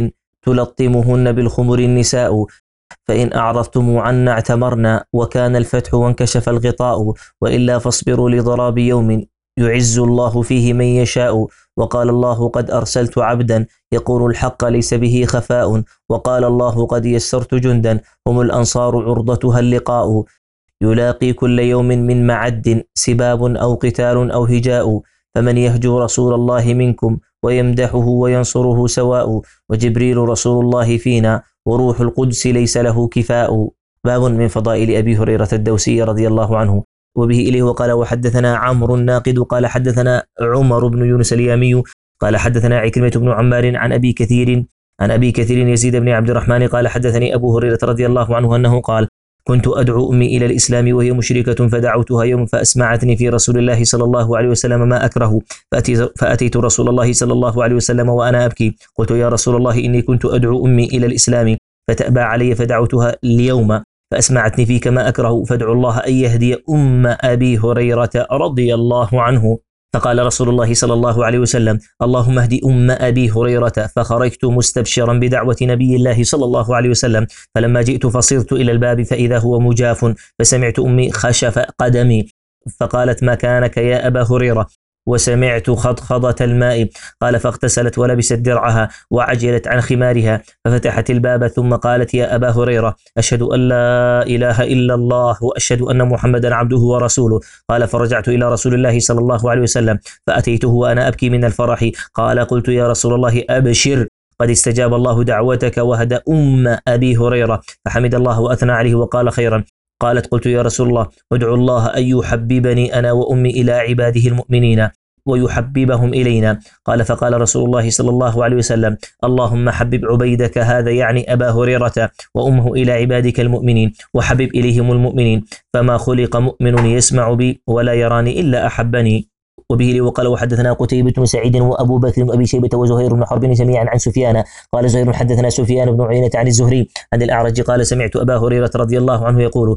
تلطمهن بالخمر النساء فإن أعرضتم عنا اعتمرنا وكان الفتح وانكشف الغطاء وإلا فاصبروا لضراب يوم يعز الله فيه من يشاء. وقال الله قد أرسلت عبدا يقول الحق ليس به خفاء وقال الله قد يسرت جندا هم الأنصار عرضتها اللقاء يلاقي كل يوم من معد سباب أو قتال أو هجاء فمن يهجو رسول الله منكم ويمدحه وينصره سواء وجبريل رسول الله فينا وروح القدس ليس له كفاء. باب من فضائل أبي هريرة الدوسي رضي الله عنه. وبه إليه وقال وحدثنا عمرو الناقد قال حدثنا عمر بن يونس اليامي قال حدثنا عكرمة بن عمار عن أبي كثير عن أبي كثير يزيد بن عبد الرحمن قال حدثني أبو هريرة رضي الله عنه أنه قال كنت أدعو أمي إلى الإسلام وهي مشركة فدعوتها يوم فأسمعتني في رسول الله صلى الله عليه وسلم ما أكره فأتيت رسول الله صلى الله عليه وسلم وأنا أبكي قلت يا رسول الله إني كنت أدعو أمي إلى الإسلام فتأبى علي فدعوتها اليوم فأسمعتني فيك ما أكره فادعو الله أن يهدي أم أبي هريرة رضي الله عنه. فقال رسول الله صلى الله عليه وسلم اللهم اهدي أم أبي هريرة فخرجت مستبشرا بدعوة نبي الله صلى الله عليه وسلم فلما جئت فصرت إلى الباب فإذا هو مجاف فسمعت أمي خشف قدمي فقالت مكانك يا أبا هريرة وسمعت خضخضة الماء قال فاغتسلت ولبست درعها وعجلت عن خمارها ففتحت الباب ثم قالت يا أبا هريرة أشهد أن لا إله إلا الله وأشهد أن محمدا عبده ورسوله. قال فرجعت إلى رسول الله صلى الله عليه وسلم فأتيته وأنا أبكي من الفرح قال قلت يا رسول الله أبشر قد استجاب الله دعوتك وهدى أم أبي هريرة فحمد الله وأثنى عليه وقال خيرا. قالت قلت يا رسول الله ادعو الله أن يحببني أنا وأمي إلى عباده المؤمنين ويحببهم إلينا. قال فقال رسول الله صلى الله عليه وسلم اللهم حبب عبيدك هذا يعني أبا هريرة وأمه إلى عبادك المؤمنين وحبب إليهم المؤمنين فما خلق مؤمن يسمع بي ولا يراني إلا أحبني. وبه وقال وحدثنا قتيبة بن سعيد وأبو بكر بن أبي شيبة وزهير بن حرب جميعا عن سفيان قال زهير حدثنا سفيان بن عيينة عن الزهري عن الأعرج قال سمعت أبا هريرة رضي الله عنه يقول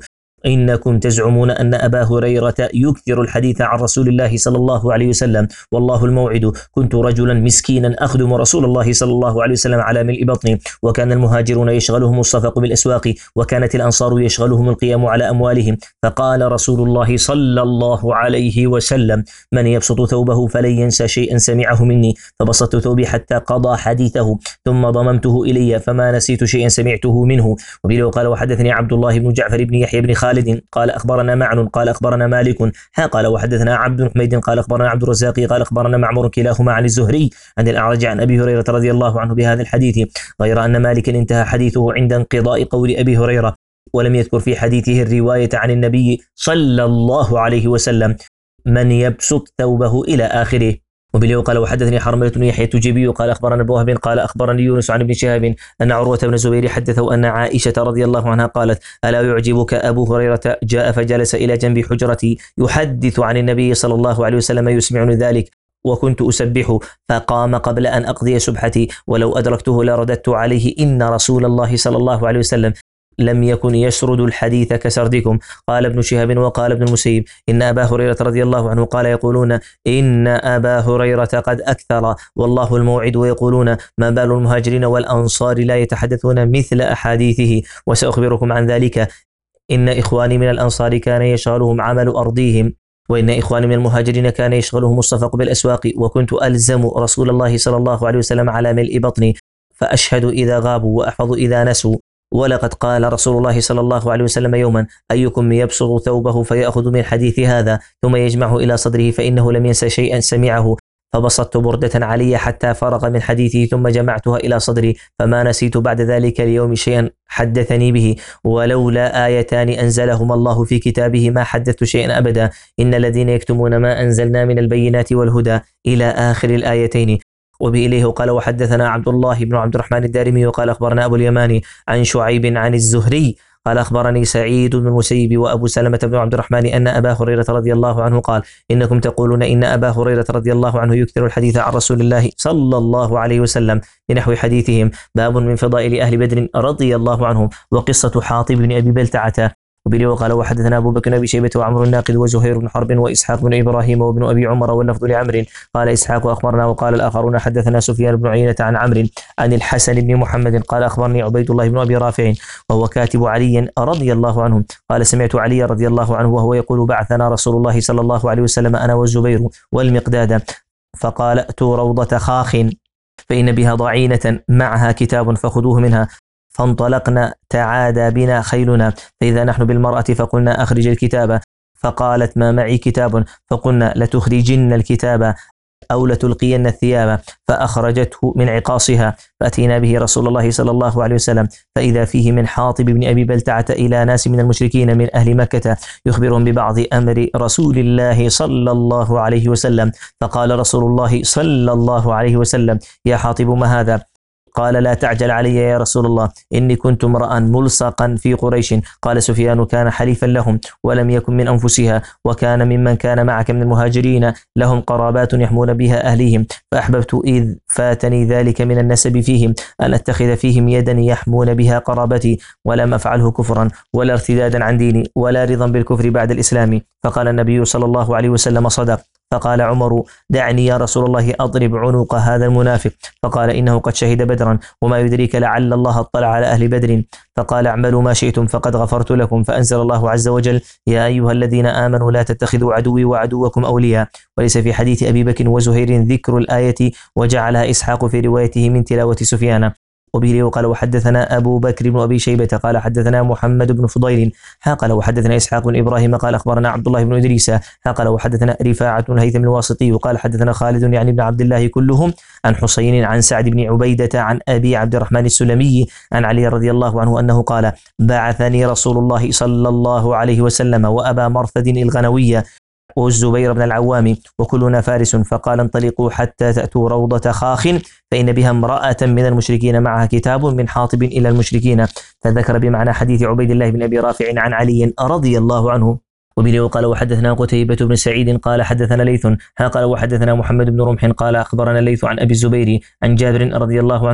إنكم تزعمون أن أبا هريرة يكثر الحديث عن رسول الله صلى الله عليه وسلم، والله الموعد. كنت رجلا مسكينا أخدم رسول الله صلى الله عليه وسلم على ملء بطني، وكان المهاجرون يشغلهم الصفق بالأسواق، وكانت الأنصار يشغلهم القيام على أموالهم. فقال رسول الله صلى الله عليه وسلم: من يبسط ثوبه فلن ينسى شيئا سمعه مني. فبسطت ثوبي حتى قضى حديثه، ثم ضممته إلي فما نسيت شيئا سمعته منه. وبه قال وحدثني عبد الله بن جعفر بن يحيى بن خالد قال أخبرنا معن قال أخبرنا مالك قال وحدثنا عبد بن حميد قال أخبرنا عبد الرزاق قال أخبرنا معمر كلاهما عن الزهري عن الأعرج عن أبي هريرة رضي الله عنه بهذا الحديث، غير أن مالك انتهى حديثه عند انقضاء قول أبي هريرة، ولم يذكر في حديثه الرواية عن النبي صلى الله عليه وسلم من يبسط ثوبه إلى آخره. وبه قال وحدثني حرملة بن يحيى التجيبي قال أخبرنا ابن وهب قال أخبرني يونس عن ابن شهاب أن عروة بن الزبير حدثه أن عائشة رضي الله عنها قالت: ألا يعجبك أبو هريرة جاء فجلس إلى جنب حجرتي يحدث عن النبي صلى الله عليه وسلم يسمعني ذلك، وكنت أسبح، فقام قبل أن أقضي سبحتي، ولو أدركته لرددت عليه إن رسول الله صلى الله عليه وسلم لم يكن يسرد الحديث كسردكم. قال ابن شهاب وقال ابن المسيب إن أبا هريرة رضي الله عنه قال يقولون إن أبا هريرة قد أكثر والله الموعد، ويقولون ما بال المهاجرين والأنصار لا يتحدثون مثل أحاديثه، وسأخبركم عن ذلك. إن إخواني من الأنصار كان يشغلهم عمل أرضيهم، وإن إخواني من المهاجرين كان يشغلهم الصفق بالأسواق، وكنت ألزم رسول الله صلى الله عليه وسلم على ملء بطني، فأشهد إذا غابوا وأحفظ إذا نسوا. ولقد قال رسول الله صلى الله عليه وسلم يوما: أيكم يبسط ثوبه فيأخذ من حديث هذا ثم يجمعه إلى صدره فإنه لم ينسى شيئا سمعه. فبسطت بردة علي حتى فرغ من حديثه ثم جمعتها إلى صدري، فما نسيت بعد ذلك اليوم شيئا حدثني به، ولولا آيتان أنزلهما الله في كتابه ما حدثت شيئا أبدا، إن الذين يكتمون ما أنزلنا من البينات والهدى إلى آخر الآيتين. وبإليه قال وحدثنا عبد الله بن عبد الرحمن الدارمي وقال أخبرنا أبو اليماني عن شعيب عن الزهري قال أخبرني سعيد بن المسيب وأبو سلمة بن عبد الرحمن أن أبا هريرة رضي الله عنه قال: إنكم تقولون إن أبا هريرة رضي الله عنه يكثر الحديث عن رسول الله صلى الله عليه وسلم بنحو حديثهم. باب من فضائل أهل بدر رضي الله عنهم، وقصة حاطب بن أبي بلتعة. وبه قال وحدثنا أبو بكر بن أبي شيبة وعمر الناقد وزهير بن حرب وإسحاق بن إبراهيم وابن أبي عمر واللفظ لعمر. قال إسحاق أخبرنا وقال الآخرون حدثنا سفيان بن عيينة عن عمرو عن الحسن بن محمد قال أخبرني عبيد الله بن أبي رافع وهو كاتب علي رضي الله عنه قال: سمعت علي رضي الله عنه وهو يقول: بعثنا رسول الله صلى الله عليه وسلم أنا والزبير والمقداد، فقال: ائتوا روضة خاخ فإن بها ضعينة معها كتاب فخذوه منها. فانطلقنا تعادى بنا خيلنا، فإذا نحن بالمرأة فقلنا: أخرج الكتاب. فقالت: ما معي كتاب. فقلنا: لتخرجن الكتاب أو لتلقين الثياب. فأخرجته من عقاصها، فأتينا به رسول الله صلى الله عليه وسلم، فإذا فيه من حاطب بن أبي بلتعة إلى ناس من المشركين من أهل مكة يخبرهم ببعض أمر رسول الله صلى الله عليه وسلم. فقال رسول الله صلى الله عليه وسلم: يا حاطب ما هذا؟ قال: لا تعجل علي يا رسول الله، إني كنت امرأ ملصقا في قريش. قال سفيان: كان حليفا لهم ولم يكن من أنفسها، وكان ممن كان معك من المهاجرين لهم قرابات يحمون بها أهليهم، فأحببت إذ فاتني ذلك من النسب فيهم أن أتخذ فيهم يدا يحمون بها قرابتي، ولم أفعله كفرا ولا ارتدادا عن ديني ولا رضا بالكفر بعد الإسلام. فقال النبي صلى الله عليه وسلم: صدق. فقال عمر: دعني يا رسول الله أضرب عنق هذا المنافق. فقال: إنه قد شهد بدرا، وما يدريك لعل الله اطلع على أهل بدر. فقال: اعملوا ما شئتم فقد غفرت لكم. فأنزل الله عز وجل: يا أيها الذين آمنوا لا تتخذوا عدوي وعدوكم أولياء. وليس في حديث أبي بكر وزهير ذكر الآية، وجعلها إسحاق في روايته من تلاوة سفيان. وبه قال وحدثنا أبو بكر بن أبي شيبة قال حدثنا محمد بن فضيل قال وحدثنا إسحاق بن إبراهيم قال أخبرنا عبد الله بن إدريس قال وحدثنا رفاعة بن هيثم الواسطي وقال حدثنا خالد يعني بن عبد الله كلهم عن حسين عن سعد بن عبيدة عن أبي عبد الرحمن السلمي عن علي رضي الله عنه أنه قال: بعثني رسول الله صلى الله عليه وسلم وأبا مرثد الغنوية والزبير بن العوام وكلنا فارس، فقال: انطلقوا حتى تأتوا روضة خاخ فإن بها امرأة من المشركين معها كتاب من حاطب إلى المشركين. فذكر بمعنى حديث عبيد الله بن أبي رافع عن علي رضي الله عنه. وبه قال وحدثنا قتيبة بن سعيد قال حدثنا ليث قال وحدثنا محمد بن رمح قال أخبرنا ليث عن أبي الزبير عن جابر رضي الله عنه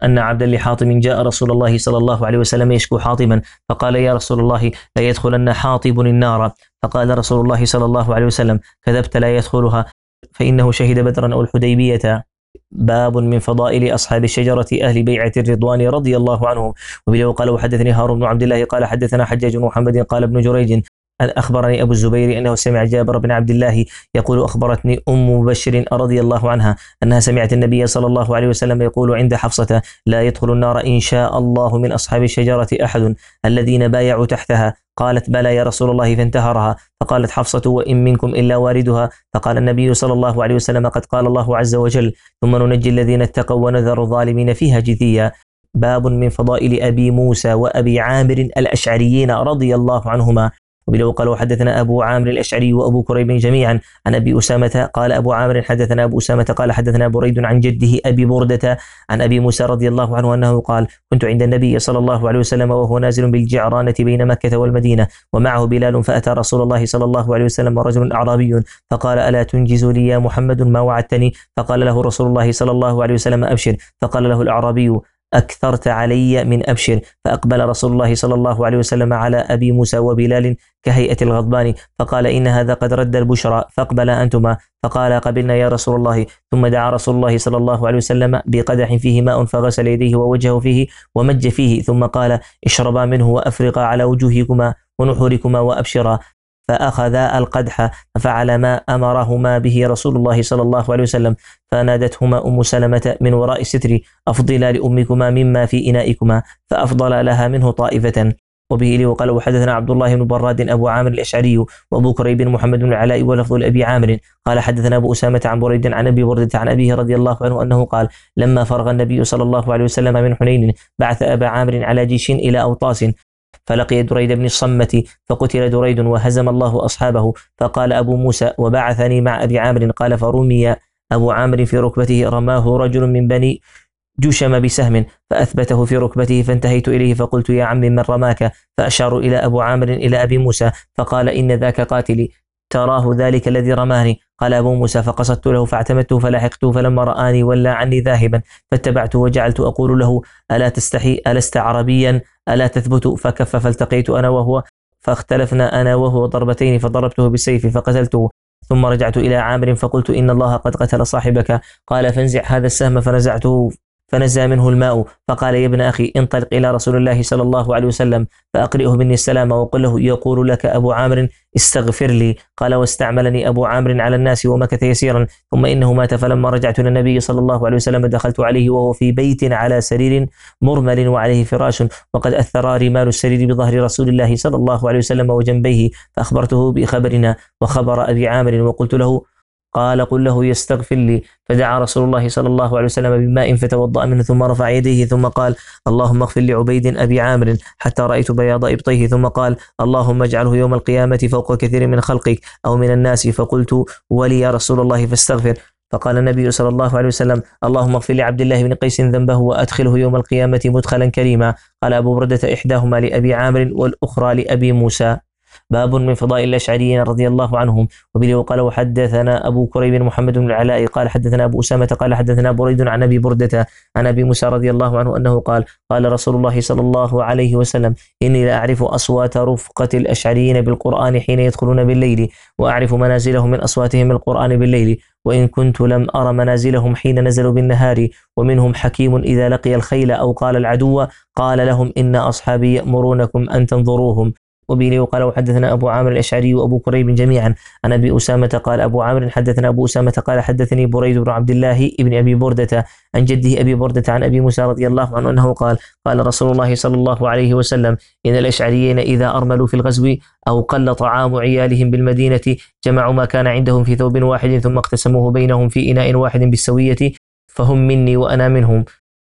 أن عبدا لحاطم جاء رسول الله صلى الله عليه وسلم يشكو حاطبا، فقال يا رسول الله لا يدخلن حاطب النار، فقال رسول الله صلى الله عليه وسلم كذبت لا يدخلها فإنه شهد بدرا أو الحديبية. باب من فضائل أصحاب الشجرة أهل بيعة الرضوان رضي الله عنهم. وبه قال وحدثني هارون بن عبد الله قال حدثنا حجاج بن محمد قال ابن جريج أخبرني أبو الزبير أنه سمع جابر بن عبد الله يقول أخبرتني أم مبشر رضي الله عنها أنها سمعت النبي صلى الله عليه وسلم يقول عند حفصة لا يدخل النار إن شاء الله من أصحاب الشجرة أحد الذين بايعوا تحتها. قالت بلى يا رسول الله فانتهرها، فقالت حفصة وإن منكم إلا واردها. فقال النبي صلى الله عليه وسلم قد قال الله عز وجل ثم ننجي الذين اتقوا ونذر الظالمين فيها جثيا. باب من فضائل أبي موسى وأبي عامر الأشعريين رضي الله عنهما. وبه قال وحدثنا أبو عامر الأشعري وأبو كريب جميعا عن أبي أسامة قال أبو عامر حدثنا أبو أسامة قال حدثنا بريد عن جده أبي بردة عن أبي موسى رضي الله عنه أنه قال كنت عند النبي صلى الله عليه وسلم وهو نازل بالجعرانة بين مكة والمدينة ومعه بلال، فأتى رسول الله صلى الله عليه وسلم رجل أعرابي فقال ألا تنجز لي يا محمد ما وعدتني؟ فقال له رسول الله صلى الله عليه وسلم أبشر. فقال له الأعرابي أكثرت علي من أبشر. فأقبل رسول الله صلى الله عليه وسلم على أبي موسى وبلال كهيئة الغضبان فقال إن هذا قد رد البشرى فاقبل أنتما. فقال قبلنا يا رسول الله. ثم دعا رسول الله صلى الله عليه وسلم بقدح فيه ماء فغسل يديه ووجهه فيه ومج فيه ثم قال اشربا منه وأفرقا على وجوهكما ونحوركما وأبشرا. فأخذا القدح ففعل ما أمرهما به رسول الله صلى الله عليه وسلم. فنادتهما أم سلمة من وراء الستر أفضلا لأمكما مما في إنائكما، فأفضل لها منه طائفة. وبه لي وقال وحدثنا عبد الله بن براد أبو عامر الأشعري وأبو كريب محمد بن العلاء ولفظ لأبي عامر قال حدثنا أبو أسامة عن بريد عن أبي بردة عن أبيه رضي الله عنه أنه قال لما فرغ النبي صلى الله عليه وسلم من حنين بعث أبا عامر على جيش إلى أوطاس فلقي دريد بن الصمة فقتل دريد وهزم الله أصحابه. فقال أبو موسى وبعثني مع أبي عامر قال فرمي أبو عامر في ركبته رماه رجل من بني جشم بسهم فأثبته في ركبته فانتهيت إليه فقلت يا عم من رماك؟ فأشار إلى أبو عامر إلى أبي موسى فقال إن ذاك قاتلي تراه ذلك الذي رماني؟ قال أبو موسى فقصدت له فاعتمدته فلاحقته فلما رآني ولى عني ذاهبا فاتبعته وجعلت أقول له ألا تستحي ألست عربيا ألا تثبت؟ فكف فالتقيت أنا وهو فاختلفنا أنا وهو ضربتين فضربته بالسيف فقتلته. ثم رجعت إلى عامر فقلت إن الله قد قتل صاحبك. قال فانزع هذا السهم فنزعته فنزع منه الماء. فقال يا ابن أخي انطلق إلى رسول الله صلى الله عليه وسلم فأقرئه مني السلام وقل له يقول لك أبو عامر استغفر لي. قال واستعملني أبو عامر على الناس ومكث يسيرا ثم إنه مات. فلما رجعت إلى النبي صلى الله عليه وسلم دخلت عليه وهو في بيت على سرير مرمل وعليه فراش وقد أثر رمال السرير بظهر رسول الله صلى الله عليه وسلم وجنبيه. فأخبرته بخبرنا وخبر أبي عامر وقلت له قال قل له يستغفر لي. فدعا رسول الله صلى الله عليه وسلم بماء فتوضأ منه ثم رفع يديه ثم قال اللهم اغفر لعبيد أبي عامر حتى رأيت بياض إبطيه ثم قال اللهم اجعله يوم القيامة فوق كثير من خلقك أو من الناس. فقلت ولي يا رسول الله فاستغفر. فقال النبي صلى الله عليه وسلم اللهم اغفر لعبد الله بن قيس ذنبه وأدخله يوم القيامة مدخلا كريما. قال أبو بردة إحداهما لأبي عامر والأخرى لأبي موسى. باب من فضائل الأشعريين رضي الله عنهم. وبه وقال وحدثنا أبو كريب محمد بن العلاء قال حدثنا أبو أسامة قال حدثنا بريد عن أبي بردة عن أبي موسى رضي الله عنه أنه قال قال رسول الله صلى الله عليه وسلم إني لا أعرف أصوات رفقة الأشعريين بالقرآن حين يدخلون بالليل وأعرف منازلهم من أصواتهم القرآن بالليل وإن كنت لم أرى منازلهم حين نزلوا بالنهار. ومنهم حكيم إذا لقي الخيل أو قال العدو قال لهم إن أصحابي يأمرونكم أن تنظروهم. وبه وقال وحدثنا أبو عامر الأشعري وأبو كريب جميعا عن أبي أسامة قال أبو عامر حدثنا أبو أسامة قال حدثني بريد بن عبد الله ابن أبي بردة عن جده أبي بردة عن أبي موسى رضي الله عنه أنه قال قال رسول الله صلى الله عليه وسلم إن الأشعريين إذا أرملوا في الغزو أو قل طعام عيالهم بالمدينة جمعوا ما كان عندهم في ثوب واحد ثم اقتسموه بينهم في إناء واحد بالسوية فهم مني وأنا منهم.